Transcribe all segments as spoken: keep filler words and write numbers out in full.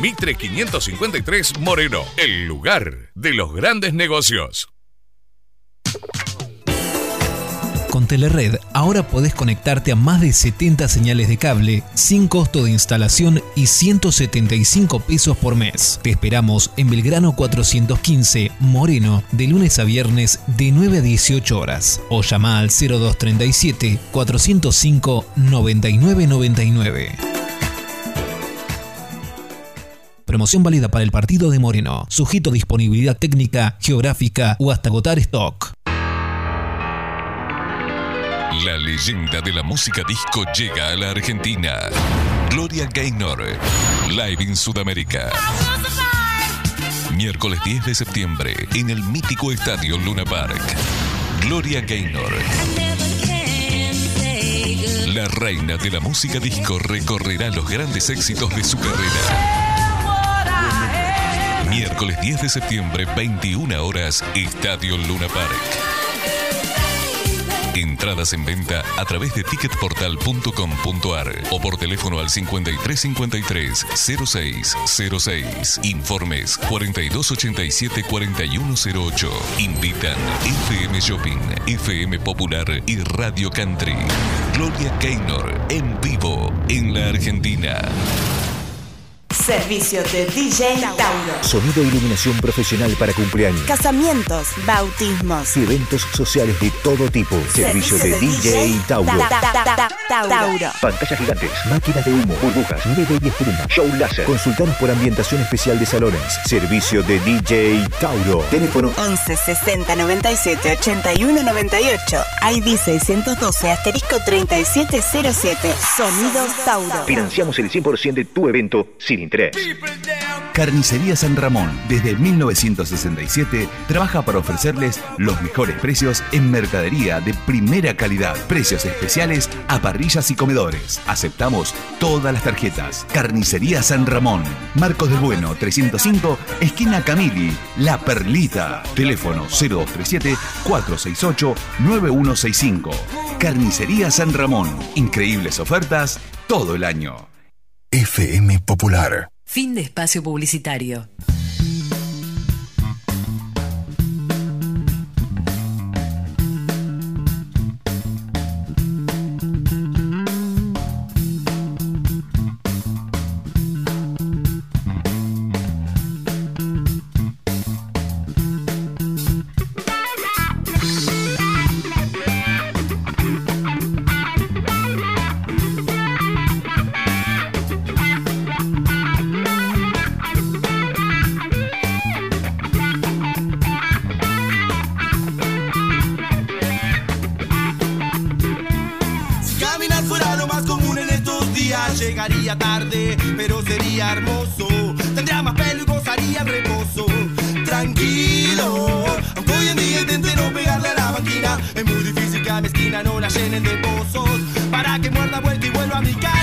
Mitre quinientos cincuenta y tres Moreno, el lugar de los grandes negocios. Con Telered ahora podés conectarte a más de setenta señales de cable sin costo de instalación y ciento setenta y cinco pesos por mes. Te esperamos en Belgrano cuatrocientos quince, Moreno, de lunes a viernes de nueve a dieciocho horas. O llama al cero dos treinta y siete, cuatrocientos cinco, noventa y nueve noventa y nueve. Promoción válida para el partido de Moreno. Sujeto a disponibilidad técnica, geográfica o hasta agotar stock. La leyenda de la música disco llega a la Argentina. Gloria Gaynor, live in Sudamérica. Miércoles diez de septiembre, en el mítico estadio Luna Park. Gloria Gaynor, la reina de la música disco, recorrerá los grandes éxitos de su carrera. Miércoles diez de septiembre, veintiuna horas, estadio Luna Park. Entradas en venta a través de ticket portal punto com punto ar o por teléfono al cincuenta y tres cincuenta y tres, cero seis cero seis. Informes cuarenta y dos ochenta y siete, cuarenta y uno cero ocho. Invitan F M Shopping, F M Popular y Radio Country. Gloria Gaynor en vivo en la Argentina. Servicio de D J Tauro. Sonido e iluminación profesional para cumpleaños, casamientos, bautismos y eventos sociales de todo tipo. Servicio, Servicio de, de D J, D J Tauro. Ta, ta, ta, ta, Tauro. Pantallas gigantes, máquinas de humo, burbujas, nieve y espuma, show láser. Consultanos por ambientación especial de salones. Servicio de D J Tauro. Teléfono once sesenta noventa y siete ochenta y uno noventa y ocho. I D seiscientos doce asterisco treinta y siete cero siete. Sonido Tauro. Financiamos el cien por ciento de tu evento sin interés. Carnicería San Ramón, desde mil novecientos sesenta y siete, trabaja para ofrecerles los mejores precios en mercadería de primera calidad. Precios especiales a parrillas y comedores. Aceptamos todas las tarjetas. Carnicería San Ramón, Marcos del Bueno, trescientos cinco, esquina Camili, La Perlita. Teléfono cero dos treinta y siete, cuatrocientos sesenta y ocho, noventa y uno sesenta y cinco. Carnicería San Ramón, increíbles ofertas todo el año. F M Popular. Fin de espacio publicitario. Llegaría tarde, pero sería hermoso. Tendría más pelo y gozaría el reposo. Tranquilo, aunque hoy en día intente no pegarle a la banquina, es muy difícil que a mi esquina no la llenen de pozos. Para que muerda vuelta y vuelva a mi casa.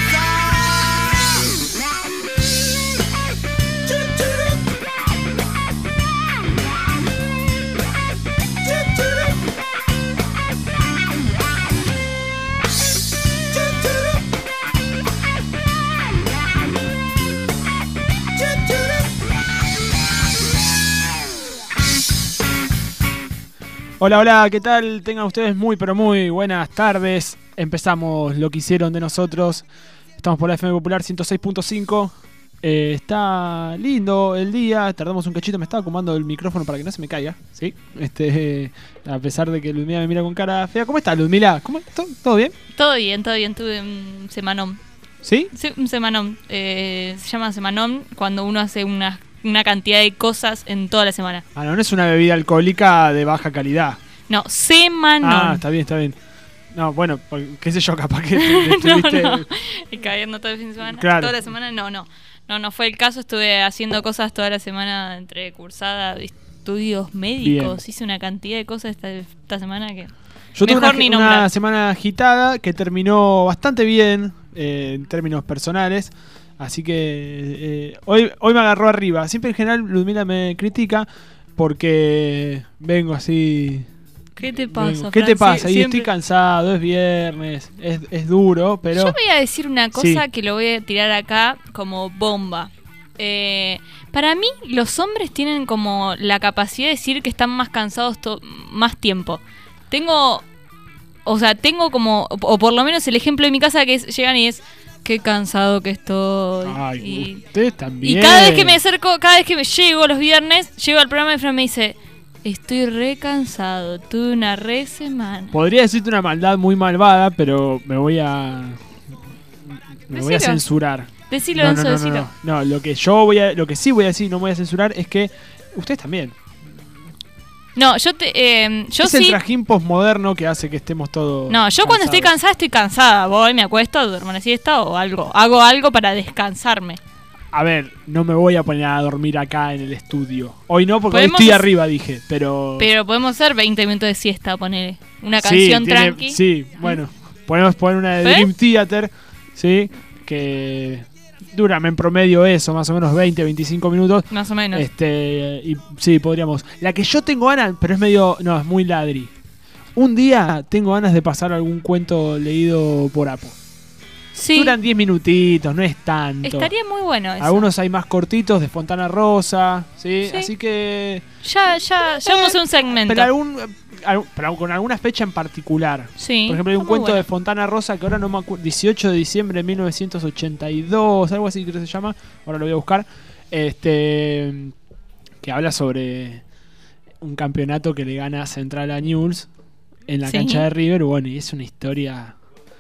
Hola, hola, ¿qué tal? Tengan ustedes muy, pero muy buenas tardes. Empezamos lo que hicieron de nosotros. Estamos por la F M Popular ciento seis punto cinco. Eh, está lindo el día. Tardamos un cachito, me estaba acomodando el micrófono para que no se me caiga, ¿sí? Este, a pesar de que Ludmila me mira con cara fea. ¿Cómo estás, Ludmila? ¿Cómo, ¿todo, ¿Todo bien? Todo bien, todo bien. Tuve un semanón. ¿Sí? Sí, un semanón. Eh, se llama semanón cuando uno hace una... una cantidad de cosas en toda la semana. Ah, no, no es una bebida alcohólica de baja calidad. No, semanón. Ah, está bien, está bien. No, bueno, qué sé yo, capaz que estuviste... no, no. Y cayendo todo el fin de semana. Claro. Toda la semana, no, no. No, no fue el caso. Estuve haciendo cosas toda la semana entre cursada, estudios médicos. Bien. Hice una cantidad de cosas esta, esta semana que... Yo tuve mejor una, ni una semana agitada que terminó bastante bien eh, en términos personales. Así que eh, hoy, hoy me agarró arriba. Siempre en general Ludmila me critica porque vengo así... ¿Qué te pasa, vengo. ¿Qué Fran? te pasa? Sí, y siempre... estoy cansado, es viernes, es, es duro, pero... Yo voy a decir una cosa sí. que lo voy a tirar acá como bomba. Eh, para mí, los hombres tienen como la capacidad de decir que están más cansados to- más tiempo. Tengo, o sea, tengo como, o por lo menos el ejemplo de mi casa que es, llegan y es, qué cansado que estoy. Ay, y, usted también. y cada vez que me acerco, cada vez que me llego los viernes, llego al programa de Fran y me dice, estoy re cansado, tuve una re semana. Podría decirte una maldad muy malvada, pero me voy a... Me voy a Decilo. censurar. Decilo, no, Enzo, no, no, decilo. no, no. No, lo que yo voy a, lo que sí voy a decir, no voy a censurar, es que ustedes también. No, yo te, eh, yo es sí. el trajín posmoderno que hace que estemos todos. No, yo cuando estoy cansada, estoy cansada. Voy, me acuesto, duermo una siesta o algo. Hago algo para descansarme. A ver, no me voy a poner a dormir acá en el estudio. Hoy no, porque hoy Podemos estoy hacer- arriba, dije, pero... Pero podemos hacer veinte minutos de siesta, poner una Sí, canción tiene- tranqui. Sí, bueno, podemos poner una de ¿Eh? Dream Theater, ¿sí? Que dura en promedio eso, más o menos veinte, veinticinco minutos. Más o menos. Este, y sí, podríamos. La que yo tengo ganas, pero es medio, no, es muy ladri. Un día tengo ganas de pasar algún cuento leído por Apo. Sí. Duran diez minutitos, no es tanto. Estaría muy bueno eso. Algunos hay más cortitos, de Fontana Rosa, ¿sí? Sí. Así que... Ya, ya, ya vamos a hacer un segmento. Pero, algún, algún- pero con alguna fecha en particular. Sí, Por ejemplo, hay un está muy cuento bueno. de Fontana Rosa que ahora no me acuerdo, dieciocho de diciembre de mil novecientos ochenta y dos, algo así creo que se llama, ahora lo voy a buscar, este que habla sobre un campeonato que le gana Central a Newell's en la Sí. cancha de River, bueno, y es una historia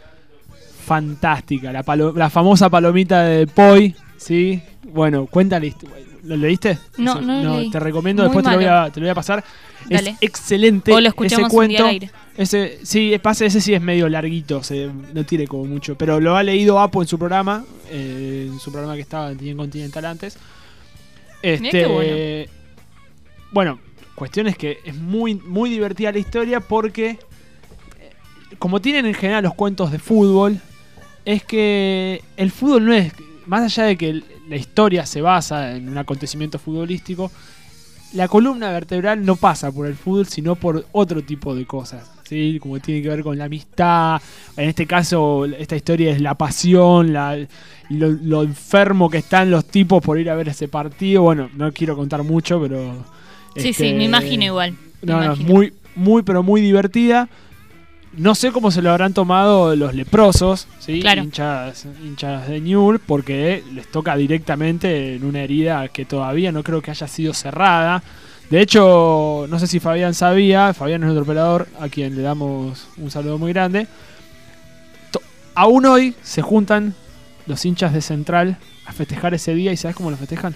fantástica, la, palo- la famosa palomita de Poi, ¿sí? Bueno, cuenta la historia. ¿Lo leíste? No, Eso- no lo leí. Te recomiendo, Muy después te lo, voy a, malo. te lo voy a pasar. Dale. Es excelente O lo escuchamos ese un día cuento. al aire. Ese, sí, pasa, ese sí es medio larguito, se, no tiene como mucho. Pero lo ha leído Apo en su programa, eh, en su programa que estaba en Continental antes. Este, Mirá qué bueno. bueno, cuestión es que es muy, muy divertida la historia porque, eh, como tienen en general los cuentos de fútbol, es que el fútbol no es, más allá de que el- la historia se basa en un acontecimiento futbolístico, la columna vertebral no pasa por el fútbol, sino por otro tipo de cosas, ¿sí? Como tiene que ver con la amistad. En este caso, esta historia es la pasión, la, lo, lo enfermo que están los tipos por ir a ver ese partido. Bueno, no quiero contar mucho, pero... Sí, este, sí, me imagino igual. me No, no, es imagino. muy, muy, pero muy divertida. No sé cómo se lo habrán tomado los leprosos, ¿sí? Claro. hinchas, hinchas de Newell's, porque les toca directamente en una herida que todavía no creo que haya sido cerrada. De hecho, no sé si Fabián sabía, Fabián es nuestro operador, a quien le damos un saludo muy grande. To- Aún hoy se juntan los hinchas de Central a festejar ese día, ¿y sabes cómo lo festejan?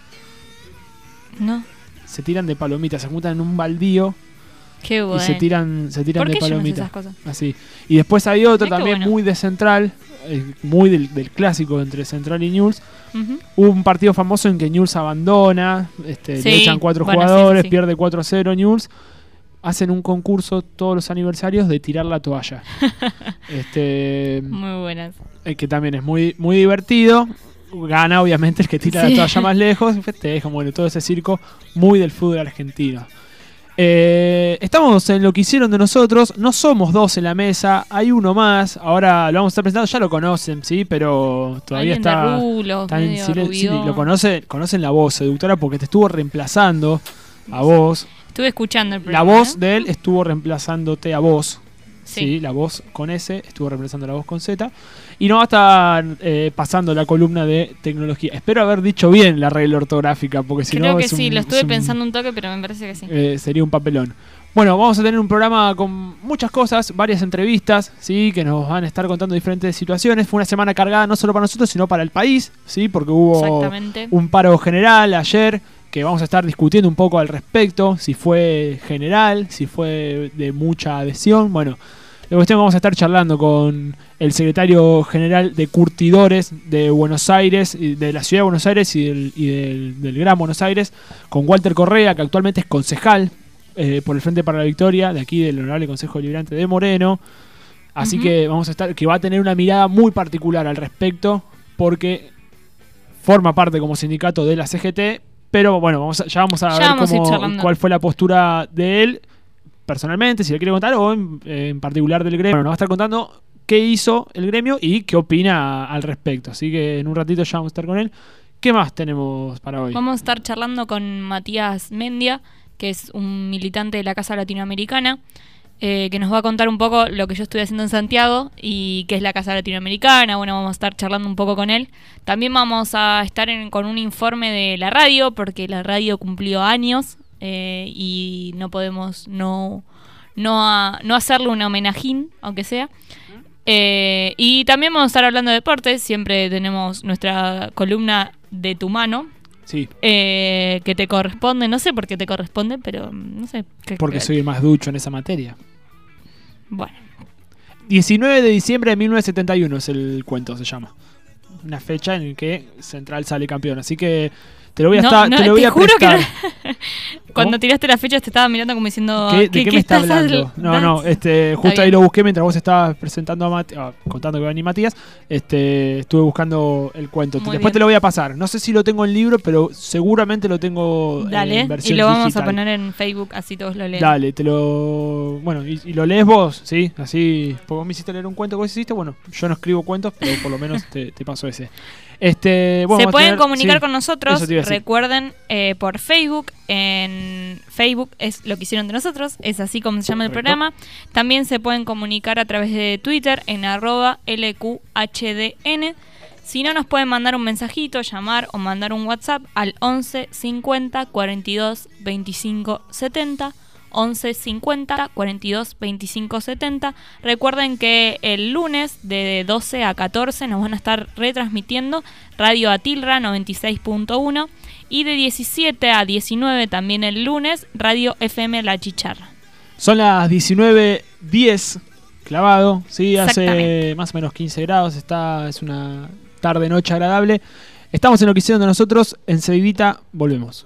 No, Se tiran de palomitas, se juntan en un baldío qué bueno. y se tiran, se tiran ¿Por de qué yo no sé palomitas. esas cosas? Así. Y después hay otro Mirá qué también bueno. muy de Central, eh, muy del, del clásico entre Central y Newell's. Ujú. Hubo un partido famoso en que Newell's abandona, este, Sí, le echan cuatro bueno, jugadores, sí, sí, sí. pierde cuatro a cero Newell's. Hacen un concurso todos los aniversarios de tirar la toalla. este, Muy buenas. eh, que también es muy, muy divertido. Gana obviamente el que tira Sí. la toalla más lejos. Festejan, bueno, todo ese circo muy del fútbol argentino. Eh, estamos en lo que hicieron de nosotros. No somos dos en la mesa, hay uno más. Ahora lo vamos a estar presentando, ya lo conocen, sí, pero todavía Alguien de está, rulos, está en medio silencio. Sí, rubión. lo conocen, conocen la voz, seductora, porque te estuvo reemplazando a vos. Estuve escuchando el La programa. voz ¿eh? de él estuvo reemplazándote a vos. Sí. Sí, la voz con S estuvo reemplazando la voz con Z. Y nos va a estar eh, pasando la columna de tecnología. Espero haber dicho bien la regla ortográfica, porque si Creo no que es un- sí, lo estuve es un- pensando un toque, pero me parece que sí. eh, sería un papelón. Bueno, vamos a tener un programa con muchas cosas, varias entrevistas, sí, que nos van a estar contando diferentes situaciones. Fue una semana cargada no solo para nosotros, sino para el país, sí, porque hubo Exactamente. un paro general ayer que vamos a estar discutiendo un poco al respecto, si fue general, si fue de mucha adhesión. Bueno, la cuestión que vamos a estar charlando con el secretario general de Curtidores de Buenos Aires, y de la ciudad de Buenos Aires y del, y del, del Gran Buenos Aires, con Walter Correa, que actualmente es concejal eh, por el Frente para la Victoria, de aquí del Honorable Consejo Deliberante de Moreno. Así Ujú. que vamos a estar, que va a tener una mirada muy particular al respecto, porque forma parte como sindicato de la C G T, pero bueno, vamos a- ya vamos a Ya ver vamos a ir cómo, charlando. cuál fue la postura de él personalmente, si le quiere contar, o en, en particular del gremio. Bueno, nos va a estar contando qué hizo el gremio y qué opina al respecto. Así que en un ratito ya vamos a estar con él. ¿Qué más tenemos para hoy? Vamos a estar charlando con Matías Mendia, que es un militante de la Casa Latinoamericana, eh, que nos va a contar un poco lo que yo estoy haciendo en Santiago y qué es la Casa Latinoamericana. Bueno, vamos a estar charlando un poco con él. También vamos a estar en, con un informe de la radio, porque la radio cumplió años eh, y no podemos no, no, a, no hacerle un homenajín, aunque sea. Eh, y también vamos a estar hablando de deportes. Siempre tenemos nuestra columna de tu mano. Sí. Eh, que te corresponde, no sé por qué te corresponde, pero no sé. Que, Porque que, soy el más ducho en esa materia. Bueno. diecinueve de diciembre de mil novecientos setenta y uno es el cuento, se llama. Una fecha en la que Central sale campeón. Así que te lo voy a, no, estar, no, te lo voy te a juro prestar. Que no. Cuando tiraste la fecha te estaba mirando como diciendo ¿Qué, ¿De ¿qué, qué, qué me está estás hablando? al... No, no, este, justo ahí lo busqué mientras vos estabas presentando a Mati, ah, contando que va a venir Matías. Este, estuve buscando el cuento. Muy Después bien. te lo voy a pasar. No sé si lo tengo en libro, pero seguramente lo tengo Dale, en versión y lo vamos digital. a poner en Facebook, así todos lo leen. Dale, te lo... Bueno, y, y lo lees vos, ¿sí? Así, porque vos me hiciste leer un cuento que vos hiciste. Bueno, yo no escribo cuentos, pero por lo menos te, te paso ese. Este, bueno, Se vamos a pueden tener- comunicar sí, con nosotros, eso te iba a decir. recuerden, eh, por Facebook. En Facebook es lo que hicieron de nosotros, es así como se llama el Correcto. programa. También se pueden comunicar a través de Twitter en arroba L Q H D N. Si no, nos pueden mandar un mensajito, llamar o mandar un WhatsApp al once cincuenta cuarenta y dos veinticinco setenta. once cincuenta cuarenta y dos veinticinco setenta. Recuerden que el lunes de doce a catorce nos van a estar retransmitiendo Radio Atilra noventa y seis punto uno y de diecisiete a diecinueve también el lunes Radio F M La Chicharra. Son las diecinueve diez, clavado, sí, hace Exactamente. más o menos quince grados, está, es una tarde-noche agradable. Estamos en lo que hicieron de nosotros, en Cevita, volvemos.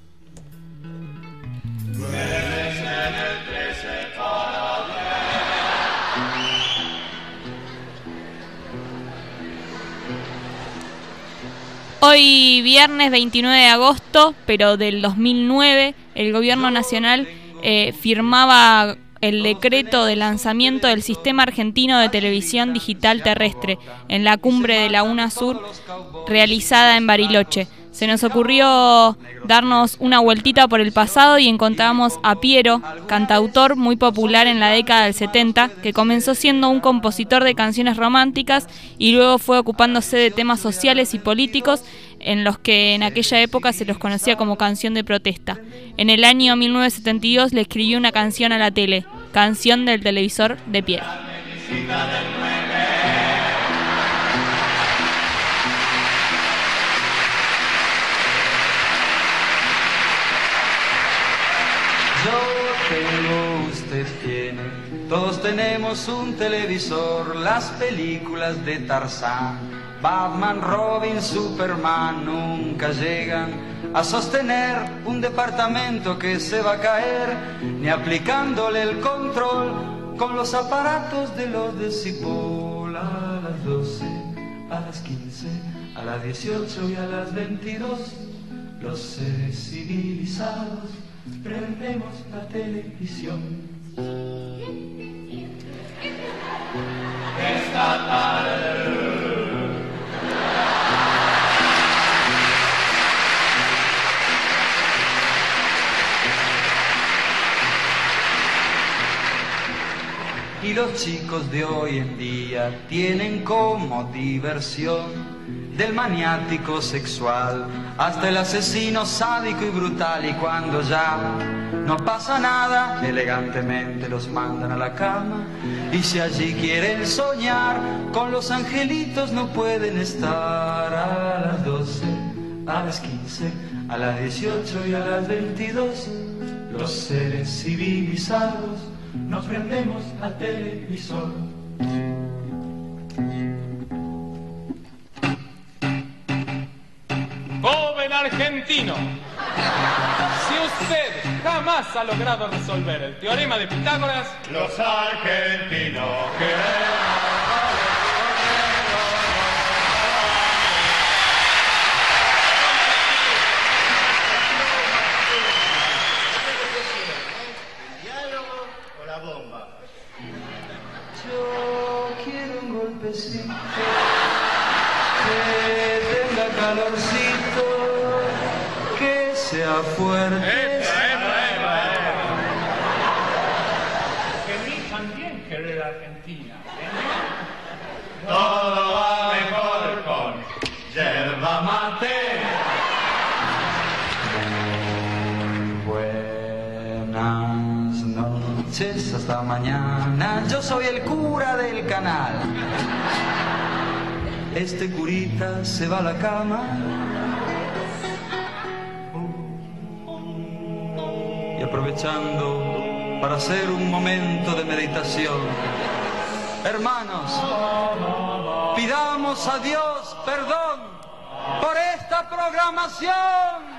Hoy viernes veintinueve de agosto, pero del dos mil nueve, el gobierno nacional eh, firmaba el decreto de lanzamiento del Sistema Argentino de Televisión Digital Terrestre en la cumbre de la UNASUR realizada en Bariloche. Se nos ocurrió darnos una vueltita por el pasado y encontramos a Piero, cantautor muy popular en la década del setenta, que comenzó siendo un compositor de canciones románticas y luego fue ocupándose de temas sociales y políticos en los que en aquella época se los conocía como canción de protesta. En el año mil novecientos setenta y dos le escribió una canción a la tele, Canción del televisor de Piero. Yo tengo, usted tiene, todos tenemos un televisor, las películas de Tarzán, Batman, Robin, Superman nunca llegan a sostener un departamento que se va a caer, ni aplicándole el control con los aparatos de los decibol. A las doce, a las quince, a las dieciocho y a las veintidós, los seres civilizados prendemos la televisión. Esta tarde. Y los chicos de hoy en día tienen como diversión del maniático sexual hasta el asesino sádico y brutal, y cuando ya no pasa nada, elegantemente los mandan a la cama, y si allí quieren soñar con los angelitos no pueden estar. A las doce, a las quince, a las dieciocho y a las veintidós, los seres civilizados nos prendemos al televisor. Joven argentino, si usted jamás ha logrado resolver el teorema de Pitágoras, los argentinos queremos. Yo quiero un golpecito que tenga calorcito sea fuerte. Que mí también querer Argentina. Todo va mejor con yerba mate. Buenas noches, hasta mañana. Yo soy el cura del canal. Este curita se va a la cama y aprovechando para hacer un momento de meditación. Hermanos, pidamos a Dios perdón por esta programación.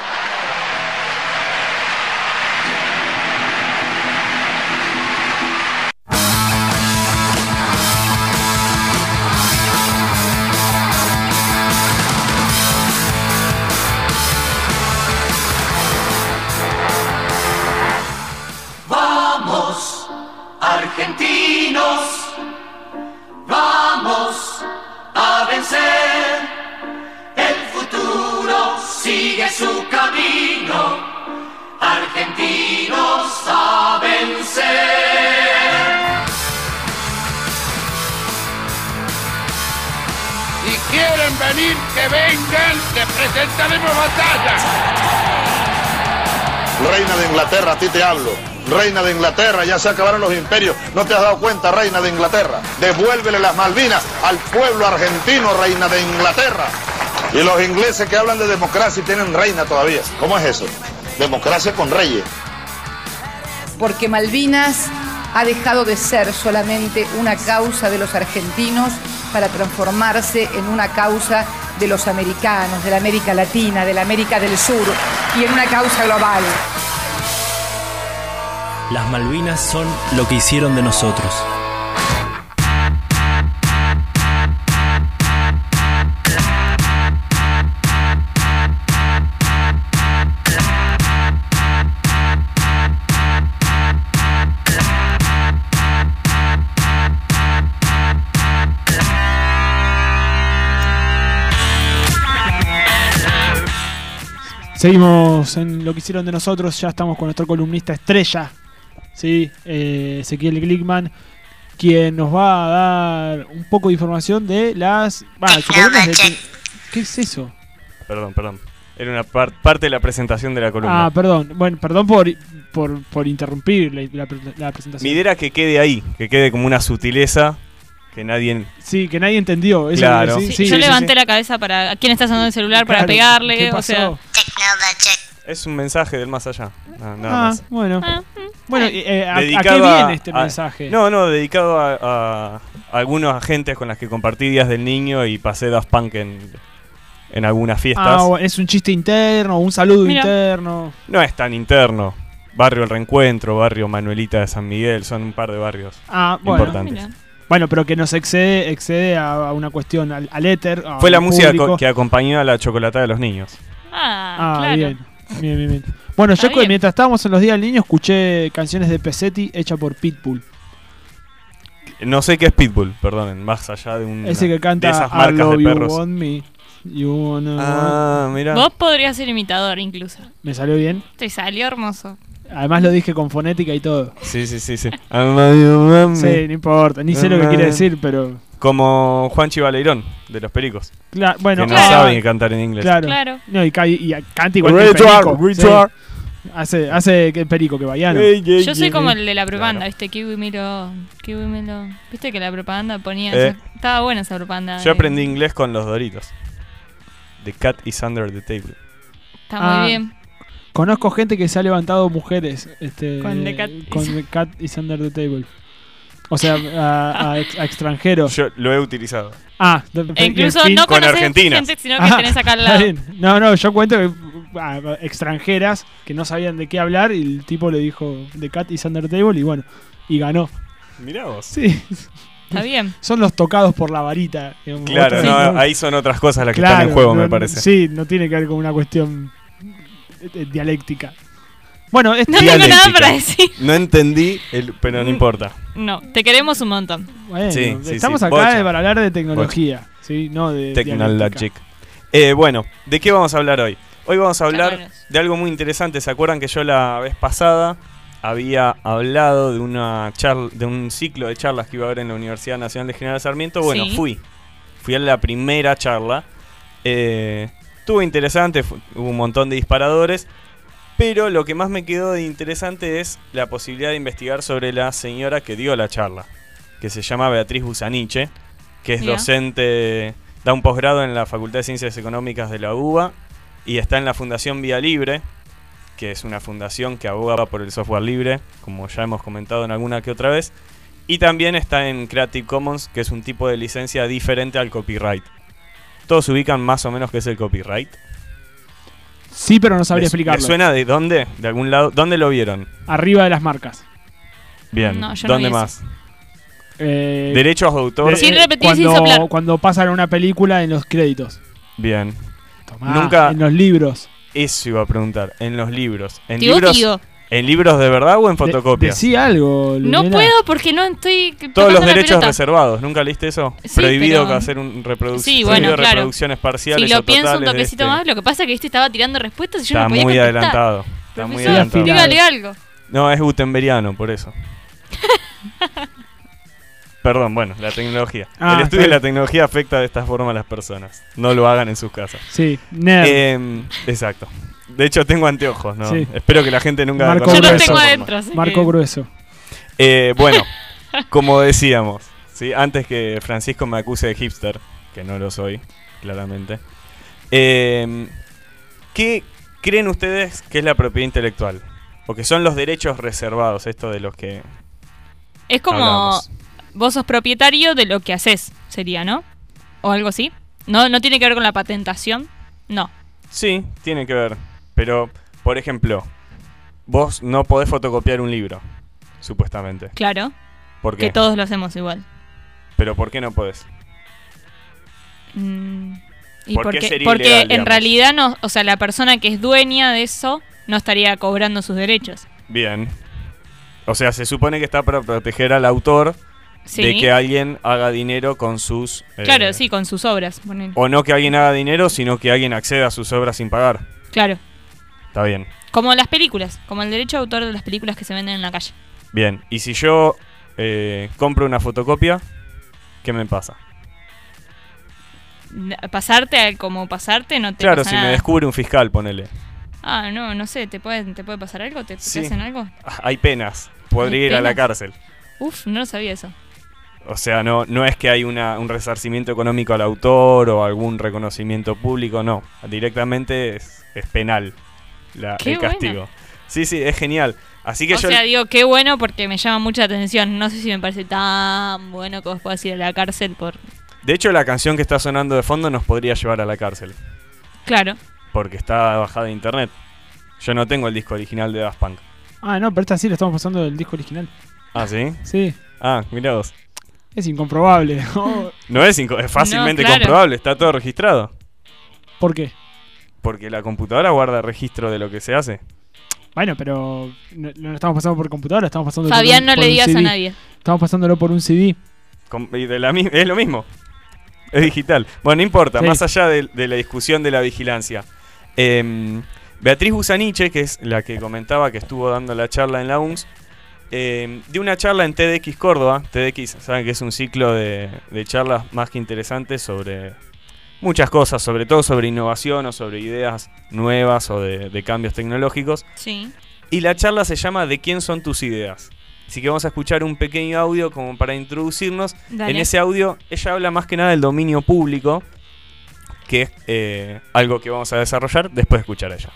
Vamos, argentinos, vamos a vencer. El futuro sigue su camino. Argentinos a vencer. Si quieren venir, que vengan, que presentaremos batalla. Reina de Inglaterra, a ti te hablo. Reina de Inglaterra, ya se acabaron los imperios. ¿No te has dado cuenta, reina de Inglaterra? Devuélvele las Malvinas al pueblo argentino, reina de Inglaterra. Y los ingleses que hablan de democracia y tienen reina todavía. ¿Cómo es eso? Democracia con reyes. Porque Malvinas ha dejado de ser solamente una causa de los argentinos para transformarse en una causa de los americanos, de la América Latina, de la América del Sur y en una causa global. Las Malvinas son lo que hicieron de nosotros. Seguimos en lo que hicieron de nosotros. Ya estamos con nuestro columnista estrella, sí, eh, Ezequiel Glickman, quien nos va a dar un poco de información de las... Bah, su columna es de- ¿Qué es eso? Perdón, perdón. Era una par- parte de la presentación de la columna. Ah, perdón. Bueno, perdón por, por, por interrumpir la, la, la presentación. Mi idea era que quede ahí, que quede como una sutileza que nadie... Sí, que nadie entendió. Eso Claro. es, sí, Sí, sí, yo sí, levanté sí. la cabeza para... ¿A quién está sonando el celular? Para Claro, pegarle, ¿qué o pasó? sea... Es un mensaje del más allá. No, nada Ah, más. bueno. Bueno, eh, ¿a, ¿a qué Dedicado viene este a- mensaje? No, no, dedicado a, a algunos agentes con las que compartí días del niño y pasé Daft Punk en, en algunas fiestas. Ah, bueno, es un chiste interno, un saludo Mira. interno. No es tan interno. Barrio El Reencuentro, Barrio Manuelita de San Miguel, son un par de barrios Ah, bueno. importantes. Bueno, pero que nos excede, excede a, a una cuestión, al, al éter. a Fue la un música público. co- que acompañó a la chocolatada de los niños. Ah, Ah, claro. bien. Bien, bien, bien. Bueno, Está yo bien. mientras estábamos en los días del niño escuché canciones de Pesetti hechas por Pitbull. No sé qué es Pitbull, perdonen, más allá de un Ese que canta de esas I marcas love de you, perros. want me, you wanna Ah, want- mira. Vos podrías ser imitador incluso. ¿Me salió bien? Te salió hermoso. Además lo dije con fonética y todo. Sí, sí, sí, sí. Mami. Sí, no importa, ni sé lo que quiere decir, pero... Como Juanchi Baleirón, de Los Pericos. Cla- bueno, que no claro. saben cantar en inglés. Claro. Claro. No, y, ca- y canta igual que el Richard, perico. Richard. Sí. Hace, hace que el perico que vayano. Yo soy como el de la propaganda, ¿viste? Kiwi Milo, Kiwi Milo. ¿Viste que la propaganda ponía... Eh. esa- Estaba buena esa propaganda. Yo eh. aprendí inglés con los Doritos. The cat is under the table. Está Ah, muy bien. Conozco gente que se ha levantado mujeres este, Con The Cat con is- The Cat is Under the Table. O sea, a, a ex- a extranjeros. Yo lo he utilizado. Ah, E incluso y en fin- no Con conoces argentinas. gente, sino que Ah, tenés acá al está lado. bien. No, no, yo cuento que ah, extranjeras que no sabían de qué hablar y el tipo le dijo The Cat is Under the Table y bueno, y ganó. Mirá vos. Sí. Está bien. Son los tocados por la varita. digamos. Claro, Otros- no, ahí son otras cosas las que Claro, están en juego, no, me parece. Sí, no tiene que ver con una cuestión eh, dialéctica. Bueno, este No tengo nada para decir. No entendí, el, pero no importa. No, te queremos un montón. Bueno, Sí, sí, estamos sí. acá Bocha. para hablar de tecnología, ¿sí? No de dialéctica. Technologic. Eh, bueno, ¿de qué vamos a hablar hoy? Hoy Hoy vamos a hablar Charlas. de algo muy interesante. ¿Se acuerdan que yo la vez pasada había hablado de una charla, de un ciclo de charlas que iba a haber en la Universidad Nacional de General Sarmiento? Bueno, Sí. fui. Fui a la primera charla. Eh, estuvo interesante, fu- hubo un montón de disparadores. Pero lo que más me quedó de interesante es la posibilidad de investigar sobre la señora que dio la charla, que se llama Beatriz Busaniche, que es Mira. docente, da un posgrado en la Facultad de Ciencias Económicas de la U B A y está en la Fundación Vía Libre, que es una fundación que aboga por el software libre, como ya hemos comentado en alguna que otra vez, y también está en Creative Commons, que es un tipo de licencia diferente al copyright. ¿Todos ubican más o menos qué es el copyright? Sí, pero no sabría ¿Les- explicarlo. ¿Les suena de dónde? ¿De algún lado? ¿Dónde lo vieron? Arriba de las marcas. Bien. No, yo no ¿Dónde vi más? Eh, Derechos de autor. de- Sin eh, repetir, sin cuando, soplar. cuando pasan una película en los créditos. Bien. Tomá, Nunca. En los libros. Eso iba a preguntar. En los libros. ¿En Tío, libros? tío. ¿En libros de verdad o en De- fotocopias? decí algo. No Lunela. puedo porque no estoy. Todos tocando los la derechos pelota. reservados. ¿Nunca leíste eso? Sí, Prohibido pero- hacer un reproduc- Sí, bueno, prohibido claro. reproducciones parciales Si o lo pienso un totales de toquecito este. más, lo que pasa es que este estaba tirando respuestas y yo Está no podía muy contestar. adelantado. Está muy Profesor, adelantado. dígale algo. No, es gutenberiano, por eso. Perdón, bueno, la tecnología. Ah, El estudio está de la bien. tecnología afecta de esta forma a las personas. No lo hagan en sus casas. Sí, nerd. Eh, exacto. De hecho, tengo anteojos, ¿no? Sí. Espero que la gente nunca Marco conozca grueso. esa Yo los tengo forma. adentro, así Marco que- grueso. Eh, bueno, como decíamos, ¿sí? Antes que Francisco me acuse de hipster, que no lo soy, claramente. Eh, ¿Qué creen ustedes que es la propiedad intelectual? O que son los derechos reservados, esto de los que Es como. hablamos. Vos sos propietario de lo que haces, sería, ¿no? O algo así. No, no tiene que ver con la patentación. No. Sí, tiene que ver. Pero, por ejemplo, vos no podés fotocopiar un libro, supuestamente. Claro. ¿Por qué? Que todos lo hacemos igual. Pero ¿por qué no podés? Mm, y ¿Por qué porque, sería porque ilegal, en digamos? realidad no, o sea, la persona que es dueña de eso no estaría cobrando sus derechos. Bien. O sea, se supone que está para proteger al autor Sí. de que alguien haga dinero con sus... eh, Claro, sí, con sus obras. ponele. O no que alguien haga dinero, sino que alguien acceda a sus obras sin pagar. Claro. Está bien. Como las películas, como el derecho de autor de las películas que se venden en la calle. Bien. Y si yo eh, compro una fotocopia, ¿qué me pasa? N- Pasarte al como pasarte no te Claro, pasa si nada. me descubre un fiscal, ponele. Ah, no, no sé, ¿te puede, te puede pasar algo? ¿Te, te Sí. hacen algo? Ah, Hay penas. Podría ¿Hay ir a la penas? cárcel. Uf, no lo sabía eso. O sea, no, no es que hay una, un resarcimiento económico al autor o algún reconocimiento público, no. Directamente es, es penal la- Qué el castigo. bueno. Sí, sí, es genial. Así que O yo... sea, digo, qué bueno porque me llama mucha atención. No sé si me parece tan bueno que vos puedas ir a la cárcel por... De hecho, la canción que está sonando de fondo nos podría llevar a la cárcel. Claro. Porque está bajada de internet. Yo no tengo el disco original de Daft Punk. Ah, no, pero esta sí la estamos pasando del disco original. ¿Ah, sí? Sí. Ah, mirá vos. Es incomprobable. Oh, No es, inco- es fácilmente No, claro. comprobable, está todo registrado. ¿Por qué? Porque la computadora guarda registro de lo que se hace. Bueno, pero no, no lo estamos pasando por computadora, estamos pasando Fabián, por un, no por le un digas C D. a nadie. Estamos pasándolo por un C D. Com- y de la mi- es lo mismo. Es digital. Bueno, no importa, Sí. más allá de, de la discusión de la vigilancia. Eh, Beatriz Busaniche, que es la que comentaba que estuvo dando la charla en la U N S, eh, dio una charla en T D X Córdoba. T D X, saben que es un ciclo de, de charlas más que interesantes sobre muchas cosas, sobre todo sobre innovación o sobre ideas nuevas o de, de cambios tecnológicos. Sí. Y la charla se llama ¿De quién son tus ideas? Así que vamos a escuchar un pequeño audio como para introducirnos. Dale. En ese audio ella habla más que nada del dominio público, que es eh, algo que vamos a desarrollar después de escuchar a ella.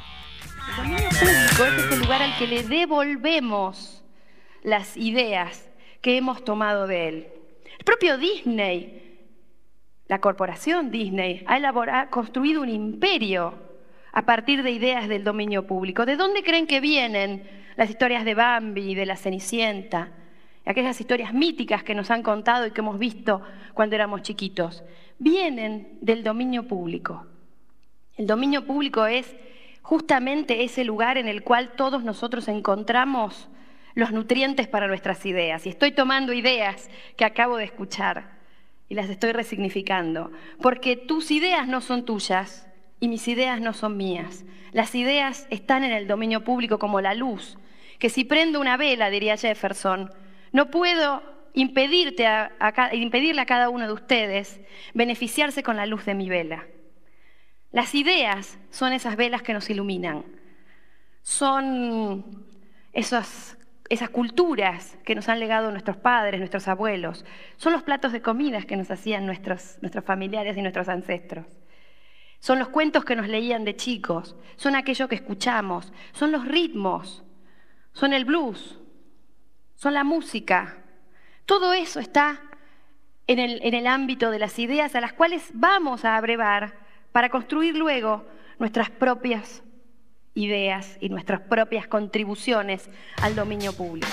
El dominio público es ese lugar al que le devolvemos las ideas que hemos tomado de él. El propio Disney, la corporación Disney, ha elaborado, construido un imperio a partir de ideas del dominio público. ¿De dónde creen que vienen las historias de Bambi y de la Cenicienta? Aquellas historias míticas que nos han contado y que hemos visto cuando éramos chiquitos. Vienen del dominio público. El dominio público es justamente ese lugar en el cual todos nosotros encontramos los nutrientes para nuestras ideas. Y estoy tomando ideas que acabo de escuchar y las estoy resignificando. Porque tus ideas no son tuyas y mis ideas no son mías. Las ideas están en el dominio público como la luz, que si prendo una vela, diría Jefferson, no puedo impedirte a, a, impedirle a cada uno de ustedes beneficiarse con la luz de mi vela. Las ideas son esas velas que nos iluminan, son esas, esas culturas que nos han legado nuestros padres, nuestros abuelos, son los platos de comidas que nos hacían nuestros, nuestros familiares y nuestros ancestros. Son los cuentos que nos leían de chicos, son aquello que escuchamos, son los ritmos, son el blues, son la música. Todo eso está en el, en el ámbito de las ideas a las cuales vamos a abrevar para construir luego nuestras propias ideas y nuestras propias contribuciones al dominio público.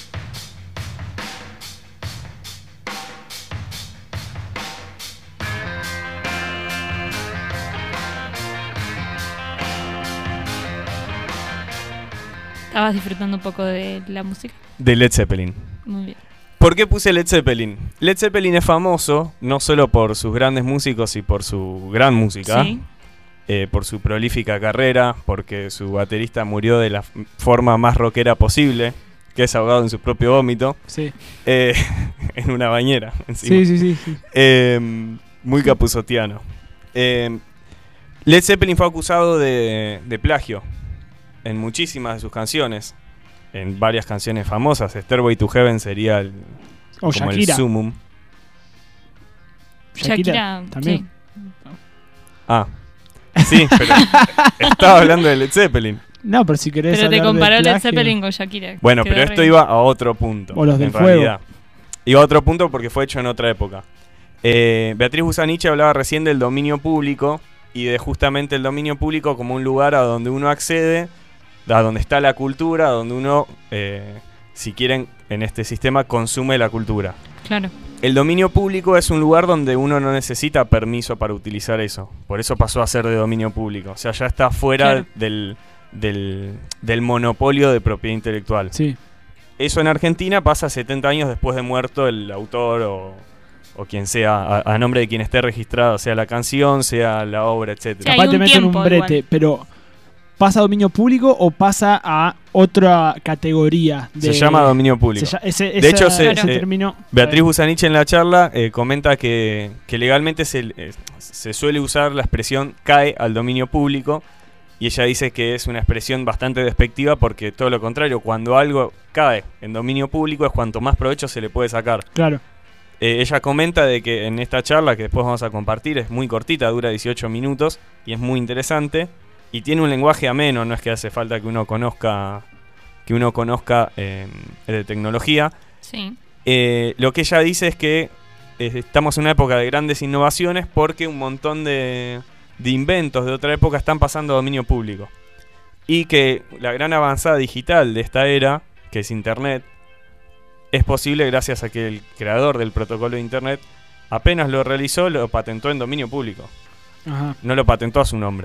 ¿Estabas disfrutando un poco de la música? De Led Zeppelin. Muy bien. ¿Por qué puse Led Zeppelin? Led Zeppelin es famoso no solo por sus grandes músicos y por su gran música, Sí. eh, por su prolífica carrera, porque su baterista murió de la f- forma más rockera posible, que es ahogado en su propio vómito, Sí. eh, en una bañera encima. Sí, sí, sí, sí. Eh, muy capuzotiano. Eh, Led Zeppelin fue acusado de, de plagio en muchísimas de sus canciones. En varias canciones famosas. Stairway to Heaven sería el, O como el Shakira. sumum. Shakira, también. sí. Ah, sí, pero estaba hablando de Led Zeppelin. No, pero si querés Pero te hablar de comparó Led plagio- Zeppelin con Shakira. Bueno, Quedó pero re esto bien. iba a otro punto. O los del en fuego. realidad. Iba a otro punto porque fue hecho en otra época. Eh, Beatriz Busaniche hablaba recién del dominio público y de justamente el dominio público como un lugar a donde uno accede, a donde está la cultura, a donde uno, eh, si quieren, en este sistema consume la cultura. Claro. El dominio público es un lugar donde uno no necesita permiso para utilizar eso. Por eso pasó a ser de dominio público. O sea, ya está fuera Claro. del, del, del monopolio de propiedad intelectual. Sí. Eso en Argentina pasa setenta años después de muerto el autor o, o quien sea, a, a nombre de quien esté registrado, sea la canción, sea la obra, etcétera. Capaz te meten un brete, pero ¿pasa a dominio público o pasa a otra categoría? De... Se llama dominio público. Se lla- ese- de esa- hecho, se, ese eh, término- Beatriz Busaniche en la charla eh, comenta que, que legalmente se, eh, se suele usar la expresión cae al dominio público y ella dice que es una expresión bastante despectiva porque todo lo contrario, cuando algo cae en dominio público es cuanto más provecho se le puede sacar. Claro. Eh, ella comenta de que en esta charla, que después vamos a compartir, es muy cortita, dura dieciocho minutos y es muy interesante. Y tiene un lenguaje ameno, no es que hace falta que uno conozca que uno conozca eh, de tecnología. Sí. Eh, lo que ella dice es que eh, estamos en una época de grandes innovaciones porque un montón de, de inventos de otra época están pasando a dominio público. Y que la gran avanzada digital de esta era, que es Internet, es posible gracias a que el creador del protocolo de Internet apenas lo realizó, lo patentó en dominio público. Ajá. No lo patentó a su nombre.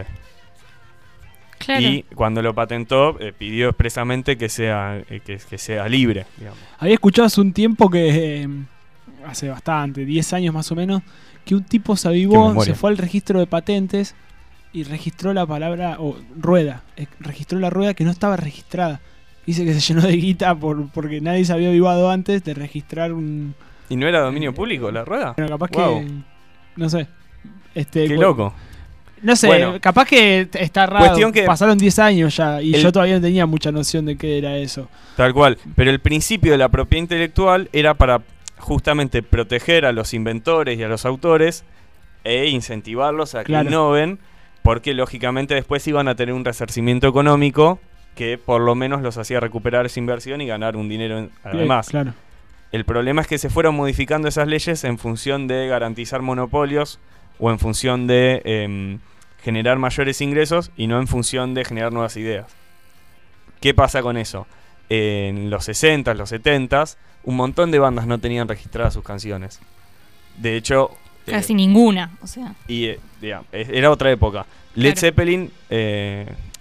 Claro. Y cuando lo patentó, eh, pidió expresamente que sea, eh, que, que sea libre, digamos. Había escuchado hace un tiempo que, eh, hace bastante, diez años más o menos, que un tipo se Qué avivó, memoria. se fue al registro de patentes y registró la palabra, o rueda, eh, registró la rueda que no estaba registrada. Dice que se llenó de guita por, porque nadie se había avivado antes de registrar un... ¿Y no era dominio público la rueda? Bueno, capaz Guau. que... No sé. Este, Qué bueno, loco. No sé, Bueno, capaz que está raro. cuestión que- Pasaron diez años ya y El- yo todavía no tenía mucha noción de qué era eso. Tal cual. Pero el principio de la propiedad intelectual era para justamente proteger a los inventores y a los autores e incentivarlos a que Claro. innoven, porque lógicamente después iban a tener un resarcimiento económico que por lo menos los hacía recuperar esa inversión y ganar un dinero en- además. Claro. El problema es que se fueron modificando esas leyes en función de garantizar monopolios o en función de em, generar mayores ingresos y no en función de generar nuevas ideas. ¿Qué pasa con eso? En los sesentas, los setentas, un montón de bandas no tenían registradas sus canciones. De hecho... eh, Casi ninguna, o sea. y eh, digamos, es- era otra época. Led Claro. Zeppelin eh,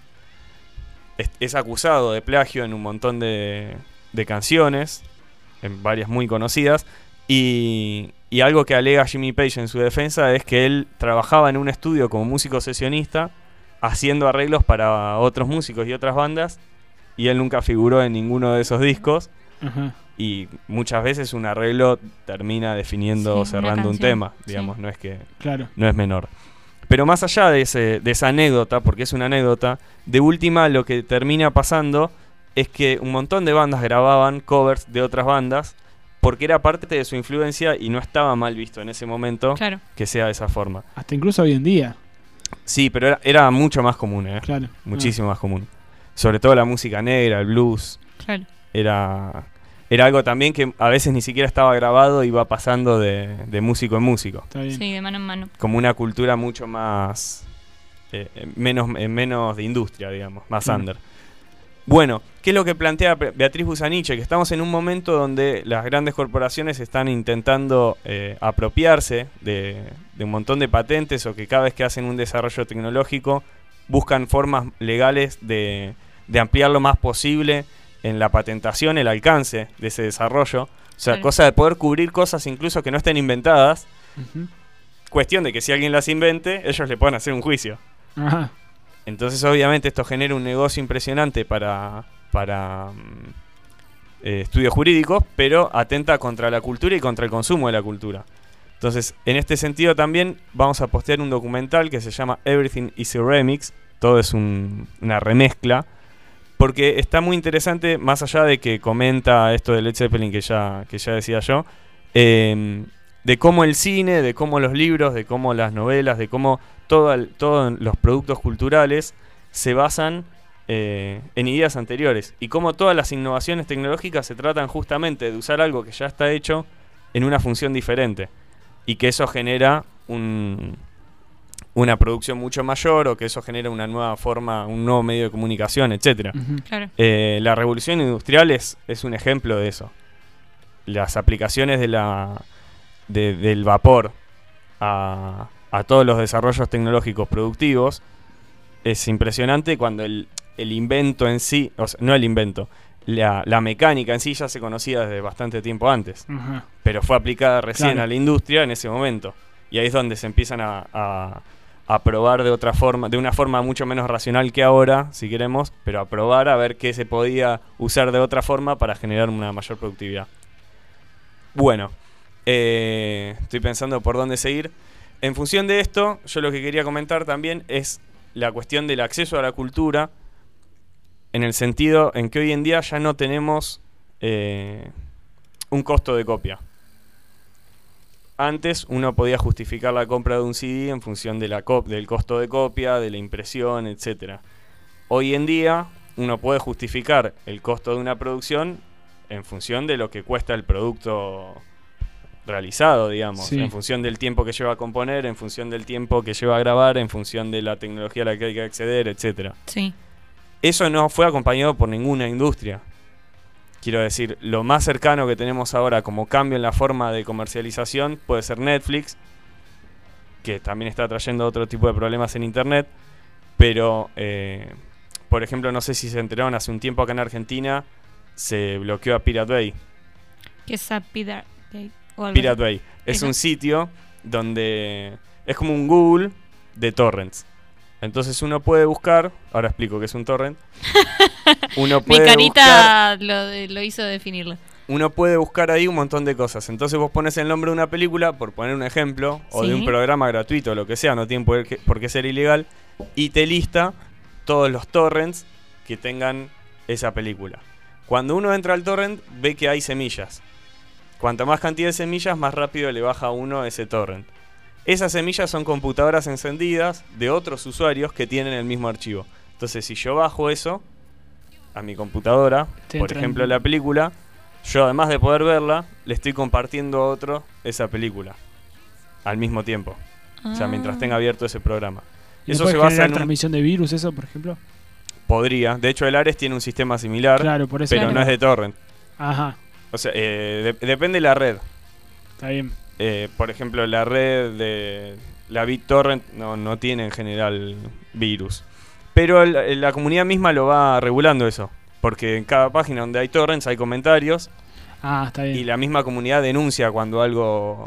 es, es acusado de plagio en un montón de, de canciones, en varias muy conocidas, y, Y algo que alega Jimmy Page en su defensa es que él trabajaba en un estudio como músico sesionista haciendo arreglos para otros músicos y otras bandas, y él nunca figuró en ninguno de esos discos. Ajá. Y muchas veces un arreglo termina definiendo o Sí, cerrando un canción. tema, Sí. digamos, no es que Claro. no es menor. Pero más allá de, ese, de esa anécdota, porque es una anécdota, de última lo que termina pasando es que un montón de bandas grababan covers de otras bandas porque era parte de su influencia y no estaba mal visto en ese momento Claro. que sea de esa forma. Hasta incluso hoy en día. Sí, pero era, era mucho más común, ¿eh? Claro. Muchísimo más común. Sobre todo la música negra, el blues. Claro. Era, era algo también que a veces ni siquiera estaba grabado y iba pasando de, de músico en músico. Está bien. Sí, de mano en mano. Como una cultura mucho más... eh, eh, menos, eh, menos de industria, digamos, más Mm. under. Bueno, ¿qué es lo que plantea Be- Beatriz Busaniche? Que estamos en un momento donde las grandes corporaciones están intentando eh, apropiarse de, de un montón de patentes, o que cada vez que hacen un desarrollo tecnológico buscan formas legales de, de ampliar lo más posible en la patentación el alcance de ese desarrollo. O sea, Claro. cosa de poder cubrir cosas incluso que no estén inventadas. Ujú. Cuestión de que si alguien las invente, ellos le puedan hacer un juicio. Ajá. Entonces, obviamente, esto genera un negocio impresionante para, para mm, eh, estudios jurídicos, pero atenta contra la cultura y contra el consumo de la cultura. Entonces, en este sentido también vamos a postear un documental que se llama Everything is a Remix. Todo es un- una remezcla. Porque está muy interesante, más allá de que comenta esto de Led Zeppelin que ya, que ya decía yo, eh, de cómo el cine, de cómo los libros, de cómo las novelas, de cómo todo el- todos los productos culturales se basan eh, en ideas anteriores. Y cómo todas las innovaciones tecnológicas se tratan justamente de usar algo que ya está hecho en una función diferente. Y que eso genera un, una producción mucho mayor, o que eso genera una nueva forma, un nuevo medio de comunicación, etcétera. Ujú. Claro. Eh, la revolución industrial es, es un ejemplo de eso. Las aplicaciones de la, de- del vapor a, a todos los desarrollos tecnológicos productivos es impresionante cuando el, el invento en sí, o sea, no el invento, la, la mecánica en sí ya se conocía desde bastante tiempo antes, Ajá. pero fue aplicada recién Claro. a la industria en ese momento. Y ahí es donde se empiezan a, a, a probar de otra forma, de una forma mucho menos racional que ahora, si queremos, pero a probar a ver qué se podía usar de otra forma para generar una mayor productividad. Bueno, eh, estoy pensando por dónde seguir. En función de esto, yo lo que quería comentar también es la cuestión del acceso a la cultura, en el sentido en que hoy en día ya no tenemos eh, un costo de copia. Antes uno podía justificar la compra de un C D en función de la cop- del costo de copia, de la impresión, etcétera. Hoy en día uno puede justificar el costo de una producción en función de lo que cuesta el producto realizado, digamos, Sí. en función del tiempo que lleva a componer, en función del tiempo que lleva a grabar, en función de la tecnología a la que hay que acceder, etcétera. Sí. Eso no fue acompañado por ninguna industria. Quiero decir, lo más cercano que tenemos ahora como cambio en la forma de comercialización puede ser Netflix, que también está trayendo otro tipo de problemas en Internet, pero, eh, por ejemplo, no sé si se enteraron, hace un tiempo acá en Argentina se bloqueó a Pirate Bay. ¿Qué es a Pirate Bay? O algo Pirate así. Bay es Eso. un sitio donde es como un Google de torrents. Entonces uno puede buscar, ahora explico qué es un torrent. Uno Mi puede buscar, carita lo, de- lo hizo definirlo. uno puede buscar ahí un montón de cosas. Entonces vos pones el nombre de una película, por poner un ejemplo, o de Sí. un programa gratuito, lo que sea, no tiene por qué, por qué ser ilegal, y te lista todos los torrents que tengan esa película. Cuando uno entra al torrent, ve que hay semillas. Cuanta más cantidad de semillas, más rápido le baja a uno ese torrent. Esas semillas son computadoras encendidas de otros usuarios que tienen el mismo archivo. Entonces, si yo bajo eso a mi computadora, Te por entra ejemplo en- la película, yo además de poder verla, le estoy compartiendo a otro esa película al mismo tiempo. O sea, mientras Ah. tenga abierto ese programa. ¿Y Eso no se puede basa generar en un... transmisión de virus, eso, por ejemplo? Podría. De hecho, el Ares tiene un sistema similar, Claro, por eso. pero Claro. no es de torrent. Ajá, O sea, eh, de- depende de la red. está bien. Eh, por ejemplo, la red de la BitTorrent no, no tiene en general virus. Pero el- la comunidad misma lo va regulando eso. Porque en cada página donde hay torrents hay comentarios Ah, está bien. y la misma comunidad denuncia cuando algo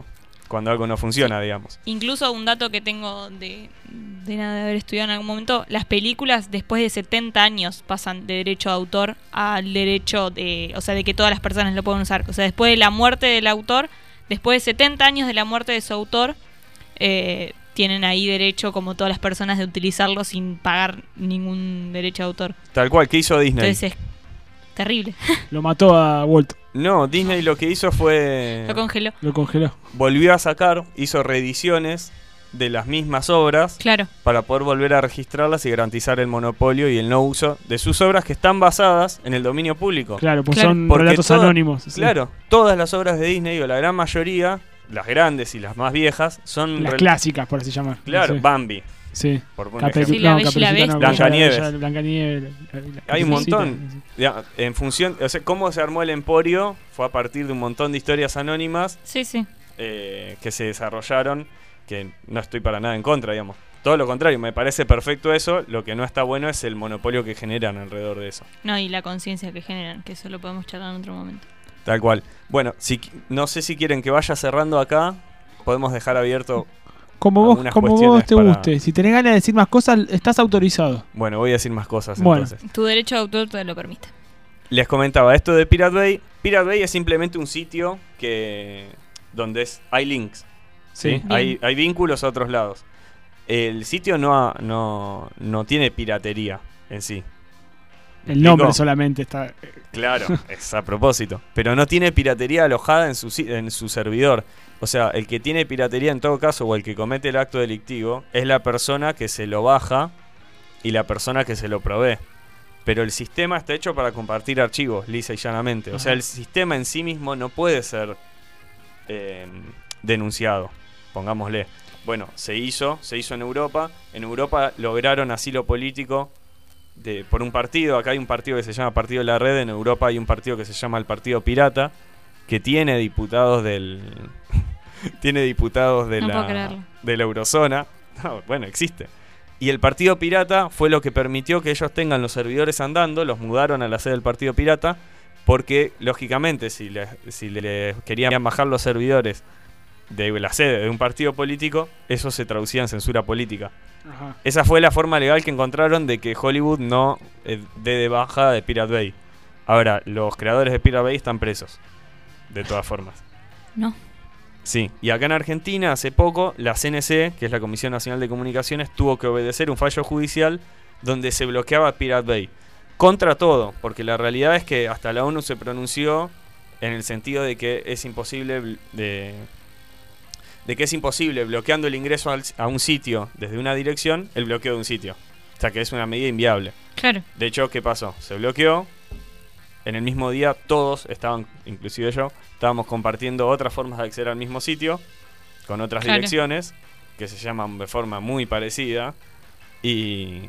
cuando algo no funciona, digamos. Incluso un dato que tengo de, de nada de haber estudiado en algún momento, las películas después de setenta años pasan de derecho de autor al derecho de, o sea, de que todas las personas lo pueden usar. O sea, después de la muerte del autor, después de setenta años de la muerte de su autor, eh, tienen ahí derecho, como todas las personas, de utilizarlo sin pagar ningún derecho de autor. Tal cual, ¿qué hizo Disney? Entonces es terrible. Lo mató a Walt. No, Disney lo que hizo fue... Lo congeló. Lo congeló. Volvió a sacar, hizo reediciones de las mismas obras, claro, para poder volver a registrarlas y garantizar el monopolio y el no uso de sus obras que están basadas en el dominio público. Claro, pues claro. son Porque relatos toda, anónimos. Sí. Claro, todas las obras de Disney, o la gran mayoría, las grandes y las más viejas, son... Las clásicas, por así llamar. Claro, sí. Bambi. Sí. Por Cape sí, la Bella y la Bestia. Blancanieves. Blancanieves. Hay un montón. Ya, en función, o sea, cómo se armó el Emporio fue a partir de un montón de historias anónimas. Sí, sí. Eh, que se desarrollaron, que no estoy para nada en contra, digamos. Todo lo contrario, me parece perfecto eso. Lo que no está bueno es el monopolio que generan alrededor de eso. No, y la conciencia que generan, que eso lo podemos charlar en otro momento. Tal cual. Bueno, si, no sé si quieren que vaya cerrando acá. Podemos dejar abierto... Como vos, como vos te para... guste. Si tenés ganas de decir más cosas, estás autorizado. Bueno, voy a decir más cosas bueno. entonces. Tu derecho de autor te lo permite. Les comentaba esto de Pirate Bay. Pirate Bay es simplemente un sitio que donde es, hay links. ¿sí? ¿sí? Hay, hay vínculos a otros lados. El sitio no, ha, no, no tiene piratería en sí. El nombre ¿Digo? solamente está... Claro, es a propósito. Pero no tiene piratería alojada en su, en su servidor. O sea, el que tiene piratería en todo caso, o el que comete el acto delictivo, es la persona que se lo baja y la persona que se lo provee. Pero el sistema está hecho para compartir archivos, lisa y llanamente. O sea, el sistema en sí mismo no puede ser eh, denunciado, pongámosle. Bueno, se hizo, se hizo en Europa. En Europa lograron asilo político de, por un partido. Acá hay un partido que se llama Partido de la Red. En Europa hay un partido que se llama el Partido Pirata, que tiene diputados del... tiene diputados de, no la, de la Eurozona. No, bueno, existe. Y el Partido Pirata fue lo que permitió que ellos tengan los servidores andando. Los mudaron a la sede del Partido Pirata porque, lógicamente, si les si le querían bajar los servidores de la sede de un partido político, eso se traducía en censura política. Ajá. Esa fue la forma legal que encontraron de que Hollywood no eh, dé de baja de Pirate Bay. Ahora, los creadores de Pirate Bay están presos, de todas formas. No. Sí, y acá en Argentina hace poco la C N C, que es la Comisión Nacional de Comunicaciones, tuvo que obedecer un fallo judicial donde se bloqueaba Pirate Bay. Contra todo, porque la realidad es que hasta la ONU se pronunció en el sentido de que es imposible de, de que es imposible bloqueando el ingreso al, a un sitio desde una dirección, el bloqueo de un sitio. O sea que es una medida inviable. Claro. De hecho, ¿qué pasó? Se bloqueó. En el mismo día todos estaban, inclusive yo, estábamos compartiendo otras formas de acceder al mismo sitio, con otras claro. direcciones, que se llaman de forma muy parecida, y,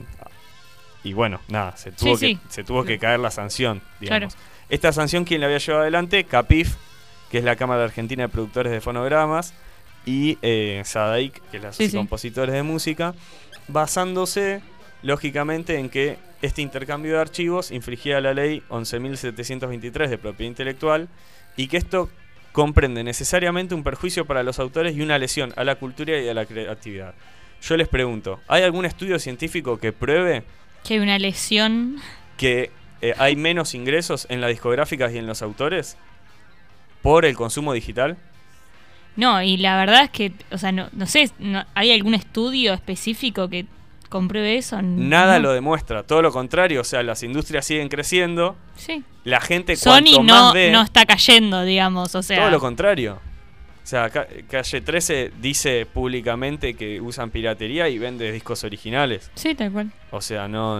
y bueno, nada, se tuvo, sí, que, sí. Se tuvo que caer la sanción, digamos. Claro. Esta sanción, ¿quién la había llevado adelante? CAPIF, que es la Cámara Argentina de Productores de Fonogramas, y eh, SADAIC, que es la Asociación sí, de Compositores sí. de Música, basándose, lógicamente, en que este intercambio de archivos infringía la ley once mil setecientos veintitrés de propiedad intelectual y que esto comprende necesariamente un perjuicio para los autores y una lesión a la cultura y a la creatividad. Yo les pregunto, ¿hay algún estudio científico que pruebe que hay una lesión? Que eh, hay menos ingresos en las discográficas y en los autores por el consumo digital? No, y la verdad es que, o sea, no, no sé, no, ¿hay algún estudio específico que compruebe eso? Nada no. lo demuestra, todo lo contrario, o sea, las industrias siguen creciendo. Sí. La gente Sony cuanto no, más ve, no está cayendo, digamos, o sea. Todo lo contrario. O sea, Calle trece dice públicamente que usan piratería y vende discos originales. Sí, tal cual. O sea, no...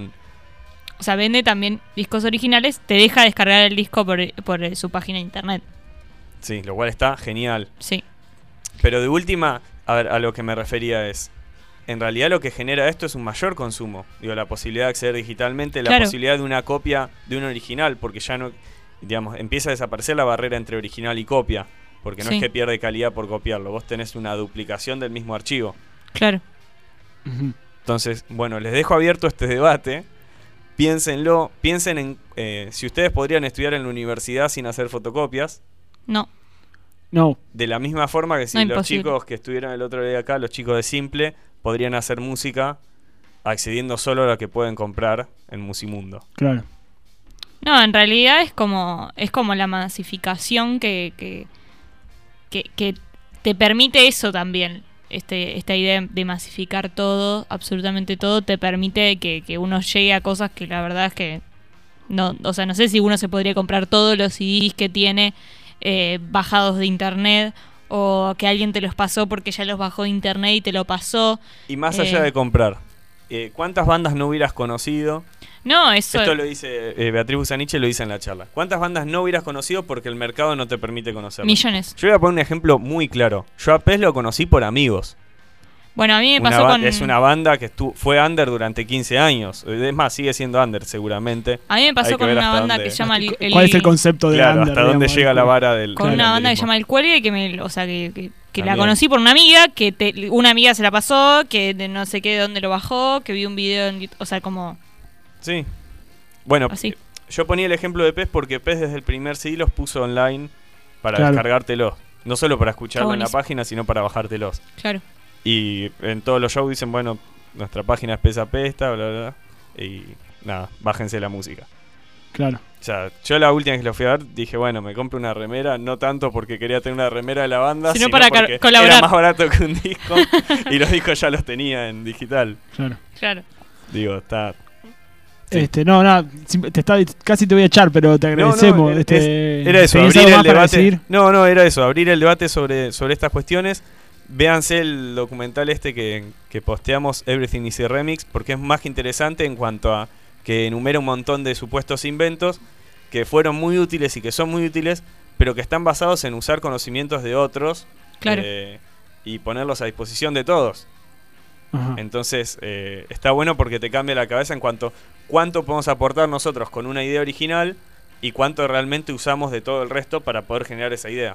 O sea, vende también discos originales, te deja descargar el disco por, por su página de internet. Sí, lo cual está genial. Sí. Pero de última, a ver, a lo que me refería es... En realidad lo que genera esto es un mayor consumo. Digo, la posibilidad de acceder digitalmente, la claro. posibilidad de una copia de un original, porque ya no, digamos, empieza a desaparecer la barrera entre original y copia, porque no sí. es que pierde calidad por copiarlo, vos tenés una duplicación del mismo archivo. Claro. Uh-huh. Entonces, bueno, les dejo abierto este debate. Piénsenlo, piensen en eh, si ustedes podrían estudiar en la universidad sin hacer fotocopias. No. No. De la misma forma que si No, los imposible. chicos que estuvieron el otro día acá, los chicos de Simple, podrían hacer música accediendo solo a lo que pueden comprar en Musimundo. Claro. No, en realidad es como es como la masificación que, que, que, que te permite eso también. Este, esta idea de masificar todo, absolutamente todo, te permite que, que uno llegue a cosas que la verdad es que no, o sea, no sé si uno se podría comprar todos los C Ds que tiene eh, bajados de internet, o que alguien te los pasó porque ya los bajó de internet y te lo pasó. Y más Eh, allá de comprar, eh, ¿cuántas bandas no hubieras conocido? No, eso... Esto lo dice eh, Beatriz Busaniche, lo dice en la charla. ¿Cuántas bandas no hubieras conocido porque el mercado no te permite conocerlas? Millones. Yo voy a poner un ejemplo muy claro. Yo a Pez lo conocí por amigos. Bueno, a mí me Una pasó ba- con... Es una banda que estu- fue under durante quince años. Es más, sigue siendo under seguramente. A mí me pasó Hay que con ver una hasta banda dónde- que se llama el, el- ¿Cuál es el concepto de Claro, under, hasta dónde digamos, llega el- la vara del... Con del una banda que se underismo. llama El Cuelgue, que me, o sea, que, que, que la También. conocí por una amiga, que te- una amiga se la pasó, que de no sé qué de dónde lo bajó, que vi un video en YouTube, o sea, como... Sí. Bueno, Así. yo ponía el ejemplo de Pez porque Pez desde el primer C D los puso online para Claro. descargártelos. No solo para escucharlo Está en la buenísimo. página, sino para bajártelos. Claro. Y en todos los shows dicen, bueno, nuestra página es Pez Apesta, bla, bla, bla. Y nada, bájense la música. Claro. O sea, yo la última vez que lo fui a ver dije, bueno, me compro una remera, no tanto porque quería tener una remera de la banda, Sino sino, para car- porque colaborar. era más barato que un disco y los discos ya los tenía en digital. Claro. Claro. Digo, está... Sí. Este, no, nada, sim- te está, casi te voy a echar, pero te No, no, agradecemos. es- este, era eso, ¿tenés abrir algo el más para debate. decir? No, no, era eso, abrir el debate sobre, sobre estas cuestiones. Véanse el documental este que, que posteamos, Everything is a Remix, porque es más que interesante en cuanto a que enumera un montón de supuestos inventos que fueron muy útiles y que son muy útiles, pero que están basados en usar conocimientos de otros Claro. eh, y ponerlos a disposición de todos. Ajá. Entonces, eh, está bueno porque te cambia la cabeza en cuanto cuánto podemos aportar nosotros con una idea original y cuánto realmente usamos de todo el resto para poder generar esa idea.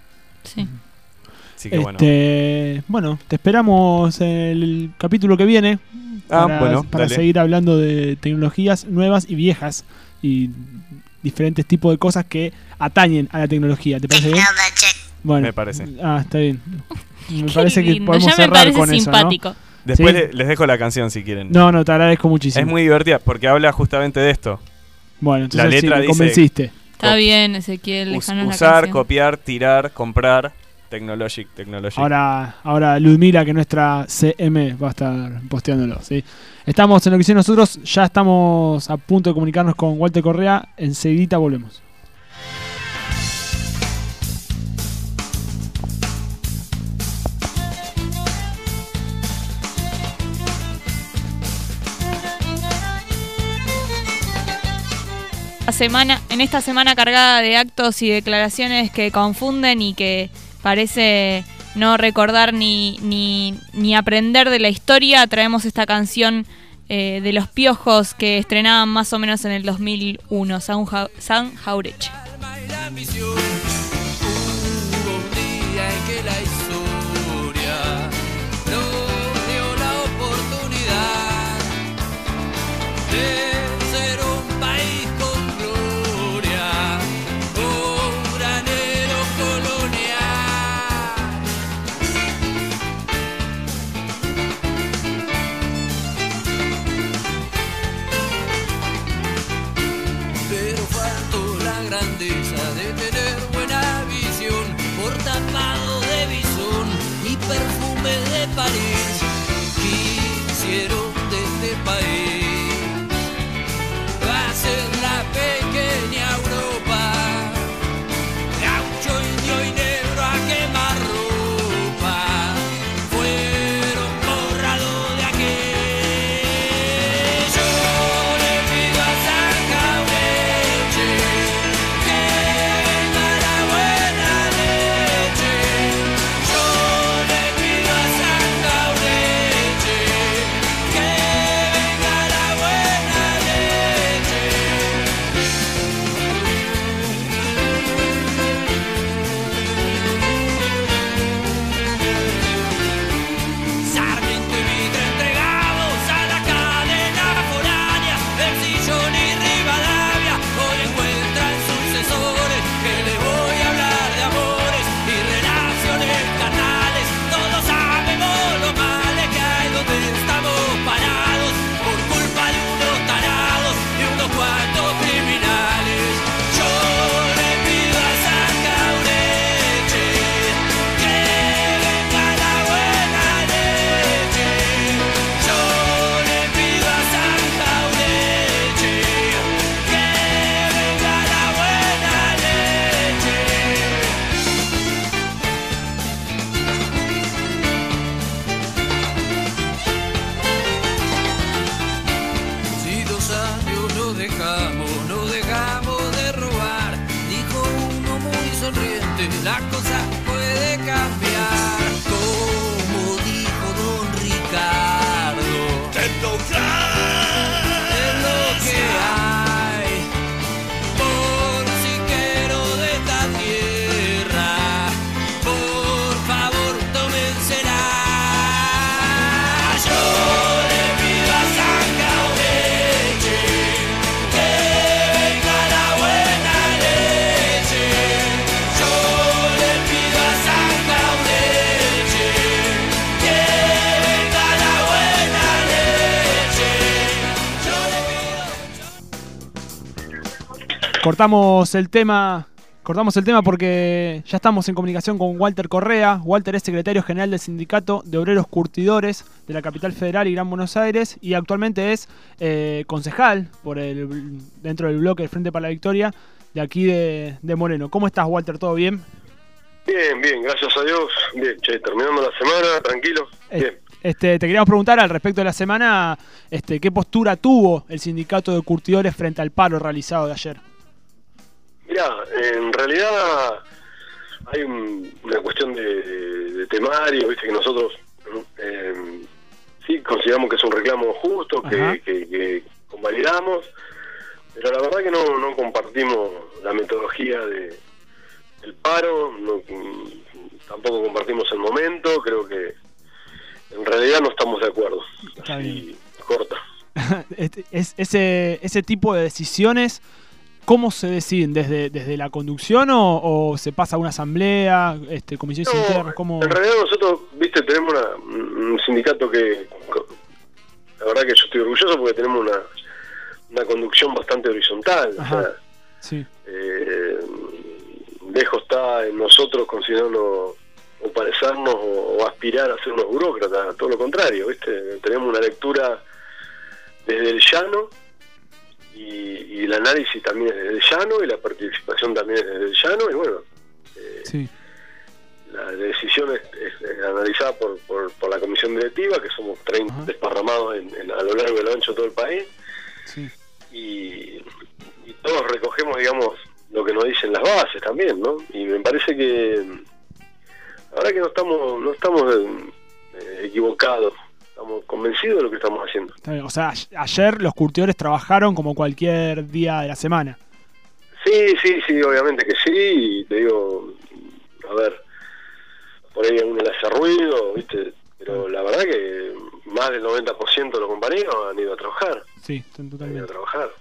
Sí. Así que bueno. Este, bueno, te esperamos el capítulo que viene Ah, para, bueno, para dale. seguir hablando de tecnologías nuevas y viejas y diferentes tipos de cosas que atañen a la tecnología. ¿Te parece bien? Bueno, Me parece. Ah, está bien. Me Qué parece que lindo, podemos ya me cerrar parece con simpático. eso, ¿no? Después ¿Sí? le- les dejo la canción si quieren. No, no, te agradezco muchísimo. Es muy divertida porque habla justamente de esto. Bueno, La entonces sí, letra me dice convenciste. Está bien, Ezequiel, us- dejanos la usar, canción. copiar, tirar, comprar, technologic, technologic. Ahora, ahora Ludmila, que es nuestra C M, va a estar posteándolo, ¿sí? Estamos en lo que hicimos nosotros, ya estamos a punto de comunicarnos con Walter Correa, enseguida volvemos. Esta semana, en esta semana cargada de actos y declaraciones que confunden y que parece no recordar ni, ni, ni aprender de la historia, traemos esta canción eh, de Los Piojos que estrenaban más o menos en el dos mil uno, San, Ja- San Jaureche. La misión. Hubo un día en que la historia nos dio la oportunidad de ser un país con gloria, un granero colonial. Pero faltó la grandeza de tener buena visión por tapado de visión. no dejamos, no dejamos de robar. Dijo uno muy sonriente, la cosa puede cambiar. Como dijo don Ricardo, es lo que hay. Por siquero de esta tierra, por favor tómensela. Yo le pido a San Gaudeche que venga la buena leche. Yo le pido a San Gaudeche que venga la buena leche. Yo le pido... Cortamos el tema. Cortamos el tema porque ya estamos en comunicación con Walter Correa. Walter es secretario general del Sindicato de Obreros Curtidores de la Capital Federal y Gran Buenos Aires y actualmente es eh, concejal por el, dentro del bloque del Frente para la Victoria de aquí de, de Moreno. ¿Cómo estás, Walter? ¿Todo bien? Bien, bien, gracias a Dios. Bien, che, terminando la semana, tranquilo. Bien. Este, te queríamos preguntar al respecto de la semana, este, ¿qué postura tuvo el Sindicato de Curtidores frente al paro realizado de ayer? Mirá, en realidad hay un, una cuestión de, de, de temario, viste que nosotros eh, sí consideramos que es un reclamo justo, que, que, que convalidamos, pero la verdad que no, no compartimos la metodología de, del paro, no, tampoco compartimos el momento, creo que en realidad no estamos de acuerdo. Está bien. Y corta. es, ese, ese tipo de decisiones, ¿cómo se deciden? ¿Desde, desde la conducción o, o se pasa a una asamblea, este, comisiones No, internas? ¿Cómo? En realidad nosotros, viste, tenemos una, un sindicato que, la verdad que yo estoy orgulloso porque tenemos una, una conducción bastante horizontal. Ajá. O sea, Sí. eh, lejos está en nosotros considerarnos o parecernos o, o aspirar a ser unos burócratas, todo lo contrario, viste, tenemos una lectura desde el llano. Y, y el análisis también es desde el llano y la participación también es desde el llano y bueno, eh, sí. la decisión es, es, es analizada por, por, por la comisión directiva, que somos treinta uh-huh. desparramados en, en, a lo largo y a lo ancho de todo el país, sí. y, y todos recogemos, digamos, lo que nos dicen las bases también, ¿no? Y me parece que la verdad que no estamos, no estamos eh, equivocados. Estamos convencidos de lo que estamos haciendo. O sea, ayer los curtidores trabajaron como cualquier día de la semana. Sí, sí, sí, obviamente que sí. Y te digo, a ver, por ahí a uno le hace ruido, ¿viste? Pero la verdad que más del noventa por ciento de los compañeros han ido a trabajar. Sí, totalmente. Han ido a trabajar.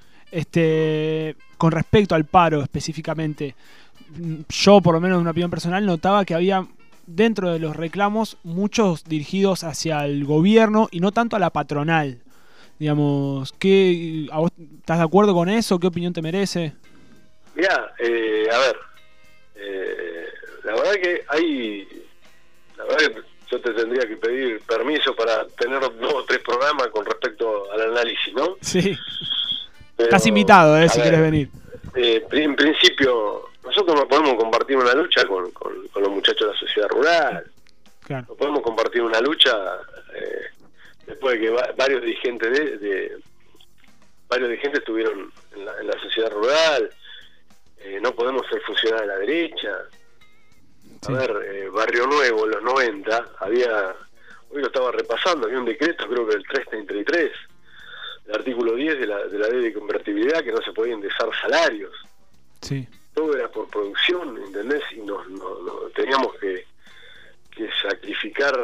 Este, con respecto al paro específicamente, yo por lo menos de una opinión personal notaba que había dentro de los reclamos muchos dirigidos hacia el gobierno y no tanto a la patronal. Digamos, ¿qué, a vos, ¿estás de acuerdo con eso? ¿Qué opinión te merece? Mirá, eh, a ver, eh, la verdad que hay, la verdad que yo te tendría que pedir permiso para tener dos o tres programas con respecto al análisis, ¿no? Sí. Pero, estás invitado, eh, si ver, querés venir. Eh, en principio, nosotros no podemos compartir una lucha con, con, con los muchachos de la sociedad rural. Claro. No podemos compartir una lucha eh, después de que va, varios dirigentes de, de varios dirigentes estuvieron en la, en la sociedad rural. Eh, no podemos ser funcionarios de la derecha. A Sí. ver, eh, Barrio Nuevo en los noventa había, hoy lo estaba repasando, había un decreto, creo que el trescientos treinta y tres, el artículo diez de la, de la ley de convertibilidad, que no se podían indexar salarios. Sí. Todo era por producción, ¿entendés? Y nos, nos, nos teníamos que, que sacrificar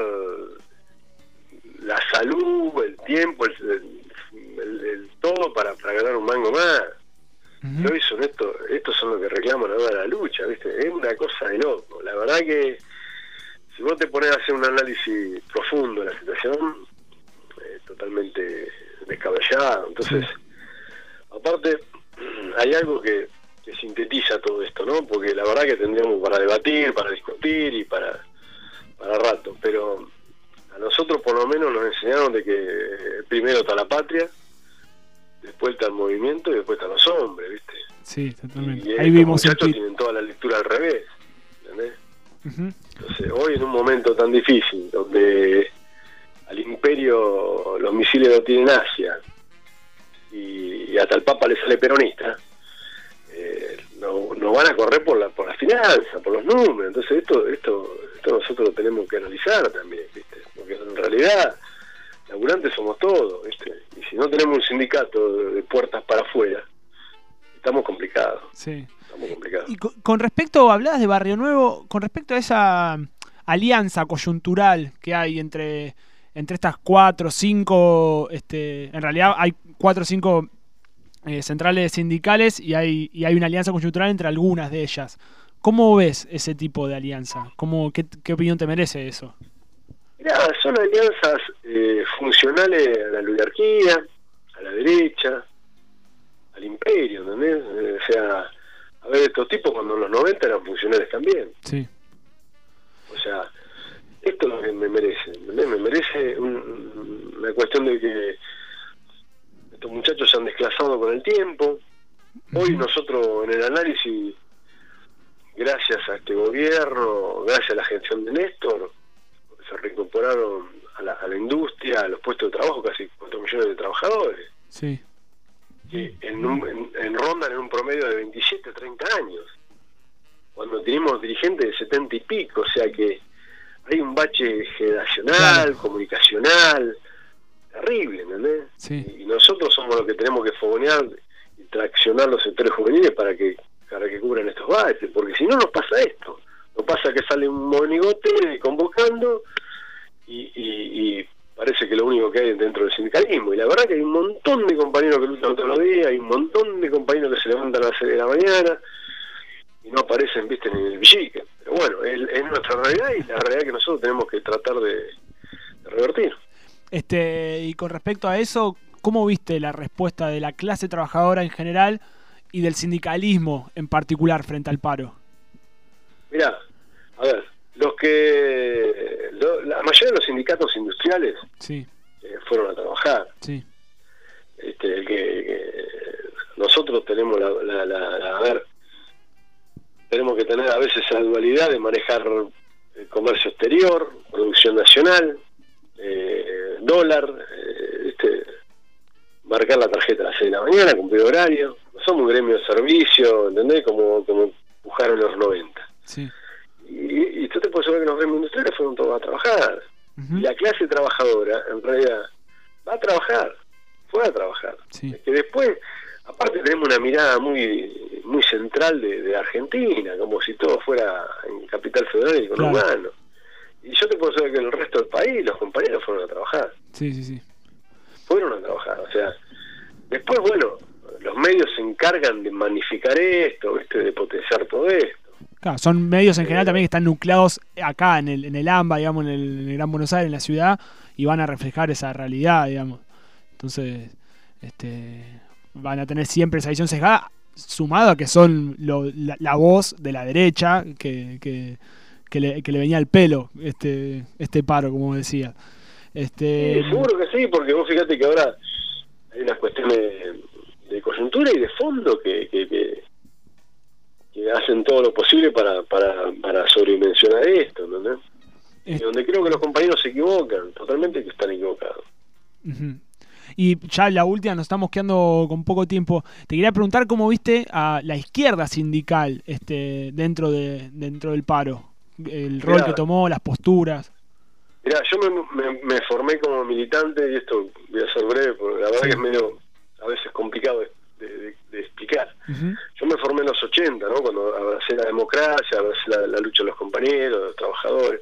la salud, el tiempo, el, el, el, el todo para, para ganar un mango más. Uh-huh. Y hoy son estos, estos son los que reclaman ahora la lucha, ¿viste? Es una cosa de loco. La verdad que si vos te pones a hacer un análisis profundo de la situación, es totalmente descabellado. Entonces, sí. Aparte, hay algo que que sintetiza todo esto, ¿no? Porque la verdad que tendríamos para debatir, para discutir y para para rato, pero a nosotros por lo menos nos enseñaron de que primero está la patria, después está el movimiento y después están los hombres, ¿viste? Sí, totalmente. Y ahí vimos los muchachos el... tienen toda la lectura al revés, ¿entendés? Uh-huh. Entonces, hoy en un momento tan difícil, donde al imperio los misiles lo tienen Asia, y y hasta el Papa le sale peronista, eh, no, no van a correr por la por la finanza, por los números. Entonces esto esto esto nosotros lo tenemos que analizar también, ¿viste? Porque en realidad laburantes somos todos, ¿viste? Y si no tenemos un sindicato de, de puertas para afuera, estamos complicados. Sí. Estamos complicados. Y con, con respecto, hablabas de Barrio Nuevo, con respecto a esa alianza coyuntural que hay entre, entre estas cuatro o cinco, este, en realidad hay cuatro o cinco eh, centrales sindicales y hay, y hay una alianza coyuntural entre algunas de ellas. ¿Cómo ves ese tipo de alianza? ¿Cómo, qué, qué opinión te merece eso? Mirá, son alianzas eh, funcionales a la oligarquía, a la derecha, al imperio, ¿entendés? Eh, o sea, a ver, estos tipos cuando en los noventa eran funcionales también. Sí. O sea, esto es lo que me merece, ¿entendés? Me merece un, una cuestión de que estos muchachos se han desclasado con el tiempo. Hoy nosotros en el análisis, gracias a este gobierno, gracias a la gestión de Néstor, se reincorporaron a la, a la industria, a los puestos de trabajo, casi cuatro millones de trabajadores. Sí. Que en, un, en, en rondan en un promedio de veintisiete a treinta años. Cuando tenemos dirigentes de setenta y pico, o sea que hay un bache generacional, claro, comunicacional, terrible, ¿entendés? Sí. Y nosotros somos los que tenemos que fogonear y traccionar los sectores juveniles para que para que cubran estos baches, porque si no nos pasa esto. Nos pasa que sale un monigote convocando y, y, y parece que lo único que hay dentro del sindicalismo. Y la verdad que hay un montón de compañeros que luchan todos los días, hay un montón de compañeros que se levantan a las seis de la mañana y no aparecen, viste, ni en el villique. Pero bueno, es, es nuestra realidad y la realidad que nosotros tenemos que tratar de, de revertir. Este, y con respecto a eso, ¿cómo viste la respuesta de la clase trabajadora en general y del sindicalismo en particular frente al paro? Mirá, a ver, los que lo, la mayoría de los sindicatos industriales sí. eh, fueron a trabajar. Sí. Este, que, que nosotros tenemos la, la, la, la, a ver, tenemos que tener a veces la dualidad de manejar el comercio exterior, producción nacional, eh, dólar, eh, este, marcar la tarjeta a las seis de la mañana, cumplir horario. No somos un gremio de servicio, ¿entendés? Como, como empujaron en los noventa. Sí. Y, y tú te puedes saber que los gremios industriales fueron todos a trabajar. Uh-huh. Y la clase trabajadora, en realidad, va a trabajar, fue a trabajar. Sí. Es que después, aparte tenemos una mirada muy muy central de, de Argentina, como si todo fuera en Capital Federal y conurbano. Claro. Y yo te puedo saber que en el resto del país los compañeros fueron a trabajar. Sí, sí, sí. Fueron a trabajar, o sea, después, bueno, los medios se encargan de magnificar esto, ¿viste? De potenciar todo esto. Claro, son medios en general también que están nucleados acá en el, en el AMBA, digamos, en el, en el Gran Buenos Aires, en la ciudad, y van a reflejar esa realidad, digamos. Entonces, este, van a tener siempre esa visión sesgada, sumado a que son lo, la, la voz de la derecha que, que, que, le, que le venía al pelo este, este paro, como decía. Este, sí, seguro que sí, porque vos fíjate que ahora hay unas cuestiones de, de coyuntura y de fondo que, que, que que hacen todo lo posible para para, para sobredimensionar esto, ¿no? Y donde creo que los compañeros se equivocan, totalmente que están equivocados. Uh-huh. Y ya la última, nos estamos quedando con poco tiempo. Te quería preguntar cómo viste a la izquierda sindical este dentro de dentro del paro, el rol mirá, que tomó, las posturas. Mirá, yo me, me, me formé como militante, y esto voy a ser breve, porque la verdad sí. que es medio, a veces complicado de, de, de explicar. Uh-huh. Yo me formé en los ochenta, ¿no? Cuando abracé la democracia, abracé la, la lucha de los compañeros, de los trabajadores.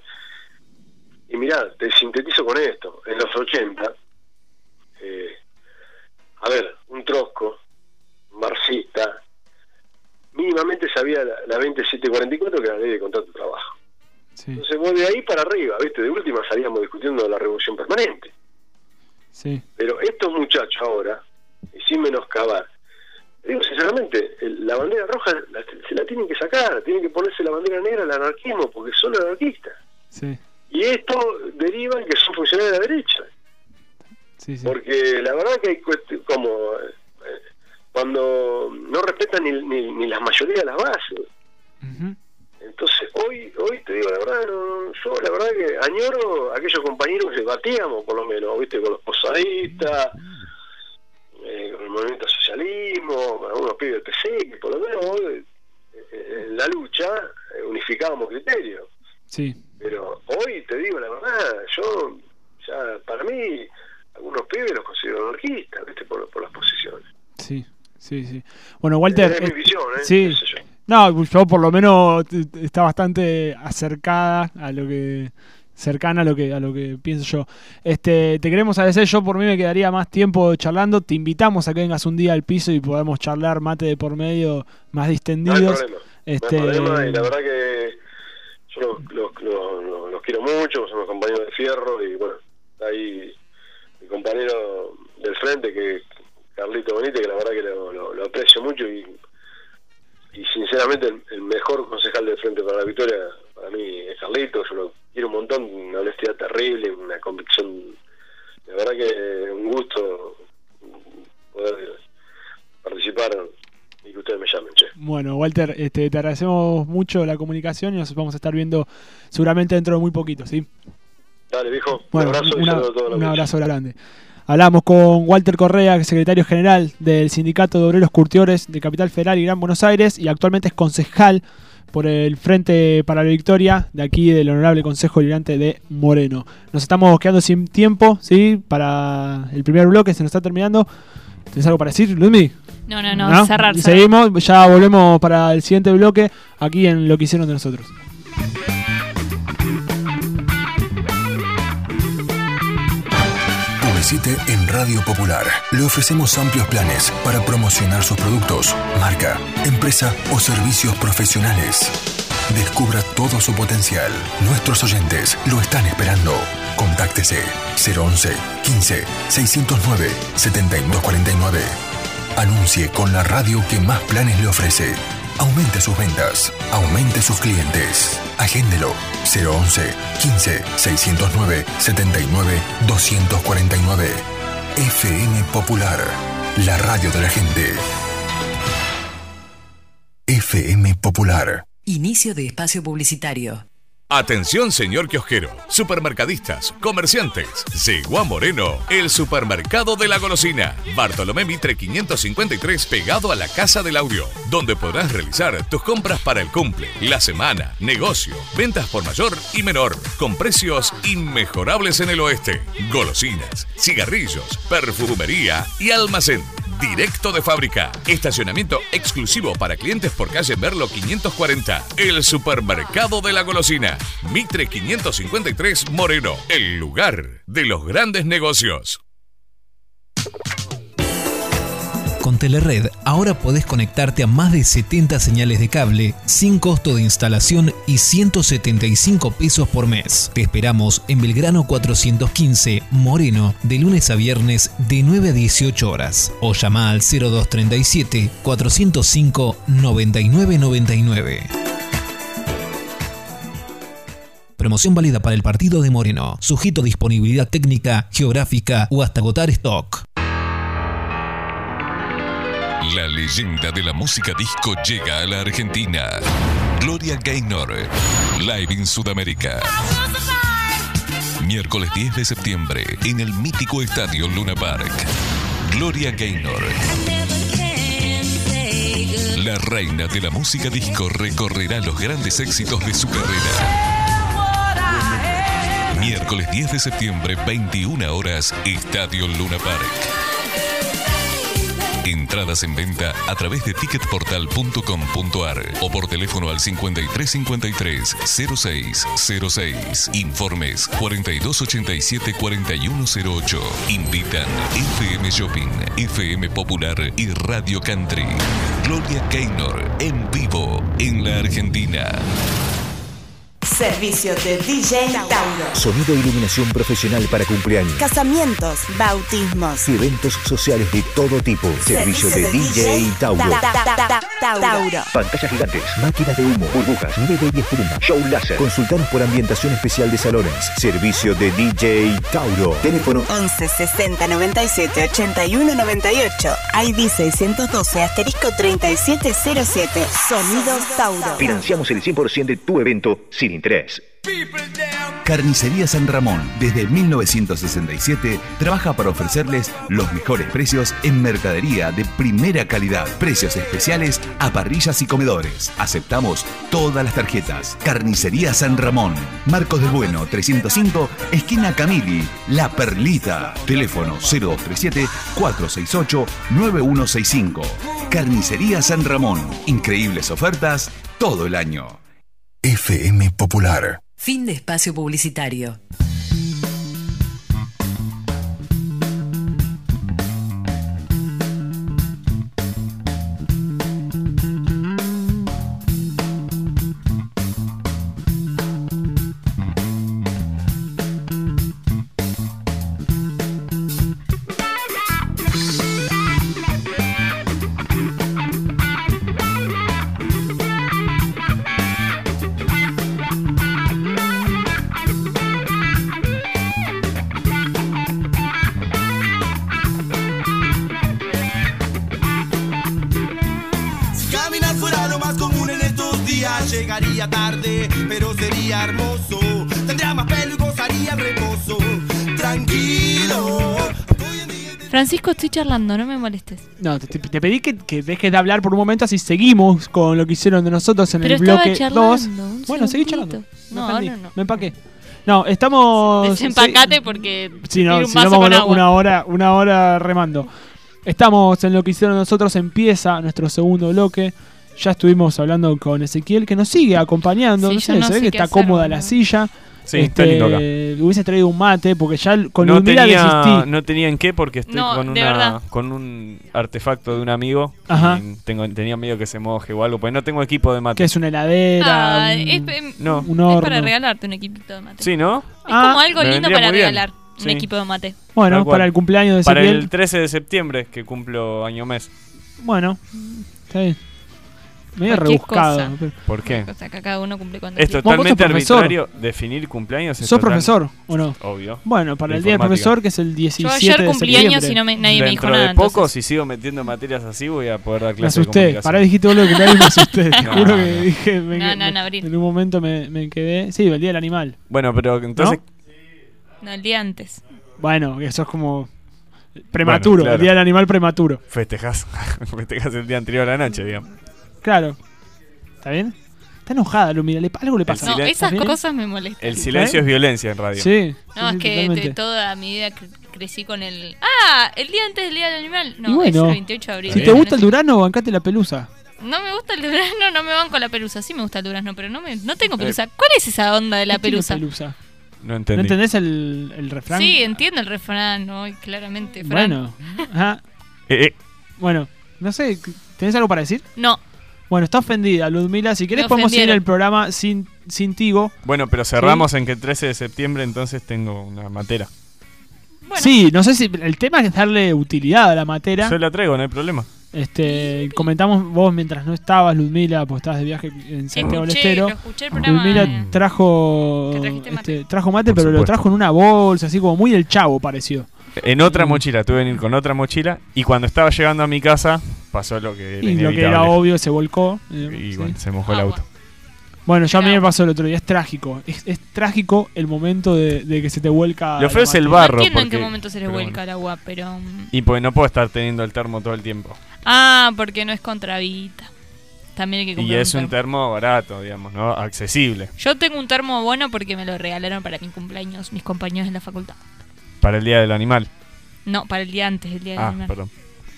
Y mirá, te sintetizo con esto. En los ochenta, eh, a ver, un trosco, marxista, mínimamente sabía la, la veintisiete cuarenta y cuatro, que era la ley de contrato de trabajo. Sí. Entonces vos de ahí para arriba, ¿viste? De última salíamos discutiendo la revolución permanente. Sí. Pero estos muchachos ahora, y sin menoscabar, digo sinceramente, el, la bandera roja la, se la tienen que sacar, tienen que ponerse la bandera negra al anarquismo, porque son anarquistas. Sí. Y esto deriva en que son funcionarios de la derecha. Sí, sí. Porque la verdad que hay cuest- como eh, cuando no respetan ni, ni, ni las mayorías de las bases. Uh-huh. Entonces hoy hoy te digo la verdad, no, yo la verdad que añoro a aquellos compañeros que debatíamos por lo menos, viste, con los posadistas, eh, con el movimiento socialista socialismo, algunos pibes del P C, que por lo menos hoy, eh, en la lucha eh, unificábamos criterios. Sí. Pero hoy, te digo la verdad, yo, ya para mí, algunos pibes los considero anarquistas, ¿viste? Por, por las posiciones. Sí, sí, sí. Bueno, Walter... Es mi eh, visión, ¿eh? Sí. Qué sé yo. No, yo por lo menos t- t- está bastante acercada a lo que... cercana a lo que a lo que pienso yo. Este, te queremos agradecer. Yo por mí me quedaría más tiempo charlando. Te invitamos a que vengas un día al piso y podamos charlar mate de por medio más distendidos. No hay problema. Este... No hay problema, y la verdad que yo los, los, los, los, los quiero mucho, somos compañeros de fierro, y bueno, ahí mi compañero del frente, que Carlito Bonite, que la verdad que lo, lo, lo aprecio mucho, y, y sinceramente el, el mejor concejal del Frente para la Victoria para mí es Carlito. Yo lo quiero un montón, una honestidad terrible, una convicción, la verdad que un gusto poder participar y que ustedes me llamen, che. Bueno, Walter, este, te agradecemos mucho la comunicación y nos vamos a estar viendo seguramente dentro de muy poquito, ¿sí? Dale, viejo, Bueno, un abrazo y una- saludo a toda la un audiencia. abrazo grande. Hablamos con Walter Correa, secretario general del Sindicato de Obreros Curtidores de Capital Federal y Gran Buenos Aires, y actualmente es concejal por el Frente para la Victoria de aquí del Honorable Consejo Liberante de Moreno. Nos estamos quedando sin tiempo, ¿sí? Para el primer bloque se nos está terminando. ¿Tienes algo para decir, Ludmi? No, no, no, cerrar, cerrar. Seguimos, ya volvemos para el siguiente bloque aquí en Lo que hicieron de nosotros. Publicite en Radio Popular. Le ofrecemos amplios planes para promocionar sus productos, marca, empresa o servicios profesionales. Descubra todo su potencial. Nuestros oyentes lo están esperando. Contáctese cero once, quince, seiscientos nueve, setenta y dos cuarenta y nueve. Anuncie con la radio que más planes le ofrece. Aumente sus ventas, aumente sus clientes. Agéndelo cero once, quince, seiscientos nueve, setenta y nueve, doscientos cuarenta y nueve. F M Popular, la radio de la gente. F M Popular. Inicio de espacio publicitario. Atención, señor kiosquero, supermercadistas, comerciantes. Llegó a Moreno el supermercado de la golosina. Bartolomé Mitre quinientos cincuenta y tres, pegado a la Casa del Audio, donde podrás realizar tus compras para el cumple, la semana, negocio, ventas por mayor y menor, con precios inmejorables en el oeste. Golosinas, cigarrillos, perfumería y almacén. Directo de fábrica. Estacionamiento exclusivo para clientes por calle Merlo quinientos cuarenta. El supermercado de la golosina. Mitre quinientos cincuenta y tres, Moreno. El lugar de los grandes negocios. Con Telered ahora podés conectarte a más de setenta señales de cable sin costo de instalación y ciento setenta y cinco pesos por mes. Te esperamos en Belgrano cuatrocientos quince, Moreno, de lunes a viernes de nueve a dieciocho horas. O llama al cero dos treinta y siete, cuatrocientos cinco, noventa y nueve noventa y nueve. Promoción válida para el partido de Moreno. Sujeto a disponibilidad técnica, geográfica o hasta agotar stock. La leyenda de la música disco llega a la Argentina. Gloria Gaynor, live in Sudamérica. Miércoles diez de septiembre, en el mítico estadio Luna Park. Gloria Gaynor, la reina de la música disco, recorrerá los grandes éxitos de su carrera. Miércoles diez de septiembre, veintiuna horas, Estadio Luna Park. Entradas en venta a través de ticket portal punto com punto a r o por teléfono al cincuenta y tres cincuenta y tres, cero seis cero seis. Informes cuarenta y dos ochenta y siete, cuarenta y uno cero ocho. Invitan F M Shopping, F M Popular y Radio Country. Gloria Gaynor en vivo en la Argentina. Servicio de D J Tauro. Sonido e iluminación profesional para cumpleaños. Casamientos, bautismos. Eventos sociales de todo tipo. Servicio de D J Tauro. Tauro. Pantallas gigantes, máquinas de humo, burbujas, nieve y espuma, show láser. Consultanos por ambientación especial de salones. Servicio de D J Tauro. Teléfono once sesenta noventa y siete ochenta y uno noventa y ocho. I D seiscientos doce asterisco treinta y siete cero siete. Sonido Tauro. Financiamos el cien por ciento de tu evento sin interés. People down Carnicería San Ramón, desde mil novecientos sesenta y siete, trabaja para ofrecerles los mejores precios en mercadería de primera calidad. Precios especiales a parrillas y comedores. Aceptamos todas las tarjetas. Carnicería San Ramón, Marcos del Bueno, trescientos cinco, esquina Camili, La Perlita. Teléfono cero dos tres siete, cuatro seis ocho, nueve uno seis cinco. Carnicería San Ramón, increíbles ofertas todo el año. F M Popular. Fin de espacio publicitario. Llegaría tarde, pero sería hermoso. Tendría más pelo y gozaría el reposo. Tranquilo. Francisco, estoy charlando, no me molestes. No, te, te pedí que, que dejes de hablar por un momento, así seguimos con lo que hicieron de nosotros en Pero el bloque dos. un Bueno, seguí segundito. charlando. No, me, ahora no. me empaqué. No, estamos. Desempacate porque Sí, no, quiero un si vaso no vamos con una, agua. una hora, una hora remando. Estamos en lo que hicieron nosotros, empieza nuestro segundo bloque. Ya estuvimos hablando con Ezequiel, que nos sigue acompañando. Sí, no yo sé, no se ve sé que qué está hacer, cómoda boludo. la silla. Sí, está lindo acá. Hubiese traído un mate, porque ya con no Ludmila tenía, desistí. no tenía en qué porque estoy No, con, de una, verdad. con un artefacto de un amigo. Ajá. Y tengo, tenía miedo que se moje o algo, pues no tengo equipo de mate. Que es una heladera, Ah, un, es, em, No. un es horno. para regalarte un equipito de mate. Sí, ¿no? Es como algo me lindo vendría para muy bien. regalar. Un Sí. equipo de mate. Bueno, Tal cual. para el cumpleaños de Para Ezequiel. el trece de septiembre, que cumplo año mes. Bueno, está bien. Medio Cualquier rebuscado. cosa. pero- ¿Por qué? O sea, que cada uno cumple cuando Es quiere. totalmente ¿Vos sos profesor? arbitrario definir cumpleaños. es ¿Sos total- profesor o no? Obvio. Bueno, para De el día del informática. profesor, que es el Yo diecisiete ayer de cumplí septiembre. años y no me, nadie me dijo Dentro nada. de poco, entonces. si sigo metiendo materias así, voy a poder dar Me clases de asusté. comunicación. Pará, dijiste vos lo que me me asusté. Te No, juro que no. dije. Me, No, no, me- en abril. en un momento me, me quedé. Sí, el día del animal. Bueno, pero entonces... No, el día antes. Bueno, eso es como. Prematuro, Bueno, claro. el día del animal prematuro. Festejás, festejás el día anterior a la noche, digamos. Claro. ¿Está bien? Está enojada, Lumira. le- Algo le pasa. No, silen- esas ¿Bien? cosas me molestan. El silencio ¿Eh? es violencia en radio. Sí. No, sí, es sí, que totalmente. de toda mi vida cre- crecí con el... Ah, el día antes del día del animal. No, Y bueno, es el veintiocho de abril. si te gusta el durazno, bancate la pelusa. No me gusta el durazno, no me banco la pelusa. Sí me gusta el durazno, pero no, me, no tengo pelusa. ¿Cuál es esa onda de la ¿Qué tiene pelusa? pelusa? No entendí. ¿No entendés el, el refrán? Sí, entiendo el refrán, ¿no? Claramente, Fran. Bueno. Ajá. Eh, eh. Bueno, no sé, ¿tenés algo para decir? No. Bueno, está ofendida, Ludmila. Si querés Me podemos seguir ofendieron. el programa sin, sin Tigo. Bueno, pero cerramos en que el trece de septiembre entonces tengo una matera. Sí, no sé si el tema es darle utilidad a la matera. Yo la traigo, no hay problema. Este, comentamos vos mientras no estabas, Ludmila, pues estabas de viaje en Santiago del Escuché, Estero. lo escuché el programa Ludmila trajo que trajiste este, trajo mate, Por pero lo supuesto. trajo en una bolsa, así como muy el Chavo pareció. En otra mochila, tuve que venir con otra mochila y cuando estaba llegando a mi casa pasó lo que era Y lo que inevitable. era obvio se volcó. eh, Y sí. bueno, se mojó el auto. Bueno, ya a mí me pasó el otro día, es trágico. Es, es trágico el momento de, de que se te vuelca. Lo feo la es el matera. barro. No entiendo en porque- qué momento se les pero vuelca el agua, pero... mm, Y pues no puedo estar teniendo el termo todo el tiempo. Ah, porque no es contravita. También hay que Y comprar es un un termo. termo barato, digamos, ¿no? Accesible. Yo tengo un termo bueno porque me lo regalaron para mi cumpleaños mis compañeros de la facultad. Para el Día del Animal. No, para el día antes del día del Ah, animal. perdón.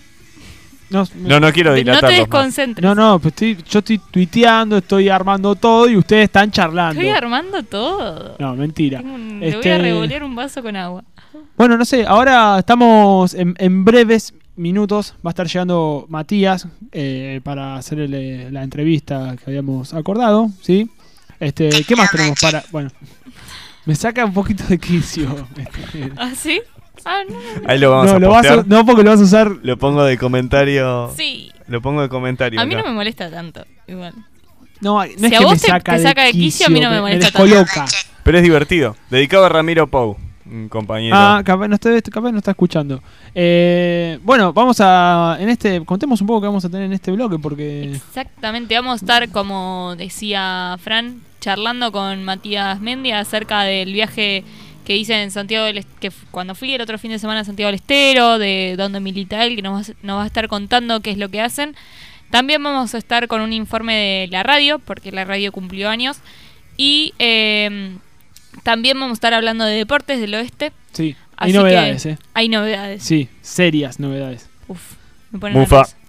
No, No, no quiero No te dilatarlo más. desconcentres. No, no, pues estoy, yo estoy tuiteando, estoy armando todo y ustedes están charlando. Estoy armando todo. No, mentira. Tengo un- Le voy Este, a revolear un vaso con agua. Bueno, no sé, ahora estamos en, en breves minutos. Va a estar llegando Matías eh, para hacerle la entrevista que habíamos acordado, ¿sí? Este, ¿qué más tenemos para...? Bueno, me saca un poquito de quicio. Este, ¿Ah, sí? Ah, no. Ahí lo vamos no, a lo vas a- postear. no, porque lo vas a usar... Lo pongo de comentario. Sí. Lo pongo de comentario. A mí no acá. me molesta tanto, igual. No, no Si es a que vos me te- saca te de saca de quicio, a mí no me molesta tanto. descoloca. Pero es divertido. Dedicado a Ramiro Pou. un compañero. Ah, capaz no está, capaz no está escuchando. Eh, bueno, vamos a. En este. Contemos un poco qué vamos a tener en este bloque, porque. Exactamente, vamos a estar, como decía Fran, charlando con Matías Mendia acerca del viaje que hice en Santiago del Est- que f- cuando fui el otro fin de semana a Santiago del Estero, de donde milita él, que nos va, a s- nos va a estar contando qué es lo que hacen. También vamos a estar con un informe de la radio, porque la radio cumplió años. Y eh, también vamos a estar hablando de deportes del oeste. Sí, hay Así novedades, que eh. Hay novedades. Sí, serias novedades. Uf, me pone Mufa. nerviosa.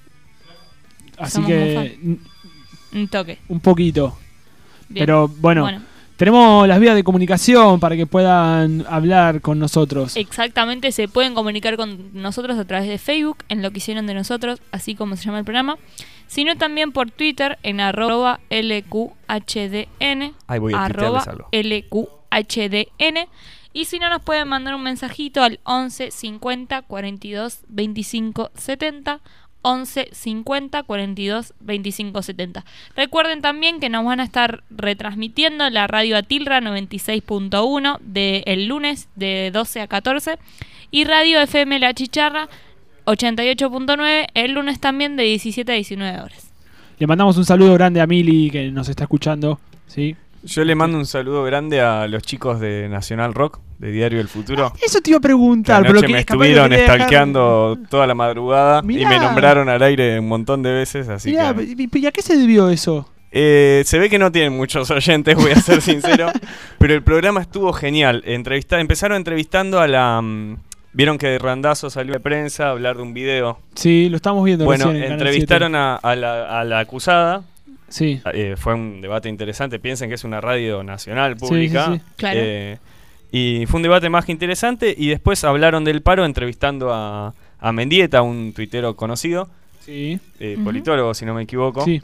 Así Somos que. mufa. Un toque. Un poquito. Bien. Pero bueno, Bueno. tenemos las vías de comunicación para que puedan hablar con nosotros. Exactamente, se pueden comunicar con nosotros a través de Facebook, en lo que hicieron de nosotros, así como se llama el programa, sino también por Twitter en arroba L Q H D N, Ahí voy a arroba tuitearles algo. L Q H D N, y si no nos pueden mandar un mensajito al once cincuenta cuarenta y dos veinticinco setenta, once cincuenta cuarenta y dos veinticinco setenta. Recuerden también que nos van a estar retransmitiendo la radio Atilra noventa y seis punto uno de el lunes de doce a catorce y radio F M La Chicharra ochenta y ocho punto nueve el lunes también de diecisiete a diecinueve horas. Le mandamos un saludo grande a Mili que nos está escuchando. ¿Sí? Yo le mando un saludo grande a los chicos de Nacional Rock, de Diario El Futuro. Eso te iba a preguntar. Que pero anoche que me capaz que estuvieron quería dejar- stalkeando toda la madrugada y Mirá. me nombraron al aire un montón de veces, así Mirá, que... ¿y- ¿y a qué se debió eso? Eh, se ve que no tienen muchos oyentes, voy a ser sincero, pero el programa estuvo genial. Entrevista, empezaron entrevistando a la... mm, Vieron que Randazo salió de prensa a hablar de un video. Sí, lo estamos viendo Bueno, recién en Canal entrevistaron a, a la, a la acusada. Sí. Eh, fue un debate interesante. Piensen que es una radio nacional pública. Sí, sí, sí. Claro. Eh, y fue un debate más que interesante. Y después hablaron del paro entrevistando a, a Mendieta, un tuitero conocido. Sí. Eh, Ujú. politólogo, si no me equivoco. Sí.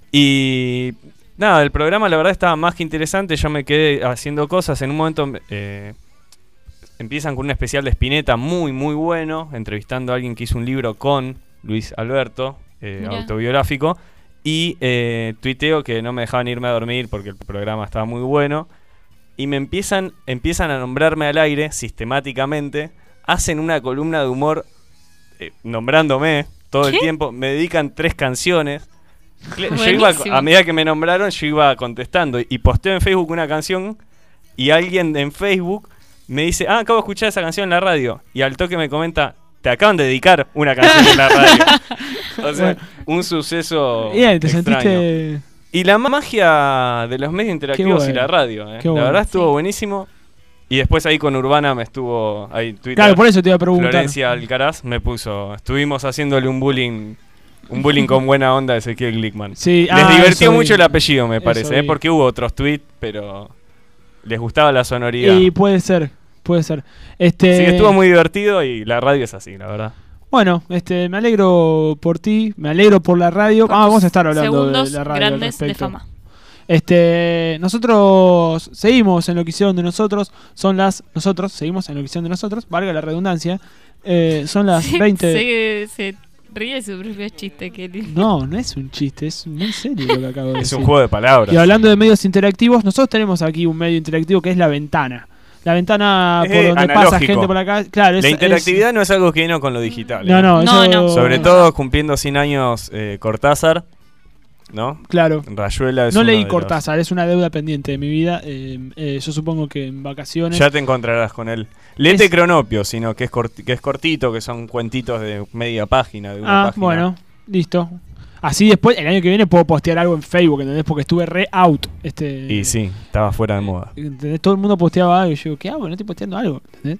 Y nada, el programa la verdad estaba más que interesante. Yo me quedé haciendo cosas. En un momento eh, empiezan con un especial de Spinetta muy, muy bueno. Entrevistando a alguien que hizo un libro con Luis Alberto, eh, Mirá. autobiográfico. Y eh, tuiteo que no me dejaban irme a dormir porque el programa estaba muy bueno. Y me empiezan, empiezan a nombrarme al aire sistemáticamente. Hacen una columna de humor eh, nombrándome todo el ¿Qué? tiempo. Me dedican tres canciones. Cle- Yo iba, Buenísimo. a medida que me nombraron, yo iba contestando. Y posteo en Facebook una canción. Y alguien en Facebook me dice: ah, acabo de escuchar esa canción en la radio. Y al toque me comenta: te acaban de dedicar una canción en la radio. O sea, un suceso Bien, te extraño. sentiste. Y la magia de los medios interactivos Qué y la bueno. radio. eh. Qué La bueno. verdad estuvo buenísimo. Y después ahí con Urbana me estuvo ahí Twitter. Claro, por eso te iba a preguntar. Florencia Alcaraz me puso. Estuvimos haciéndole un bullying. Un bullying con buena onda a Ezequiel Glickman. Sí, les ah, divirtió eso vi. mucho el apellido, me Eso parece, ¿eh? vi. Porque hubo otros tweets, pero les gustaba la sonoridad. Y puede ser, puede ser. Este, Así que estuvo muy divertido y la radio es así, la verdad. Bueno, este, me alegro por ti, me alegro por la radio. Por Ah, tus vamos a estar hablando segundos de la radio al grandes de respecto. fama. Este, nosotros seguimos en lo que hicieron de nosotros. Son las, nosotros seguimos en lo que hicieron de nosotros. Valga la redundancia. Eh, son las Sí, veinte. Se, se ríe de su propio chiste, Kelly. No, no es un chiste, es muy serio lo que acabo de Es decir. un juego de palabras. Y hablando de medios interactivos, nosotros tenemos aquí un medio interactivo que es La Ventana. La ventana por Eh, donde pasa analógico. gente por acá. Claro, es, la es- interactividad no es algo que vino con lo digital. No, ¿eh? no, No, eso- no. Sobre todo cumpliendo cien años eh, Cortázar, ¿no? Claro. Rayuela es no uno leí de los- Cortázar, es una deuda pendiente de mi vida. Eh, eh, yo supongo que en vacaciones. Ya te encontrarás con él. Léete Es- Cronopio, sino que es, corti- que es cortito, que son cuentitos de media página, de una Ah, página. bueno, listo. Así después, el año que viene puedo postear algo en Facebook, ¿entendés? Porque estuve re out. Este, Y sí, estaba fuera de moda. ¿entendés? Todo el mundo posteaba algo y yo digo, ¿qué hago? No estoy posteando algo, ¿entendés?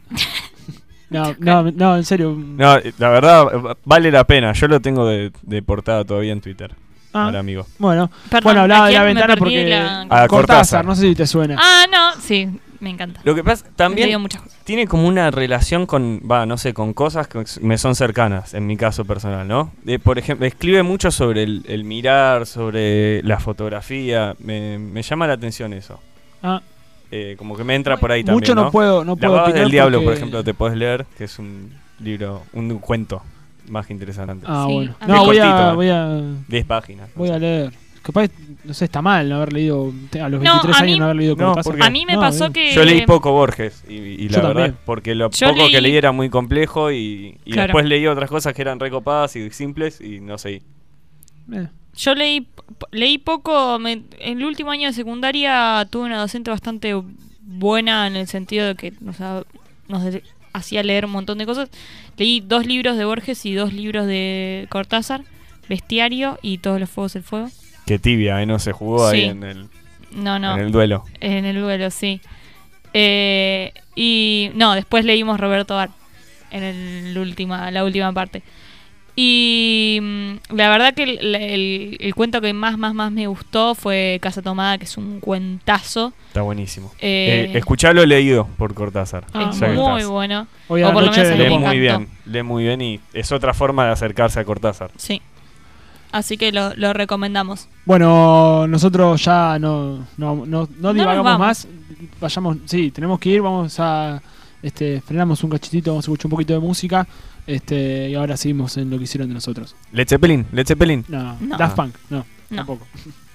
no, no, no, en serio. No, la verdad, vale la pena. Yo lo tengo de, de portada todavía en Twitter. Ah, Ahora, amigo. Bueno, Perdón, bueno, hablaba ¿a de la quién? Me ventana perdí porque. la- A Cortázar, Cortázar. no sé si te suena. Ah, no, sí, me encanta. Lo que pasa He también leído muchas cosas. tiene como una relación con, va, no sé, con cosas que me son cercanas, en mi caso personal, ¿no? De, por ejemplo, escribe mucho sobre el, el mirar, sobre la fotografía. Me, me llama la atención eso. Ah. Eh, como que me entra por ahí Mucho también, no ¿no? puedo- no Las puedo Babas opinar del Diablo, por porque- ejemplo, te puedes leer, que es un libro, un cuento más que interesante. Ah, Sí, bueno. a No, Es voy a, cortito, ¿eh? voy a. diez páginas. Voy a leer. capaz, no sé, está mal no haber leído, a los No, veintitrés a años mí- no haber leído No, Cortázar. porque- A mí me No, pasó bien. que... Yo leí poco Borges y, y la Yo verdad, también. porque lo Yo poco que leí- leí era muy complejo y, y Claro. después leí otras cosas que eran recopadas y simples y no seguí. Eh. Yo leí p- leí poco. Me- en el último año de secundaria tuve una docente bastante buena en el sentido de que nos, ha- nos de- hacía leer un montón de cosas. Leí dos libros de Borges y dos libros de Cortázar, Bestiario y Todos los Fuegos del Fuego. Qué tibia, ¿eh? No se jugó ahí Sí. en el, No, no. en el duelo. En el duelo, sí. Eh, y no, después leímos Roberto Ar en el última, la última parte. Y mm, la verdad que el, el- el cuento que más, más, más me gustó fue Casa Tomada, que es un cuentazo. Está buenísimo. Eh, Eh, escuchalo leído por Cortázar. Ah, ya que muy estás. bueno. Hoy O por lo anoche menos a mí Lee me muy encantó. bien, lee muy bien y es otra forma de acercarse a Cortázar. Sí. Así que lo, lo recomendamos. Bueno, nosotros ya no, no, no, no nos divagamos vamos. más. Vayamos, sí, tenemos que ir, vamos a este, frenamos un cachitito, vamos a escuchar un poquito de música. Este, y ahora seguimos en lo que hicieron de nosotros. Led Zeppelin, Led Zeppelin. No, No. Daft Punk, no, No. tampoco.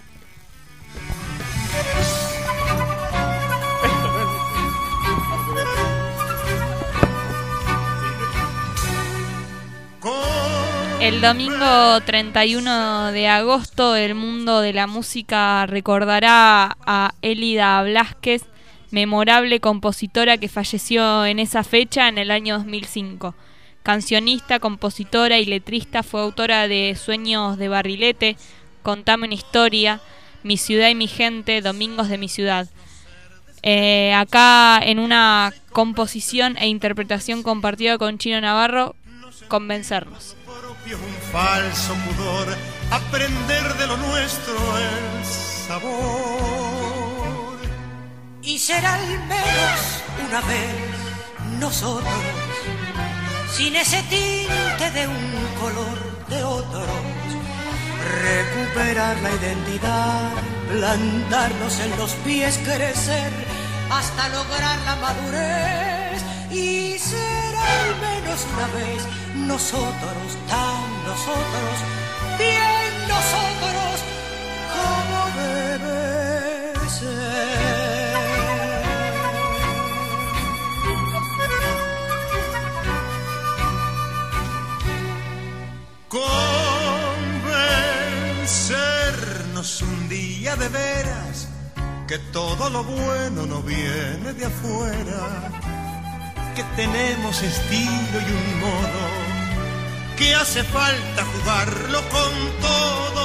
El domingo treinta y uno de agosto el mundo de la música recordará a Elida Blázquez, memorable compositora que falleció en esa fecha en el año dos mil cinco. Cancionista, compositora y letrista, fue autora de Sueños de Barrilete, Contame una historia, Mi ciudad y mi gente, Domingos de mi ciudad. Eh, acá en una composición e interpretación compartida con Chino Navarro, Convencernos. Un falso pudor, aprender de lo nuestro el sabor. Y será al menos una vez nosotros, sin ese tinte de un color de otros, recuperar la identidad, plantarnos en los pies, crecer hasta lograr la madurez. Y será al menos una vez nosotros, tan nosotros, bien nosotros, como debe ser. Convencernos un día de veras que todo lo bueno no viene de afuera, que tenemos estilo y un modo, que hace falta jugarlo con todo.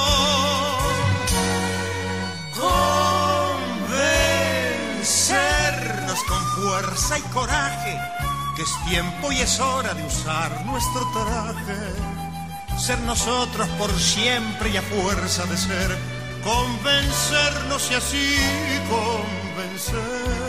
Convencernos con fuerza y coraje, que es tiempo y es hora de usar nuestro traje. Ser nosotros por siempre y a fuerza de ser, convencernos y así convencer.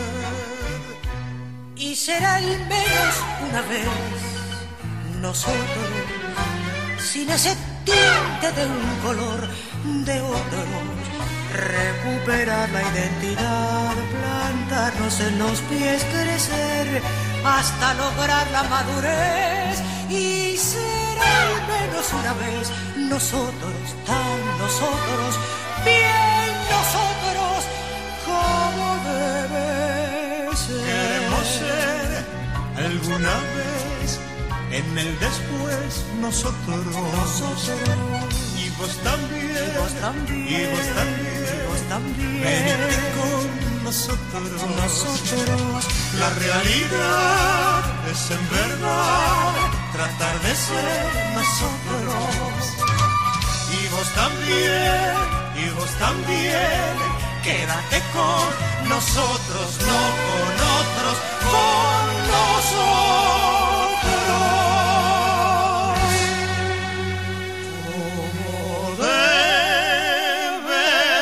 Y será al menos una vez nosotros, sin ese tinte de un color de otros, recuperar la identidad, plantarnos en los pies, crecer hasta lograr la madurez. Y será al menos una vez nosotros, tan nosotros, bien nosotros, como debe ser. Queremos ser alguna vez en el después nosotros, nosotros. Y vos también, Y vos también, y vos también, y vos también. venite con nosotros, nosotros. La realidad es en verdad tratar de ser nosotros. Y vos también, y vos también, quédate con nosotros, no con otros, con nosotros. Como debe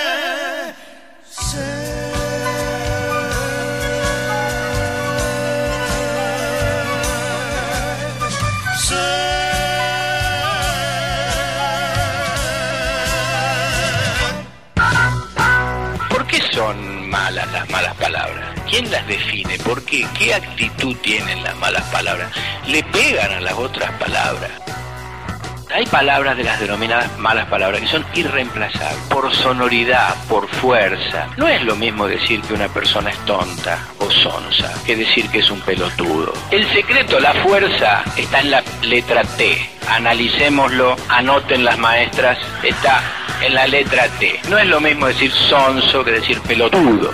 ¿Por qué son malas las malas palabras? ¿Quién las define? ¿Por qué? ¿Qué actitud tienen las malas palabras? ¿Le pegan a las otras palabras? Hay palabras de las denominadas malas palabras que son irreemplazables, por sonoridad, por fuerza. No es lo mismo decir que una persona es tonta o sonsa que decir que es un pelotudo. El secreto, la fuerza, está en la letra T. Analicémoslo, anoten las maestras, está en la letra T. No es lo mismo decir sonso que decir pelotudo.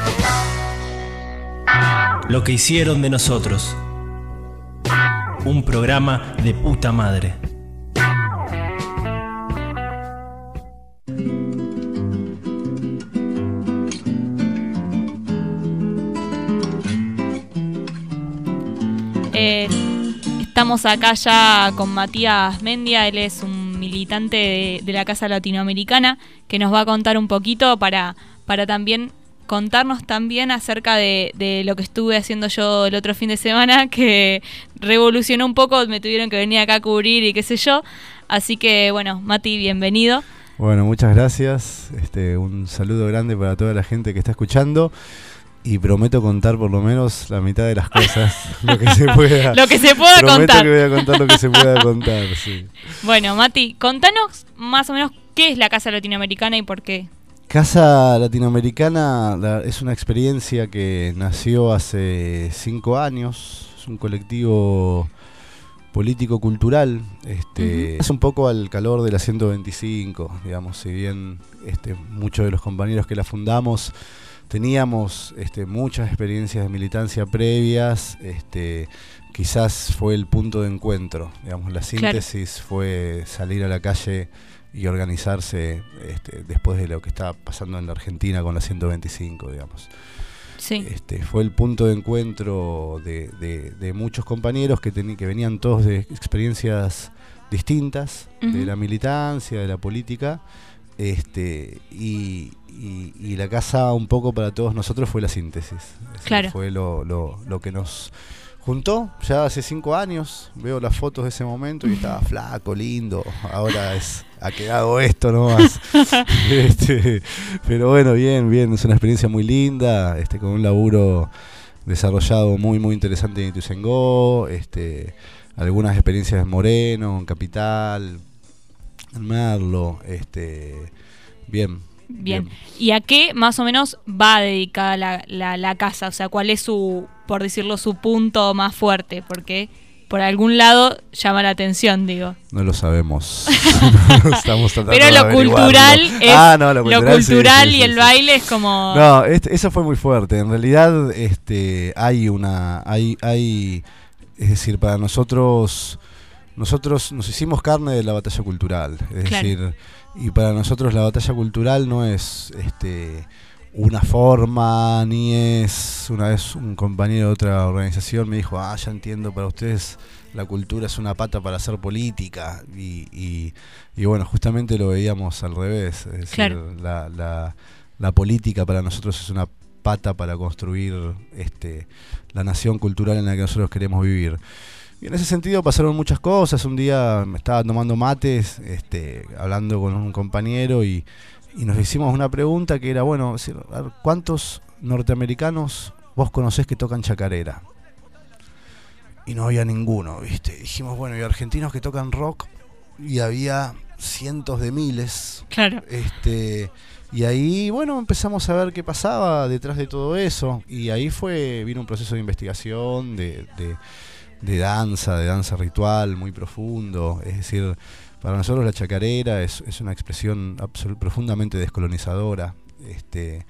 Lo que hicieron de nosotros. Un programa de puta madre. Eh, estamos acá ya con Matías Mendia, él es un militante de, de la Casa Latinoamericana que nos va a contar un poquito para, para también contarnos también acerca de, de lo que estuve haciendo yo el otro fin de semana, que revolucionó un poco, me tuvieron que venir acá a cubrir y qué sé yo, así que bueno, Mati, bienvenido. Bueno, muchas gracias, este, un saludo grande para toda la gente que está escuchando. Y prometo contar por lo menos la mitad de las cosas, lo que se pueda. Lo que se pueda prometo contar. que voy a contar lo que se pueda contar, sí. Bueno, Mati, contanos más o menos qué es la Casa Latinoamericana y por qué. Casa Latinoamericana la, es una experiencia que nació hace cinco años. Es un colectivo político-cultural. Este, uh-huh. Es un poco al calor de la ciento veinticinco, digamos, si bien este, muchos de los compañeros que la fundamos teníamos este, muchas experiencias de militancia previas, este, quizás fue el punto de encuentro, digamos, la síntesis claro. fue salir a la calle y organizarse este, después de lo que estaba pasando en la Argentina con la ciento veinticinco, digamos. Sí. Este, fue el punto de encuentro de, de, de muchos compañeros que, teni- que venían todos de experiencias distintas, uh-huh. de la militancia, de la política, este, y, y, y la casa un poco para todos nosotros fue la síntesis. Eso claro. fue lo, lo, lo que nos juntó ya hace cinco años. Veo las fotos de ese momento y estaba flaco, lindo. Ahora es a qué hago esto nomás. este, pero bueno, bien, bien. Es una experiencia muy linda, este, con un laburo desarrollado muy, muy interesante en Ituzaingó. Este, algunas experiencias en Moreno, en Capital, en Merlo, este, bien, bien. Bien. ¿Y a qué más o menos va dedicada la, la, la casa? O sea, ¿cuál es su, por decirlo, su punto más fuerte? Porque por algún lado llama la atención, digo. No lo sabemos. Estamos tratando Pero lo de cultural es ah, no, lo cultural, lo cultural sí, sí, y sí, el sí. baile es como. No, este, eso fue muy fuerte. En realidad, este, hay una, hay, hay, es decir, para nosotros. Nosotros nos hicimos carne de la batalla cultural, es claro. decir, y para nosotros la batalla cultural no es este, una forma, ni es, una vez un compañero de otra organización me dijo, ah, ya entiendo, para ustedes la cultura es una pata para hacer política, y, y, y bueno, justamente lo veíamos al revés, es decir, claro. la, la, la política para nosotros es una pata para construir este, la nación cultural en la que nosotros queremos vivir. Y en ese sentido pasaron muchas cosas. Un día me estaba tomando mates, este, hablando con un compañero y, y nos hicimos una pregunta que era, bueno, ¿cuántos norteamericanos vos conocés que tocan chacarera? Y no había ninguno, ¿viste? Dijimos, bueno, y argentinos que tocan rock, y había cientos de miles. Claro. Este, y ahí, bueno, empezamos a ver qué pasaba detrás de todo eso. Y ahí fue, vino un proceso de investigación, de... de de danza, de danza ritual muy profundo. Es decir, para nosotros la chacarera es, es una expresión absolut, profundamente descolonizadora, este,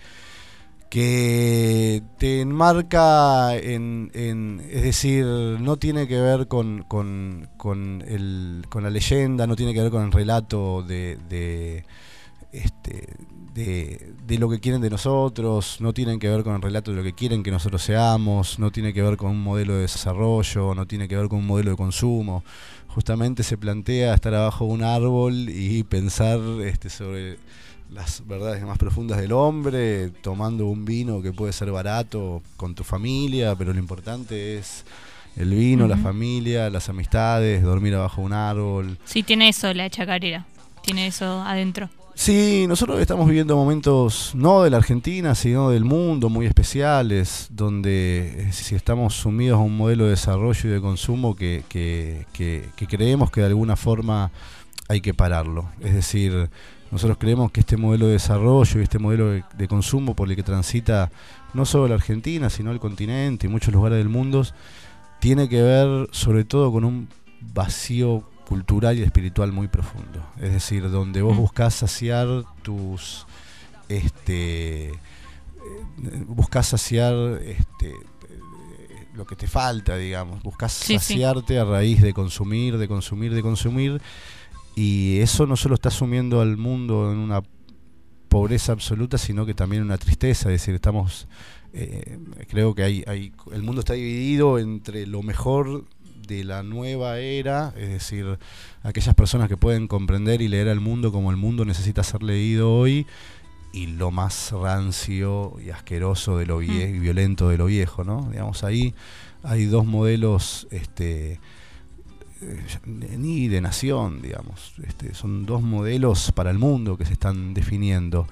que te enmarca en, en, es decir, no tiene que ver con, con, con, el, con la leyenda, no tiene que ver con el relato de, de este De, de lo que quieren de nosotros, no tienen que ver con el relato de lo que quieren que nosotros seamos, no tiene que ver con un modelo de desarrollo, no tiene que ver con un modelo de consumo. Justamente se plantea estar abajo de un árbol y pensar este, sobre las verdades más profundas del hombre, tomando un vino que puede ser barato con tu familia, pero lo importante es el vino, uh-huh. la familia, las amistades, dormir abajo de un árbol. Sí, tiene eso la chacarera, tiene eso adentro. Sí, nosotros estamos viviendo momentos no de la Argentina, sino del mundo muy especiales, donde si estamos sumidos a un modelo de desarrollo y de consumo que, que, que, que creemos que de alguna forma hay que pararlo. Es decir, nosotros creemos que este modelo de desarrollo y este modelo de, de consumo por el que transita no solo la Argentina, sino el continente y muchos lugares del mundo, tiene que ver sobre todo con un vacío cultural y espiritual muy profundo. Es decir, donde vos buscás saciar tus... este buscás saciar este lo que te falta, digamos, buscás Sí, saciarte a raíz de consumir, de consumir, de consumir, y eso no solo está sumiendo al mundo en una pobreza absoluta, sino que también en una tristeza. Es decir, estamos eh, creo que hay, hay el mundo está dividido entre lo mejor de la nueva era, es decir, aquellas personas que pueden comprender y leer al mundo como el mundo necesita ser leído hoy, y lo más rancio y asqueroso de lo viejo y violento de lo viejo, ¿no? Digamos, ahí hay dos modelos este eh, ni de nación, digamos, este, son dos modelos para el mundo que se están definiendo.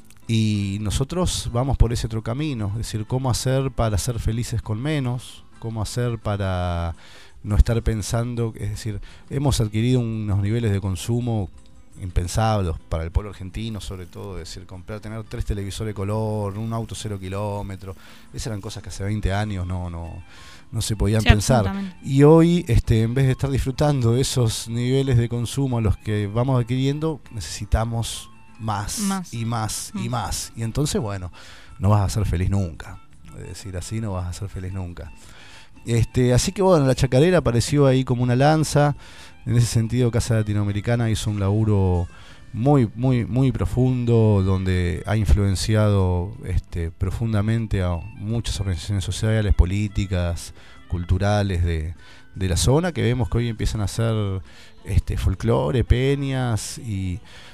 Y nosotros vamos por ese otro camino, es decir, cómo hacer para ser felices con menos, cómo hacer para no estar pensando, es decir, hemos adquirido unos niveles de consumo impensables para el pueblo argentino, sobre todo, es decir, comprar, tener tres televisores de color, un auto cero kilómetros, esas eran cosas que hace veinte años no, no, no se podían Sí, pensar. Y hoy, este, en vez de estar disfrutando de esos niveles de consumo a los que vamos adquiriendo, necesitamos más, Más. y más y más. Y entonces, bueno, no vas a ser feliz nunca. Es decir, así no vas a ser feliz nunca. Este, así que bueno, la chacarera apareció ahí como una lanza. En ese sentido, Casa Latinoamericana hizo un laburo muy, muy, muy profundo, donde ha influenciado este, profundamente a muchas organizaciones sociales, políticas, culturales de, de la zona, que vemos que hoy empiezan a hacer este, folclore, peñas, y,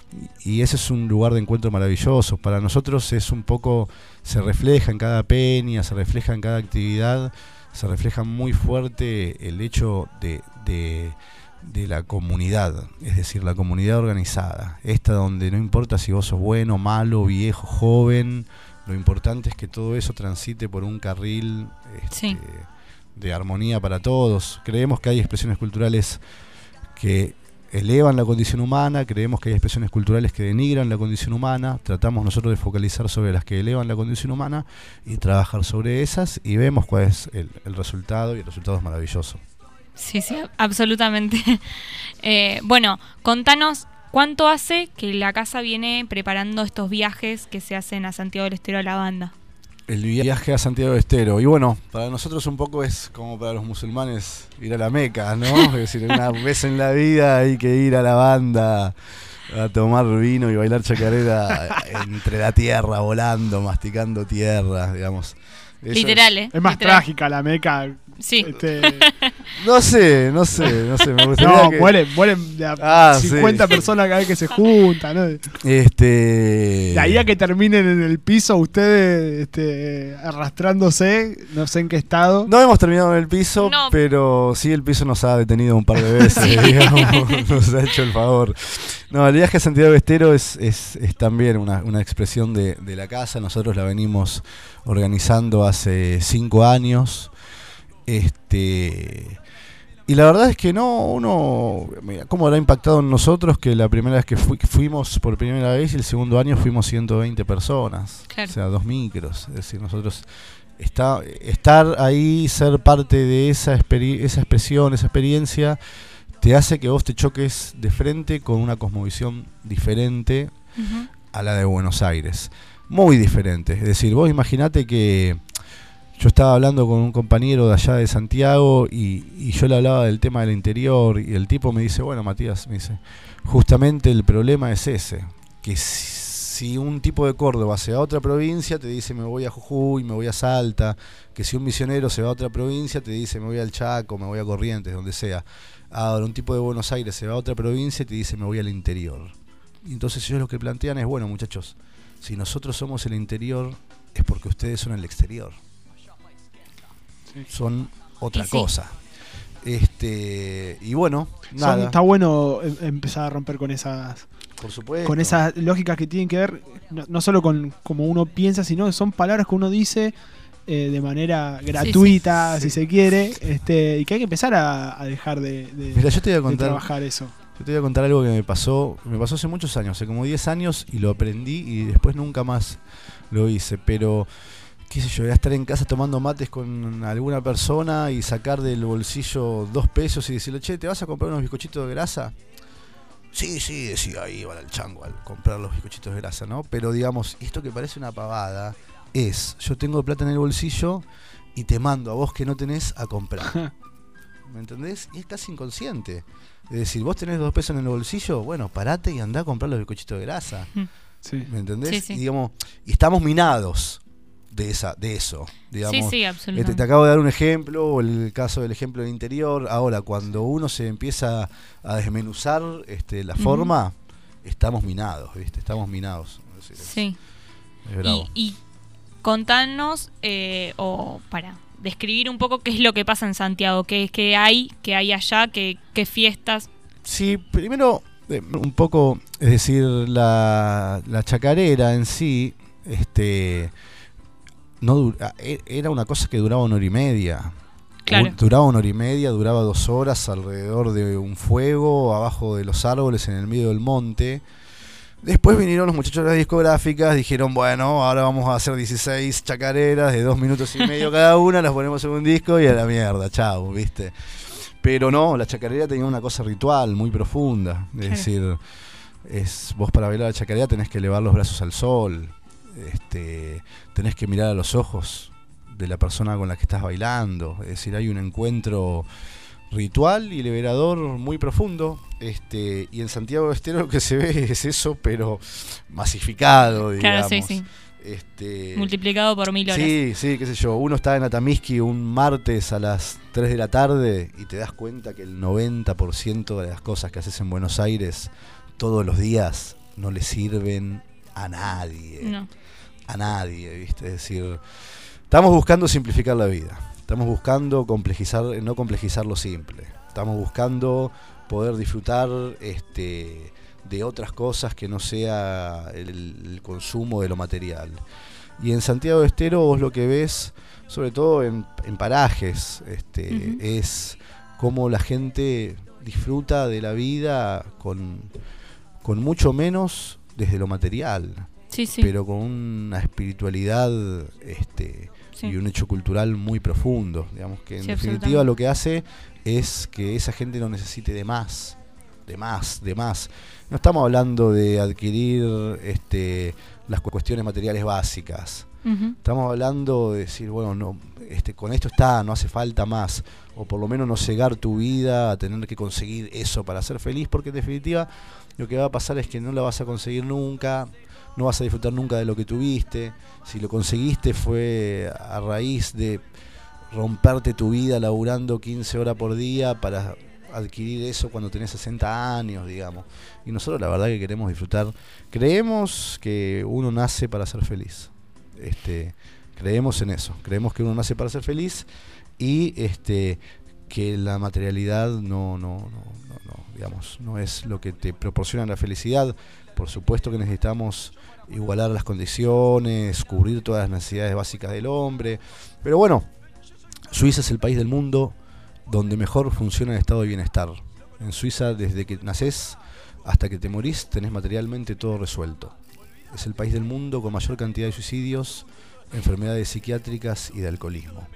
y ese es un lugar de encuentro maravilloso. Para nosotros es un poco, se refleja en cada peña, se refleja en cada actividad, se refleja muy fuerte el hecho de, de, de la comunidad, es decir, la comunidad organizada, esta donde no importa si vos sos bueno, malo, viejo, joven, lo importante es que todo eso transite por un carril este, Sí. de armonía para todos. Creemos que hay expresiones culturales que elevan la condición humana, creemos que hay expresiones culturales que denigran la condición humana, tratamos nosotros de focalizar sobre las que elevan la condición humana y trabajar sobre esas, y vemos cuál es el, el resultado, y el resultado es maravilloso. Sí, sí, absolutamente. Eh, bueno, contanos cuánto hace que la casa viene preparando estos viajes que se hacen a Santiago del Estero a la banda. El viaje a Santiago del Estero, y bueno, para nosotros un poco es como para los musulmanes ir a la Meca, ¿no? Es decir, una vez en la vida hay que ir a la banda a tomar vino y bailar chacarera entre la tierra, volando, masticando tierra, digamos. Eso Literal, ¿eh? Es más Literal. trágica la Meca. Sí. Este, No sé, no sé, no sé, me gustaría no, que... mueren, mueren de a Ah, cincuenta sí. personas cada vez que se juntan, ¿no? Este... De ahí a que terminen en el piso ustedes este, arrastrándose, no sé en qué estado. No hemos terminado en el piso, No. pero sí el piso nos ha detenido un par de veces, digamos, nos ha hecho el favor. No, el viaje a Santiago del Estero es, es, es también una, una expresión de, de la casa. Nosotros la venimos organizando hace cinco años. Este... Y la verdad es que no, uno, mira, cómo habrá impactado en nosotros que la primera vez que fui, fuimos por primera vez y el segundo año fuimos ciento veinte personas, Claro. o sea, dos micros, es decir, nosotros está, estar ahí, ser parte de esa, experi- esa expresión, esa experiencia, te hace que vos te choques de frente con una cosmovisión diferente Ujú. a la de Buenos Aires, muy diferente, es decir, vos imaginate que yo estaba hablando con un compañero de allá de Santiago y, y yo le hablaba del tema del interior y el tipo me dice, bueno, Matías, me dice, justamente el problema es ese, que si, si un tipo de Córdoba se va a otra provincia te dice me voy a Jujuy, me voy a Salta, que si un misionero se va a otra provincia te dice me voy al Chaco, me voy a Corrientes, donde sea. Ahora un tipo de Buenos Aires se va a otra provincia y te dice me voy al interior. Y entonces ellos lo que plantean es, bueno muchachos, si nosotros somos el interior es porque ustedes son el exterior. Son otra Y sí. cosa. Este, y bueno, Son- nada. está bueno em- empezar a romper con esas Por supuesto. con esas lógicas que tienen que ver no, no solo con como uno piensa, sino que son palabras que uno dice eh, de manera gratuita, sí. si se quiere, este, y que hay que empezar a, a dejar de, de- Mira, yo te voy a de contar trabajar eso. Yo te voy a contar algo que me pasó, me pasó hace muchos años, hace como diez años y lo aprendí y después nunca más lo hice, pero qué sé yo, era estar en casa tomando mates con alguna persona y sacar del bolsillo dos pesos y decirle, che, ¿te vas a comprar unos bizcochitos de grasa? Sí, sí, decía, ahí iban al chango al comprar los bizcochitos de grasa, ¿no? Pero digamos, esto que parece una pavada es, yo tengo plata en el bolsillo y te mando a vos que no tenés a comprar. ¿Me entendés? Y es casi inconsciente. Es decir, vos tenés dos pesos en el bolsillo, bueno, parate y andá a comprar los bizcochitos de grasa. Sí. ¿Me entendés? Sí, sí. Y digamos, y estamos minados de esa, de eso, digamos. Sí, sí, absolutamente. Este, te acabo de dar un ejemplo, o el caso del ejemplo del interior. Ahora, cuando uno se empieza a desmenuzar este, la Ujú. forma, estamos minados, ¿viste? Estamos minados. Es decir, Sí. es, es bravo. Y, y contanos, eh, o para describir un poco qué es lo que pasa en Santiago, qué, qué hay, qué hay allá, qué, qué fiestas. Sí, primero, eh, un poco, es decir, la, la chacarera en sí, este, no dura, e- era una cosa que duraba una hora y media. Claro. Un- duraba una hora y media, duraba dos horas alrededor de un fuego, abajo de los árboles, en el medio del monte. Después vinieron los muchachos de las discográficas, dijeron, bueno, ahora vamos a hacer dieciséis chacareras de dos minutos y medio cada una, las ponemos en un disco y a la mierda, chao, ¿viste? Pero no, la chacarera tenía una cosa ritual muy profunda. Es Claro. decir, es, vos para bailar la chacarera tenés que elevar los brazos al sol, este, tenés que mirar a los ojos de la persona con la que estás bailando. Es decir, hay un encuentro ritual y liberador muy profundo. Este, y en Santiago del Estero lo que se ve es eso, pero masificado, digamos. Claro, sí, sí. Este, Multiplicado por mil horas. Sí, sí, qué sé yo. Uno está en Atamisqui un martes a las tres de la tarde y te das cuenta que el noventa por ciento de las cosas que haces en Buenos Aires todos los días no le sirven a nadie. No. A nadie, ¿viste? Es decir, estamos buscando simplificar la vida. Estamos buscando complejizar, no complejizar lo simple. Estamos buscando poder disfrutar este, de otras cosas que no sea el, el consumo de lo material. Y en Santiago del Estero vos lo que ves, sobre todo en, en parajes, este, Ujú. es cómo la gente disfruta de la vida con, con mucho menos desde lo material, Sí, sí. pero con una espiritualidad este, Sí. y un hecho cultural muy profundo. Digamos que en Sí, definitiva absolutamente. lo que hace es que esa gente no necesite de más, de más, de más. No estamos hablando de adquirir este, las cu- cuestiones materiales básicas. Ujú. Estamos hablando de decir, bueno, no, este, con esto está, no hace falta más. O por lo menos no cegar tu vida a tener que conseguir eso para ser feliz, porque en definitiva lo que va a pasar es que no la vas a conseguir nunca, no vas a disfrutar nunca de lo que tuviste. Si lo conseguiste fue a raíz de romperte tu vida laburando quince horas por día para adquirir eso cuando tenés sesenta años, digamos. Y nosotros la verdad que queremos disfrutar. Creemos que uno nace para ser feliz. Este, creemos en eso. Creemos que uno nace para ser feliz y este que la materialidad no, no, no, no, no, digamos, no es lo que te proporciona la felicidad. Por supuesto que necesitamos igualar las condiciones, cubrir todas las necesidades básicas del hombre. Pero bueno, Suiza es el país del mundo donde mejor funciona el estado de bienestar. En Suiza, desde que nacés hasta que te morís, tenés materialmente todo resuelto. Es el país del mundo con mayor cantidad de suicidios, enfermedades psiquiátricas y de alcoholismo.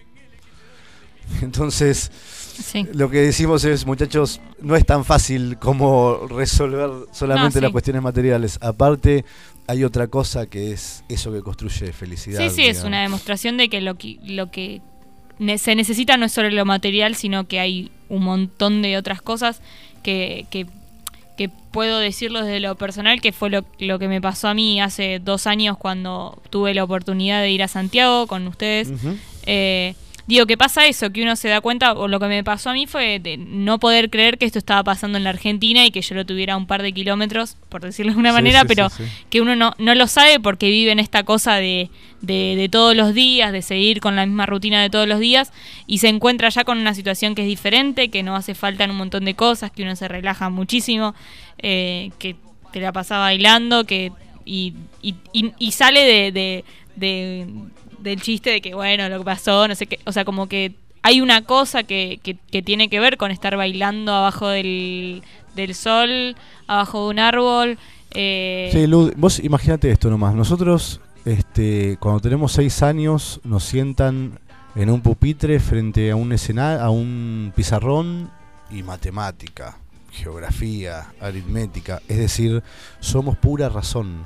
Entonces, Sí. lo que decimos es, muchachos, no es tan fácil como resolver solamente No, sí. las cuestiones materiales. Aparte, hay otra cosa que es eso que construye felicidad. Sí, sí, es digamos. una demostración de que lo que, lo que ne- se necesita no es solo lo material, sino que hay un montón de otras cosas que, que, que puedo decirlo desde lo personal, que fue lo, lo que me pasó a mí hace dos años cuando tuve la oportunidad de ir a Santiago con ustedes. Ujú. Eh, digo, que pasa eso, que uno se da cuenta, o lo que me pasó a mí fue de no poder creer que esto estaba pasando en la Argentina y que yo lo tuviera a un par de kilómetros, por decirlo de alguna Sí, manera, sí, pero sí, sí. que uno no, no lo sabe porque vive en esta cosa de, de, de todos los días, de seguir con la misma rutina de todos los días, y se encuentra ya con una situación que es diferente, que no hace falta en un montón de cosas, que uno se relaja muchísimo, eh, que te la pasa bailando, que y, y, y, y sale de, de, de del chiste de que bueno, lo que pasó, no sé qué, o sea, como que hay una cosa que, que, que tiene que ver con estar bailando abajo del, del sol, abajo de un árbol. Eh... Sí, Luz, vos imagínate esto nomás. Nosotros, este, cuando tenemos seis años, nos sientan en un pupitre frente a un escenario, a un pizarrón y matemática, geografía, aritmética. Es decir, somos pura razón.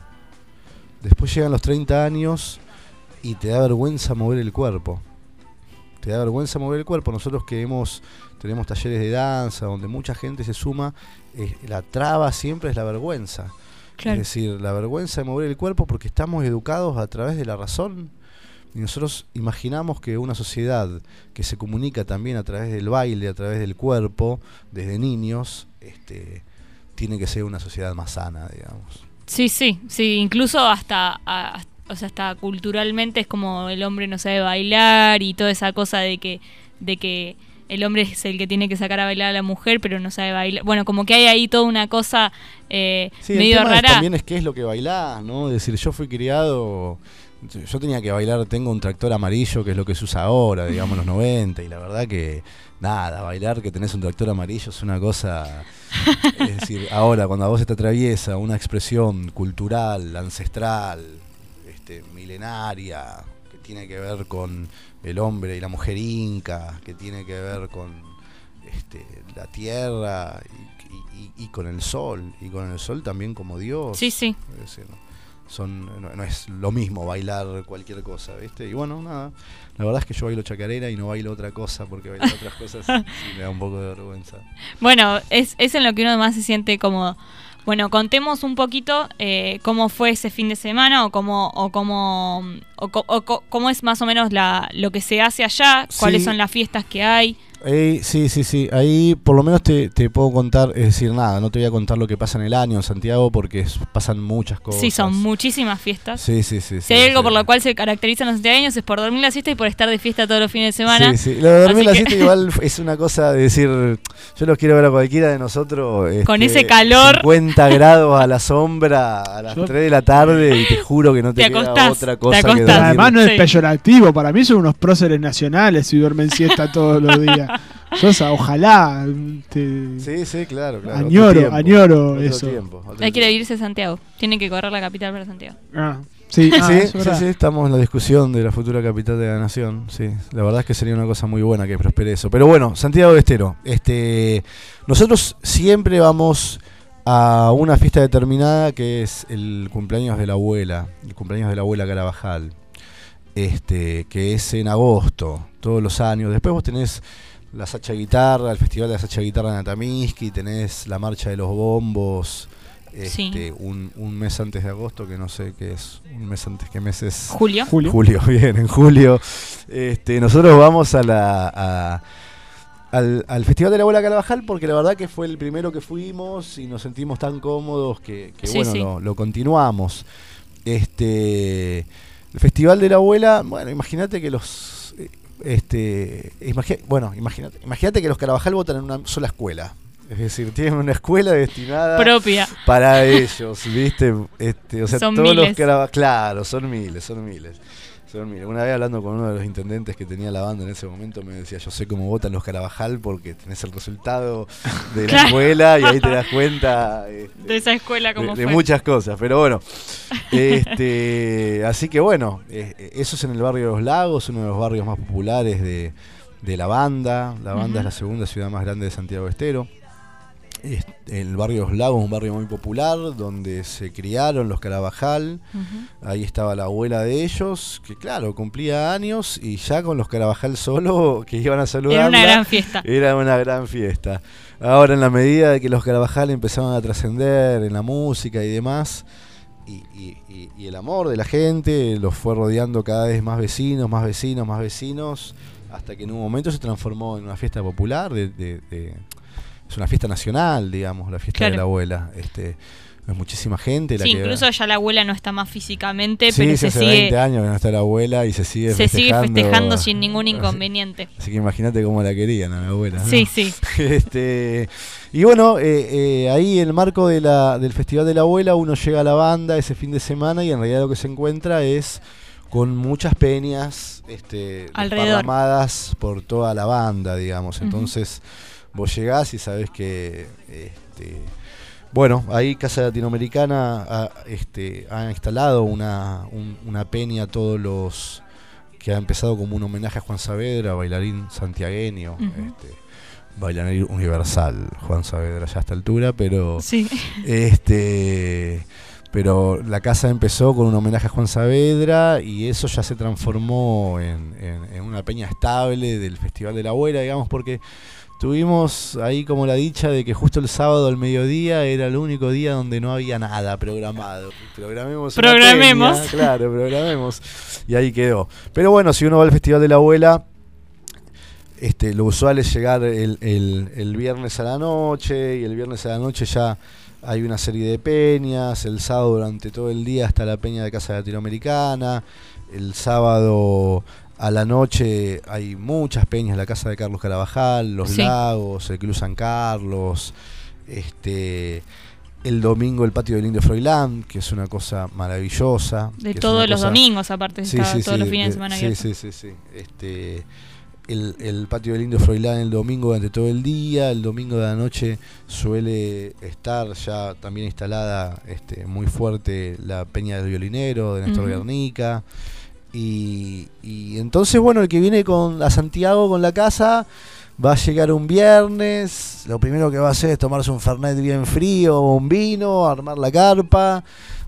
Después llegan los treinta años y te da vergüenza mover el cuerpo. Te da vergüenza mover el cuerpo. Nosotros que hemos, tenemos talleres de danza donde mucha gente se suma, eh, la traba siempre es la vergüenza. Claro. Es decir, la vergüenza de mover el cuerpo porque estamos educados a través de la razón. Y nosotros imaginamos que una sociedad que se comunica también a través del baile, a través del cuerpo, desde niños, este, tiene que ser una sociedad más sana, digamos. Sí, sí, sí, incluso hasta, a, o sea, hasta culturalmente es como el hombre no sabe bailar y toda esa cosa de que, de que el hombre es el que tiene que sacar a bailar a la mujer, pero no sabe bailar. Bueno, como que hay ahí toda una cosa eh, sí, medio el tema rara. Es, también es qué es lo que bailás, ¿no? Es decir, yo fui criado, yo tenía que bailar, tengo un tractor amarillo, que es lo que se usa ahora, digamos, los noventa, y la verdad que, nada, bailar que tenés un tractor amarillo es una cosa... Es decir, ahora cuando a vos se te atraviesa una expresión cultural, ancestral, este, milenaria, que tiene que ver con el hombre y la mujer inca, que tiene que ver con este, la tierra y, y, y con el sol, y con el sol también como Dios. Sí, sí. Es decir, son, no, no es lo mismo bailar cualquier cosa, ¿viste? Y bueno, nada, la verdad es que yo bailo chacarera y no bailo otra cosa, porque bailar otras cosas sí me da un poco de vergüenza. Bueno, es, es en lo que uno más se siente cómodo. Bueno, contemos un poquito eh, cómo fue ese fin de semana o cómo o cómo o, o, o cómo es más o menos la lo que se hace allá, cuáles Sí. son las fiestas que hay. Eh, sí, sí, sí. Ahí por lo menos te, te puedo contar, es decir, nada, no te voy a contar lo que pasa en el año en Santiago porque es- pasan muchas cosas. Sí, son muchísimas fiestas. Sí, sí, sí. Si sí, hay algo sí. por lo cual se caracterizan los santiagueños es por dormir la siesta y por estar de fiesta todos los fines de semana. Sí, sí. Lo de dormir Así la que- siesta igual es una cosa de decir, yo los quiero ver a cualquiera de nosotros. Con este, ese calor. cincuenta grados a la sombra a las Yo- tres de la tarde y te juro que no te, Te queda acostás, otra te cosa que acostás. dormir. Además no es Sí. peyorativo, para mí son unos próceres nacionales si duermen siesta todos los días. Yo, o sea, ojalá. Te... Sí, sí, claro, claro. Añoro, Otro tiempo, añoro otro eso. tiempo, otro Hay que tiempo. irse a Santiago. Tienen que correr la capital para Santiago. Ah, sí, ah, sí, eso es sí, verdad. sí, estamos en la discusión de la futura capital de la nación. Sí, la verdad es que sería una cosa muy buena que prospere eso. Pero bueno, Santiago del Estero. Este, nosotros siempre vamos a una fiesta determinada que es el cumpleaños de la abuela, el cumpleaños de la abuela Carabajal, este, que es en agosto, todos los años. Después vos tenés la Sacha Guitarra, el Festival de la Sacha Guitarra en Atamisqui, tenés la Marcha de los Bombos. Este, Sí. un, un mes antes de agosto, que no sé qué es, un mes antes, ¿qué mes es? Julio. Julio. Julio, bien, en julio. Este, nosotros vamos a la a- al, al Festival de la Abuela Carabajal porque la verdad que fue el primero que fuimos y nos sentimos tan cómodos que, que Sí, bueno, sí. Lo, lo continuamos. Este, el Festival de la Abuela, bueno, imagínate que los eh, este, imagi- bueno, imagínate, imagínate que los Carabajal votan en una sola escuela. Es decir, tienen una escuela destinada Propia. para ellos, ¿viste? Este, o sea, Son todos los miles. Carabajal, claro, son miles, son miles. Son miles. Una vez hablando con uno de los intendentes que tenía la banda en ese momento me decía, yo sé cómo votan los Carabajal porque tenés el resultado de la Claro. escuela y ahí te das cuenta este, De esa escuela de, como de fue. muchas cosas, pero bueno. Este, así que bueno, eh, eso es en el barrio de Los Lagos, uno de los barrios más populares de, de la banda. La banda Ujú. es la segunda ciudad más grande de Santiago del Estero. Es- El barrio de Los Lagos es un barrio muy popular donde se criaron los Carabajal. Ujú. Ahí estaba la abuela de ellos, que claro, cumplía años y ya con los Carabajal solo que iban a saludar. Era una gran fiesta. Era una gran fiesta. Ahora, en la medida de que los Carabajal empezaban a trascender en la música y demás, y, y- y- y el amor de la gente los fue rodeando cada vez más vecinos, más vecinos, más vecinos, hasta que en un momento se transformó en una fiesta popular, de, de- de- es una fiesta nacional, digamos, la fiesta Claro. de la abuela. Este, es muchísima gente la Sí, que incluso ya la abuela no está más físicamente, Sí, pero sí, se hace sigue veinte años que no está la abuela y se sigue se sigue festejando. festejando sin ningún inconveniente. Así que imagínate cómo la querían a mi abuela, ¿no? Sí, sí. Este, y bueno, eh, eh, ahí en el marco de la, del Festival de la Abuela uno llega a la banda ese fin de semana y en realidad lo que se encuentra es con muchas peñas este, Alrededor. desparramadas por toda la banda, digamos. Ujú. Entonces vos llegás y sabés que este, bueno, ahí Casa Latinoamericana ha, este, ha instalado una, un, una peña a todos los que ha empezado como un homenaje a Juan Saavedra, bailarín santiagueño, uh-huh. este, bailarín universal, Juan Saavedra ya a esta altura, pero sí. este pero la casa empezó con un homenaje a Juan Saavedra y eso ya se transformó en, en, en una peña estable del Festival de la Abuela, digamos, porque tuvimos ahí como la dicha de que justo el sábado al mediodía era el único día donde no había nada programado. Programemos. Programemos. Peña, claro, programemos. Y ahí quedó. Pero bueno, si uno va al Festival de la Abuela, este, lo usual es llegar el, el, el viernes a la noche, y el viernes a la noche ya hay una serie de peñas. El sábado durante todo el día está la peña de Casa Latinoamericana. El sábado a la noche hay muchas peñas, la casa de Carlos Carabajal, Los sí. Lagos, el Club San Carlos, este, el domingo el patio del Indio Froilán, que es una cosa maravillosa. De todos los cosa... domingos, aparte, sí, está sí, todos sí, los fines de, de semana. Sí, sí, sí, sí. Este, el, el patio del Indio Froilán el domingo durante todo el día, el domingo de la noche suele estar ya también instalada este, muy fuerte la peña del violinero de Néstor uh-huh. Guernica. Y, y entonces, bueno, el que viene con a Santiago con la casa va a llegar un viernes, lo primero que va a hacer es tomarse un Fernet bien frío, un vino, armar la carpa,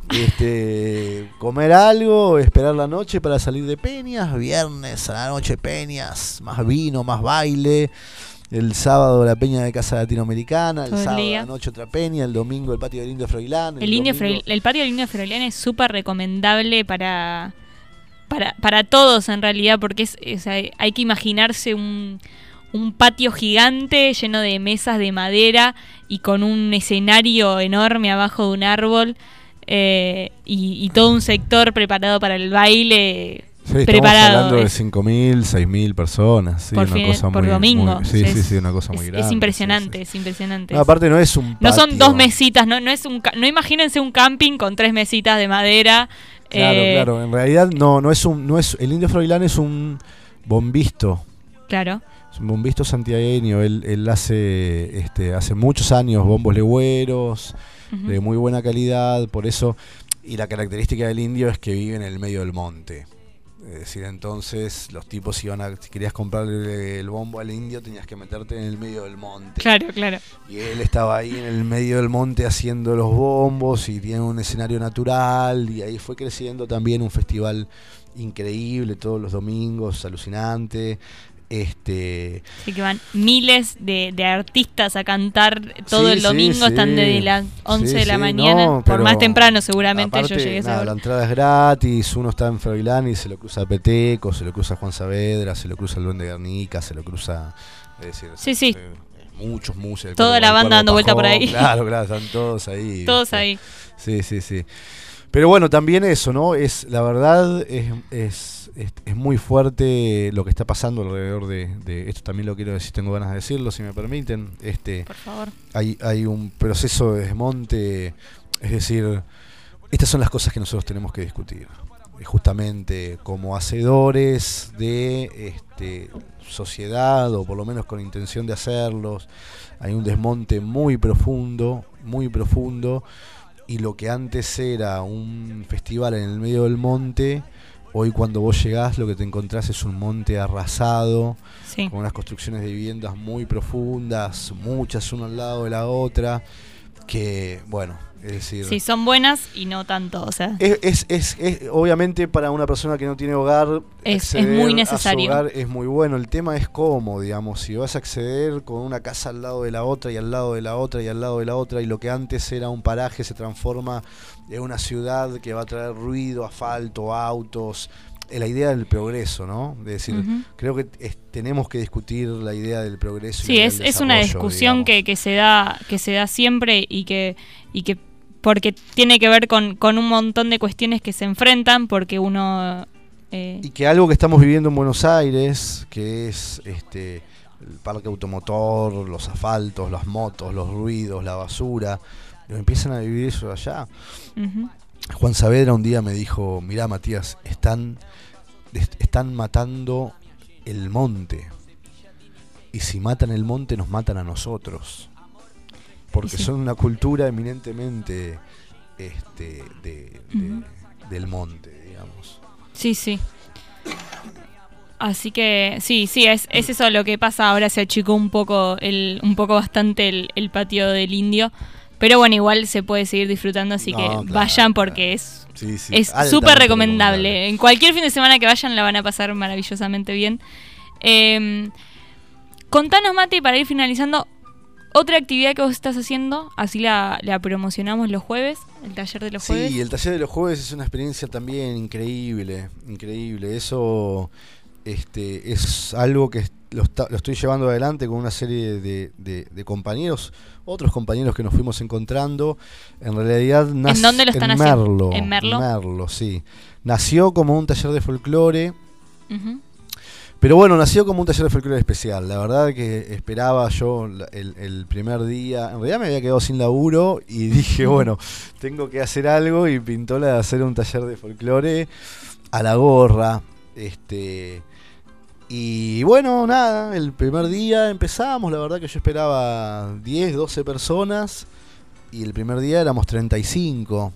este, comer algo, esperar la noche para salir de peñas, viernes a la noche peñas, más vino, más baile, el sábado la peña de Casa Latinoamericana, el, el sábado a la noche otra peña, el domingo el patio del Indio Froilán. El, el, Indio domingo... Froilán, el patio del Indio Froilán es súper recomendable para... Para, para todos en realidad, porque es, es, hay que imaginarse un, un patio gigante lleno de mesas de madera y con un escenario enorme abajo de un árbol eh, y, y todo un sector preparado para el baile. Sí, preparado. Estamos hablando de cinco mil, seis mil personas. Sí, por, una fin, cosa por muy, domingo. Muy, sí, es, sí, sí, una cosa muy es, grande. Es impresionante, sí, sí. es impresionante. No, aparte no es un patio. No son dos mesitas, no, no es un, no imagínense un camping con tres mesitas de madera. Claro, eh, claro. En realidad no, no es un, no es el Indio Froilán es un bombisto. Claro. Es un bombisto santiagueño. Él, él hace, este, hace muchos años bombos legüeros uh-huh. de muy buena calidad. Por eso, y la característica del indio es que vive en el medio del monte. Es decir, entonces los tipos iban a, si querías comprarle el bombo al indio tenías que meterte en el medio del monte. Claro, claro. Y él estaba ahí en el medio del monte haciendo los bombos y tiene un escenario natural y ahí fue creciendo también un festival increíble todos los domingos, alucinante. Este Así que van miles de, de artistas a cantar todo sí, el domingo, sí, están sí. desde las once sí, de la sí, mañana, no, por más temprano seguramente aparte, yo llegué a esa nada, hora. La entrada es gratis, uno está en Froilán y se lo cruza a Peteco, se lo cruza a Juan Saavedra, se lo cruza el Duende Guernica, se lo cruza, es decir, sí, sí. Eh, muchos músicos. Toda la banda dando vuelta por ahí. Claro, claro, están todos ahí. Todos ahí. Sí, sí, sí. Pero bueno, también eso, ¿no? Es la verdad es, es, es, es muy fuerte lo que está pasando alrededor de, de esto. También lo quiero decir, tengo ganas de decirlo, si me permiten. Este, Por favor. Hay, hay un proceso de desmonte, es decir, estas son las cosas que nosotros tenemos que discutir. Justamente como hacedores de este, sociedad, o por lo menos con intención de hacerlos, hay un desmonte muy profundo, muy profundo. Y lo que antes era un festival en el medio del monte, hoy cuando vos llegás lo que te encontrás es un monte arrasado, sí. con unas construcciones de viviendas muy profundas, muchas una al lado de la otra, que bueno, es decir... Sí, son buenas y no tanto, o sea... Es, es, es, es obviamente para una persona que no tiene hogar, es, es muy necesario. A su hogar es muy bueno. El tema es cómo, digamos, si vas a acceder con una casa al lado de la otra y al lado de la otra y al lado de la otra, y lo que antes era un paraje se transforma en una ciudad que va a traer ruido, asfalto, autos... La idea del progreso, ¿no? De decir, uh-huh. creo que es, tenemos que discutir la idea del progreso. Sí, y es, es una discusión que, que se da que se da siempre y que y que porque tiene que ver con, con un montón de cuestiones que se enfrentan, porque uno eh... y que algo que estamos viviendo en Buenos Aires, que es este el parque automotor, los asfaltos, las motos, los ruidos, la basura, lo empiezan a vivir eso allá. Uh-huh. Juan Saavedra un día me dijo, mirá Matías, están, están matando el monte. y si matan el monte nos matan a nosotros. Porque Sí. son una cultura eminentemente este, de, de- Ujú. del monte, digamos. Sí, sí. Así que sí, sí, es, es eso lo que pasa. Ahora se achicó un poco, el, un poco bastante el, el patio del Indio. Pero bueno, igual se puede seguir disfrutando, así No, que claro, vayan porque es Sí, sí, es altamente súper recomendable. En cualquier fin de semana que vayan la van a pasar maravillosamente bien. Eh, contanos, Mati, para ir finalizando, otra actividad que vos estás haciendo, así la, la promocionamos los jueves, el taller de los jueves. Sí, el taller de los jueves es una experiencia también increíble, increíble. Eso este, es algo que lo, está- lo estoy llevando adelante con una serie de, de- de compañeros, otros compañeros que nos fuimos encontrando. En realidad nace ¿En dónde lo están en haciendo? Merlo, ¿En Merlo? Merlo, sí. Nació como un taller de folclore. Ujú. Pero bueno, nació como un taller de folclore especial. La verdad que esperaba yo la- el, el primer día. En realidad me había quedado sin laburo y dije, bueno, tengo que hacer algo. Y pintó la de hacer un taller de folclore a la gorra. Este. Y bueno, nada, el primer día empezamos. La verdad que yo esperaba diez, doce personas. Y el primer día éramos treinta y cinco.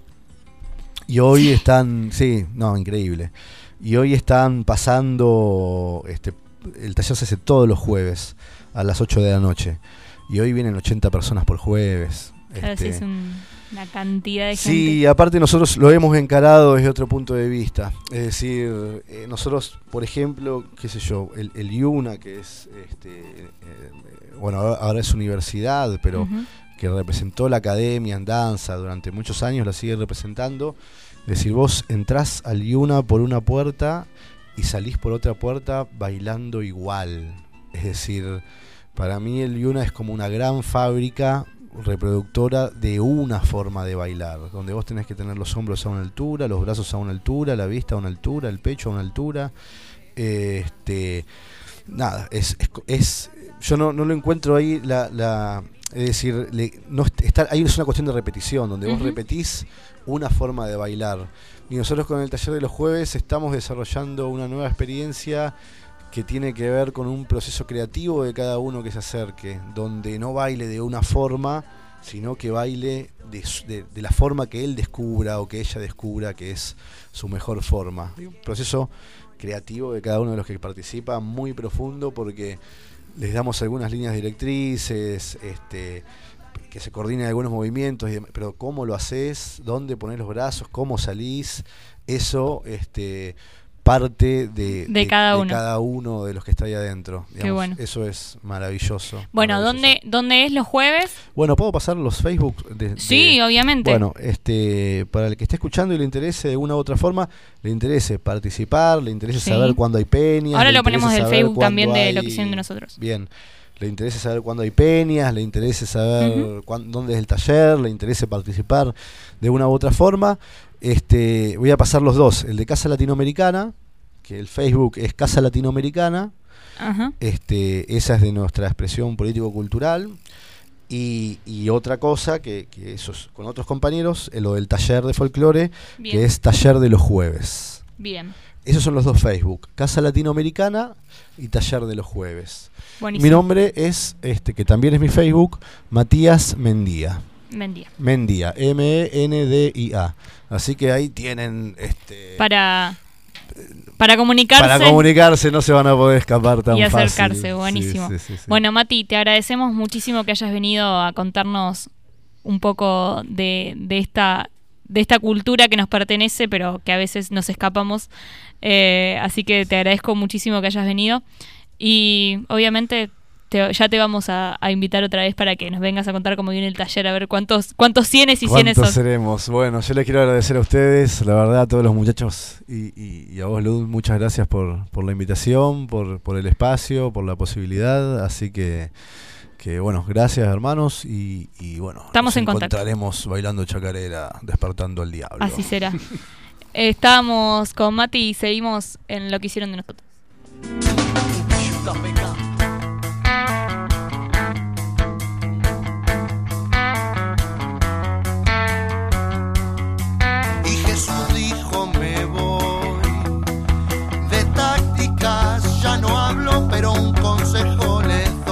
Y hoy están, sí, no, increíble. Y hoy están pasando, este, el taller se hace todos los jueves a las ocho de la noche. Y hoy vienen ochenta personas por jueves. Claro, sí, Este, es un- una cantidad de Sí, gente. aparte nosotros lo hemos encarado desde otro punto de vista. Es decir, eh, nosotros, por ejemplo, qué sé yo, el, el IUNA, que es, este, eh, bueno, ahora, ahora es universidad, pero Ujú. que representó la academia en danza durante muchos años, la sigue representando. Es decir, vos entrás al IUNA por una puerta y salís por otra puerta bailando igual. Es decir, para mí el IUNA es como una gran fábrica reproductora de una forma de bailar, donde vos tenés que tener los hombros a una altura, los brazos a una altura, la vista a una altura, el pecho a una altura. Eh, este, nada, es, es, es- yo no, no lo encuentro ahí la, la es decir, le- no est- está, ahí es una cuestión de repetición, donde vos Ujú. repetís una forma de bailar. Y nosotros con el taller de los jueves estamos desarrollando una nueva experiencia que tiene que ver con un proceso creativo de cada uno que se acerque, donde no baile de una forma, sino que baile de, su- de- de la forma que él descubra o que ella descubra que es su mejor forma. Y un proceso creativo de cada uno de los que participa muy profundo, porque les damos algunas líneas directrices, este, que se coordinen algunos movimientos, y dem- pero cómo lo haces, dónde pones los brazos, cómo salís, eso este, parte de, De cada uno. cada uno de los que está ahí adentro. Qué bueno. Eso es maravilloso. Bueno, maravilloso. ¿dónde, ¿dónde es los jueves? Bueno, ¿puedo pasar los Facebook? De, de- Sí, obviamente. Bueno, este, para el que esté escuchando y le interese de una u otra forma, le interese participar, le interese Sí. saber cuándo hay peñas. Ahora le lo ponemos interese del saber Facebook cuándo también de hay- lo que hicieron de nosotros. Bien, le interesa saber cuándo hay peñas, le interesa saber Ujú. cuán- dónde es el taller, le interesa participar de una u otra forma. Este, voy a pasar los dos, el de Casa Latinoamericana, que el Facebook es Casa Latinoamericana. Ajá. Este, esa es de nuestra expresión político-cultural. Y, y otra cosa que, que eso es con otros compañeros, eh, lo del taller de folclore, Bien. que es taller de los jueves. Bien. Esos son los dos Facebook, Casa Latinoamericana y Taller de los Jueves. Buenísimo. Mi nombre es, este que también es mi Facebook, Matías Mendía. Mendía. Mendía, M E N D I A. Así que ahí tienen este Para, para comunicarse. para comunicarse, no se van a poder escapar tan y fácil. acercarse, buenísimo. Sí, sí, sí, sí. Bueno, Mati, te agradecemos muchísimo que hayas venido a contarnos un poco de, de esta de esta cultura que nos pertenece, pero que a veces nos escapamos. Eh, así que te agradezco muchísimo que hayas venido. Y obviamente te- ya te vamos a, a invitar otra vez para que nos vengas a contar cómo viene el taller, a ver cuántos cuántos cienes y cienes ¿Cuántos son. seremos? Bueno, yo les quiero agradecer a ustedes, la verdad, a todos los muchachos y, y- y a vos, Luz, muchas gracias por, por la invitación, por, por el espacio, por la posibilidad. Así que, que bueno, gracias hermanos y, y bueno, Estamos nos en contacto. encontraremos bailando chacarera, despertando al diablo. Así será. Estábamos con Mati y seguimos en lo que hicieron de nosotros. Y Jesús dijo me voy, de tácticas ya no hablo, pero un consejo les doy.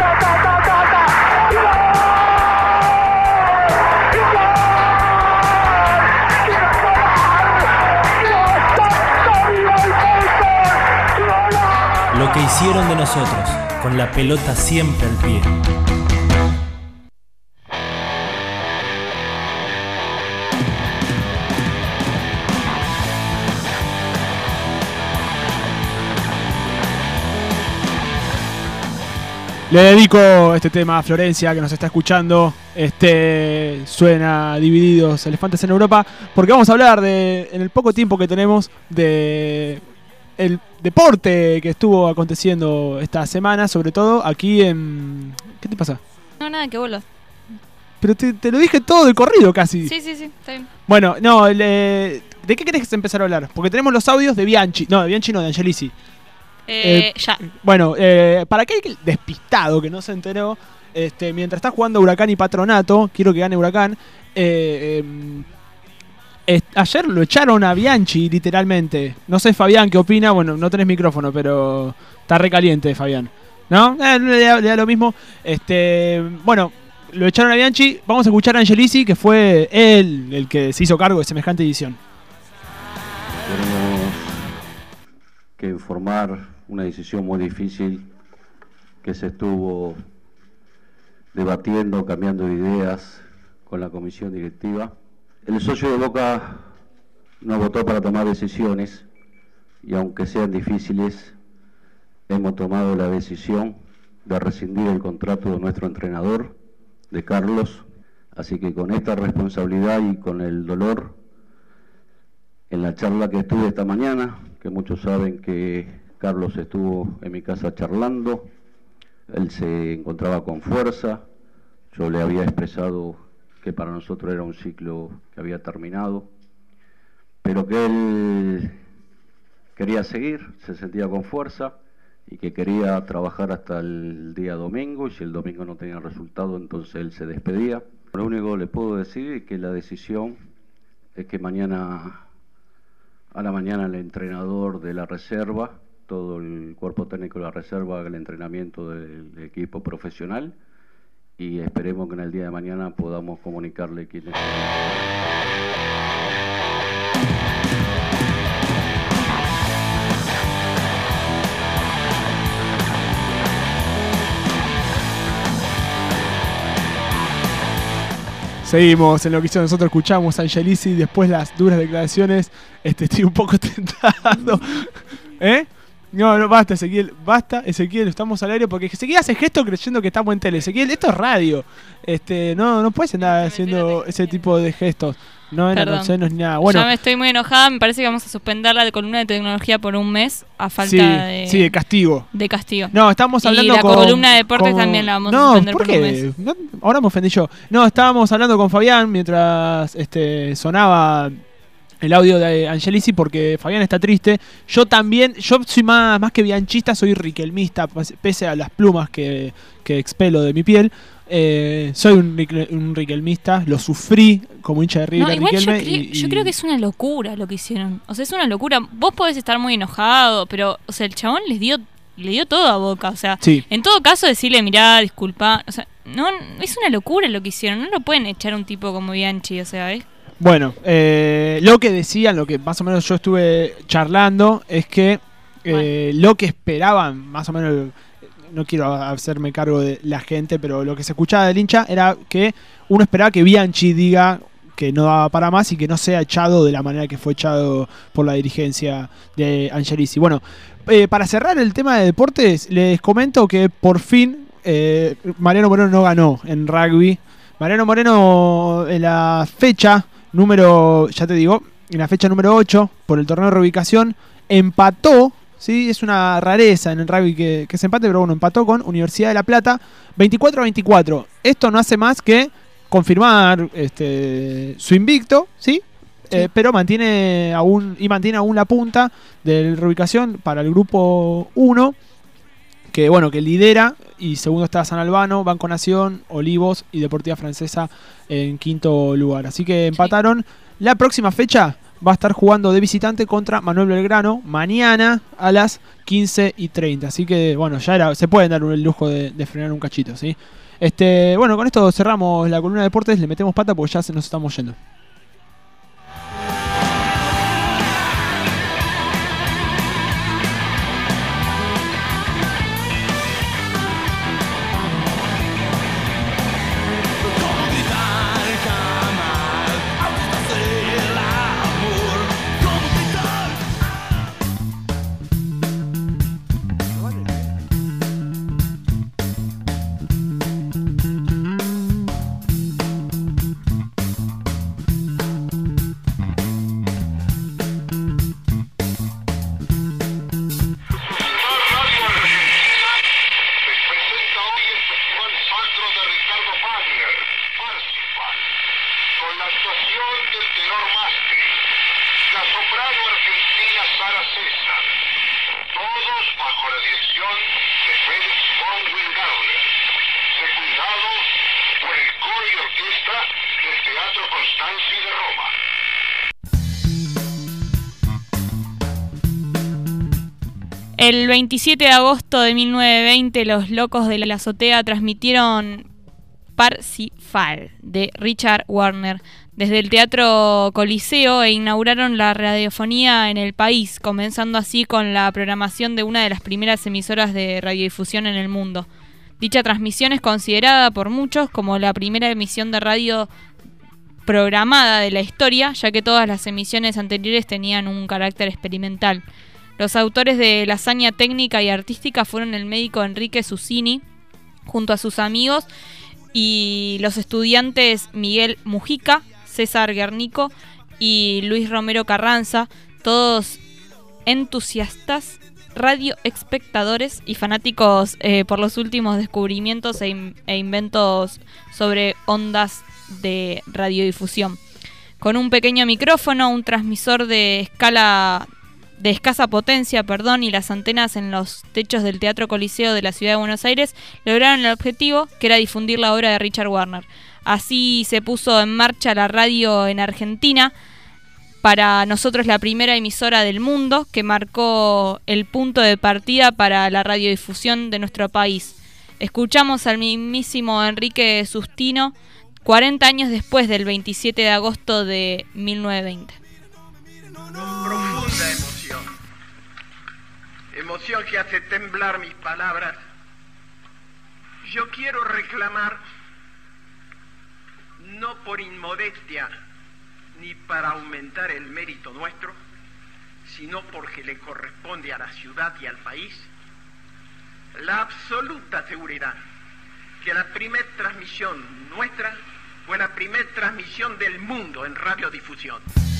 Lo que hicieron de nosotros, con la pelota siempre al pie. Le dedico este tema a Florencia, que nos está escuchando. Este suena Divididos, Elefantes en Europa, porque vamos a hablar de, en el poco tiempo que tenemos, de el deporte que estuvo aconteciendo esta semana, sobre todo aquí en... ¿Qué te pasa? No, nada, que vuelvas. Pero te, te lo dije todo de corrido casi. Sí, sí, sí, está bien. Bueno, no, le, ¿de qué querés empezar a hablar? Porque tenemos los audios de Bianchi. No, de Bianchi no, de Angelici. Eh, Eh, ya. Bueno, eh, para aquel despistado que no se enteró, este, mientras está jugando Huracán y Patronato, quiero que gane Huracán. Eh, eh, eh, ayer lo echaron a Bianchi, literalmente. No sé, Fabián, ¿qué opina? Bueno, no tenés micrófono, pero está recaliente, Fabián. ¿No? Eh, le, da, le da lo mismo. Este, bueno, lo echaron a Bianchi. Vamos a escuchar a Angelici, que fue él el que se hizo cargo de semejante edición. Tenemos que informar una decisión muy difícil que se estuvo debatiendo, cambiando de ideas con la comisión directiva. El socio de Boca nos votó para tomar decisiones y aunque sean difíciles, hemos tomado la decisión de rescindir el contrato de nuestro entrenador, de Carlos. Así que con esta responsabilidad y con el dolor, en la charla que estuve esta mañana, que muchos saben que Carlos estuvo en mi casa charlando, él se encontraba con fuerza, yo le había expresado que para nosotros era un ciclo que había terminado, pero que él quería seguir, se sentía con fuerza y que quería trabajar hasta el día domingo, y si el domingo no tenía resultado, entonces él se despedía. Lo único que le puedo decir es que la decisión es que mañana, a la mañana, el entrenador de la reserva, todo el cuerpo técnico de la reserva, haga el entrenamiento del equipo profesional, y esperemos que en el día de mañana podamos comunicarle quiénes son. Seguimos en lo que hicimos nosotros, escuchamos a Angelici, después las duras declaraciones. Este, estoy un poco tentado. ¿Eh? No, no, basta, Ezequiel, basta, Ezequiel, estamos al aire porque Ezequiel hace gesto creyendo que estamos en tele. Ezequiel, esto es radio. Este, no, no puedes andar haciendo ese tipo de gestos. No eran Perdón. obscenos ni nada. Bueno, ya me estoy muy enojada, me parece que vamos a suspender la columna de tecnología por un mes a falta sí, de... sí, de castigo. De castigo. No, estamos hablando y la con... columna de deportes con- también la vamos no, a suspender ¿por por qué? un mes. No, ahora me ofendí yo. No, estábamos hablando con Fabián mientras este, sonaba el audio de Angelici, porque Fabián está triste. Yo también, yo soy más, más que bianchista, soy riquelmista, pese a las plumas que, que expelo de mi piel. Eh, soy un, rique- un riquelmista, lo sufrí como hincha de River No, igual yo, Riquelme. creo, y- yo y- creo que es una locura lo que hicieron. O sea, es una locura. Vos podés estar muy enojado, pero, o sea, el chabón les dio, le dio todo a Boca. O sea, Sí. en todo caso decirle, mirá, disculpa. O sea, no, es una locura lo que hicieron. No lo pueden echar a un tipo como Bianchi, o sea, ¿ves? Bueno, eh, lo que decían, lo que más o menos yo estuve charlando, es que eh, lo que esperaban, más o menos, no quiero hacerme cargo de la gente, pero lo que se escuchaba del hincha era que uno esperaba que Bianchi diga que no daba para más y que no sea echado de la manera que fue echado por la dirigencia de Angelici. Bueno, eh, para cerrar el tema de deportes, les comento que por fin eh, Mariano Moreno no ganó en rugby. Mariano Moreno en la fecha número, ya te digo, en la fecha número ocho, por el torneo de reubicación, empató, ¿sí? Es una rareza en el rugby que, que se empate, pero bueno, empató con Universidad de La Plata, veinticuatro a veinticuatro. Esto no hace más que confirmar este, su invicto, ¿sí? Eh, pero mantiene aún, y mantiene aún la punta de la reubicación para el grupo uno, que bueno, que lidera, y segundo está San Albano, Banco Nación, Olivos y Deportiva Francesa en quinto lugar. Así que empataron. La próxima fecha va a estar jugando de visitante contra Manuel Belgrano mañana a las quince y treinta. Así que, bueno, ya era, se pueden dar el lujo de, de frenar un cachito, ¿sí? Este, bueno, con esto cerramos la columna de deportes, le metemos pata porque ya se nos estamos yendo. El veintisiete de agosto de mil novecientos veinte, los Locos de la Azotea transmitieron Parsifal de Richard Wagner desde el Teatro Coliseo e inauguraron la radiofonía en el país, comenzando así con la programación de una de las primeras emisoras de radiodifusión en el mundo. Dicha transmisión es considerada por muchos como la primera emisión de radio programada de la historia, ya que todas las emisiones anteriores tenían un carácter experimental. Los autores de la hazaña técnica y artística fueron el médico Enrique Susini, junto a sus amigos, y los estudiantes Miguel Mujica, César Guernico y Luis Romero Carranza, todos entusiastas, radioespectadores y fanáticos eh, por los últimos descubrimientos e, in- e inventos sobre ondas de radiodifusión. Con un pequeño micrófono, un transmisor de escala de escasa potencia, perdón, y las antenas en los techos del Teatro Coliseo de la Ciudad de Buenos Aires lograron el objetivo, que era difundir la obra de Richard Wagner. Así se puso en marcha la radio en Argentina, para nosotros la primera emisora del mundo, que marcó el punto de partida para la radiodifusión de nuestro país. Escuchamos al mismísimo Enrique Sustino cuarenta años después del veintisiete de agosto de mil novecientos veinte. Profunda emoción, emoción que hace temblar mis palabras. Yo quiero reclamar, no por inmodestia ni para aumentar el mérito nuestro, sino porque le corresponde a la ciudad y al país, la absoluta seguridad que la primera transmisión nuestra fue la primera transmisión del mundo en radiodifusión.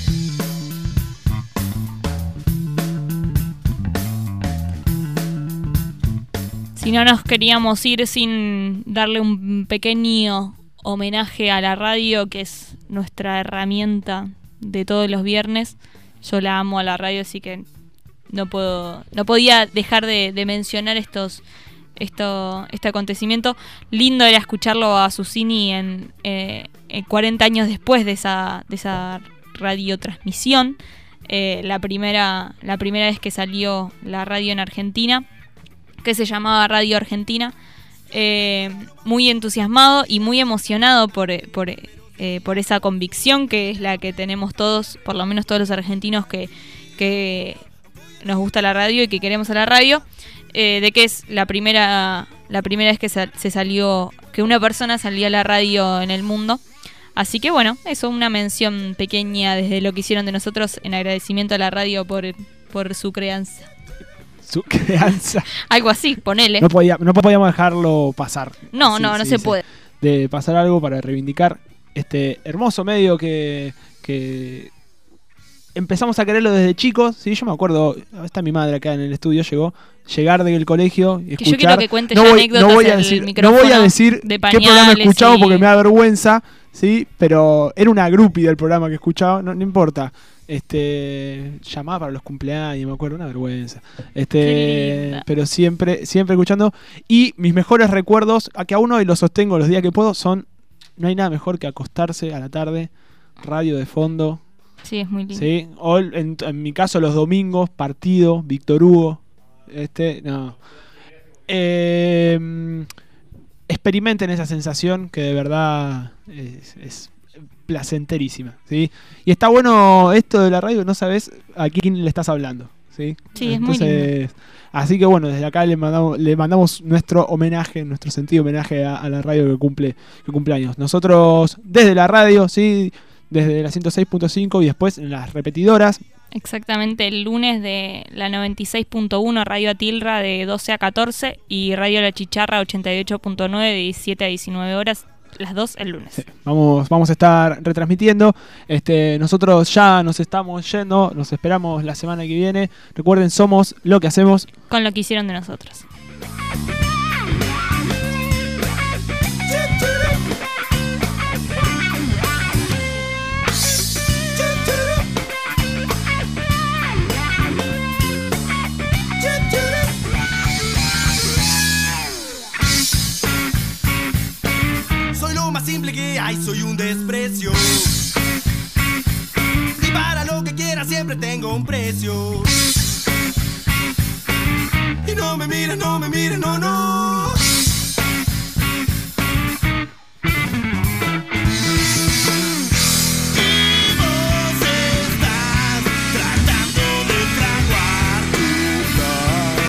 Si no nos queríamos ir sin darle un pequeño homenaje a la radio, que es nuestra herramienta de todos los viernes. Yo la amo a la radio, así que no puedo, no podía dejar de, de mencionar estos, esto, este acontecimiento. Lindo era escucharlo a Susini en, eh, en cuarenta años después de esa, de esa radiotransmisión. Eh, la primera, la primera vez que salió la radio en Argentina, que se llamaba Radio Argentina. Eh, muy entusiasmado y muy emocionado por, por, eh, por esa convicción que es la que tenemos todos, por lo menos todos los argentinos que, que nos gusta la radio y que queremos a la radio, eh, de que es la primera la primera vez que sa- se salió, que una persona salía a la radio en el mundo. Así que bueno, eso, una mención pequeña desde lo que hicieron de nosotros en agradecimiento a la radio por, por su crianza. Su crianza. Algo así, ponele. No, podía, no podíamos dejarlo pasar. No, Así no, no se dice. puede. De pasar algo para reivindicar este hermoso medio que, que empezamos a quererlo desde chicos. Sí, yo me acuerdo, está mi madre acá en el estudio, llegó, llegar del colegio y escuchar. Que yo quiero que cuentes no ya voy, anécdotas no voy a del decir, no micrófono voy a decir de qué programa pañales escuchamos y- porque me da vergüenza, sí, pero era una groupie del programa que escuchaba, no, no importa. Este, llamaba para los cumpleaños, me acuerdo, una vergüenza. Qué Este, linda. pero siempre, siempre escuchando. Y mis mejores recuerdos, a que aún hoy los sostengo los días que puedo, son, no hay nada mejor que acostarse a la tarde, radio de fondo, Sí, es muy lindo. ¿Sí? O en, en mi caso los domingos, partido, Víctor Hugo. Este, no. Eh, experimenten esa sensación que de verdad es, es placenterísima, ¿sí? Y está bueno esto de la radio, no sabes a quién le estás hablando, ¿sí? Sí, es Entonces, muy lindo. así que bueno, desde acá le mandamos, le mandamos nuestro homenaje, nuestro sentido homenaje a, a la radio que cumple, que cumple años. Nosotros desde la radio, ¿sí? Desde la ciento seis punto cinco y después en las repetidoras. Exactamente, el lunes de la noventa y seis punto uno, Radio Atilra de doce a catorce y Radio La Chicharra ochenta y ocho punto nueve de diecisiete a diecinueve horas, las dos el lunes. Sí, vamos, vamos a estar retransmitiendo. Este, nosotros ya nos estamos yendo, nos esperamos la semana que viene. Recuerden, somos lo que hacemos con lo que hicieron de nosotros. Simple que hay, soy un desprecio. Y para lo que quiera siempre tengo un precio. Y no me mires, no me mires, no, no.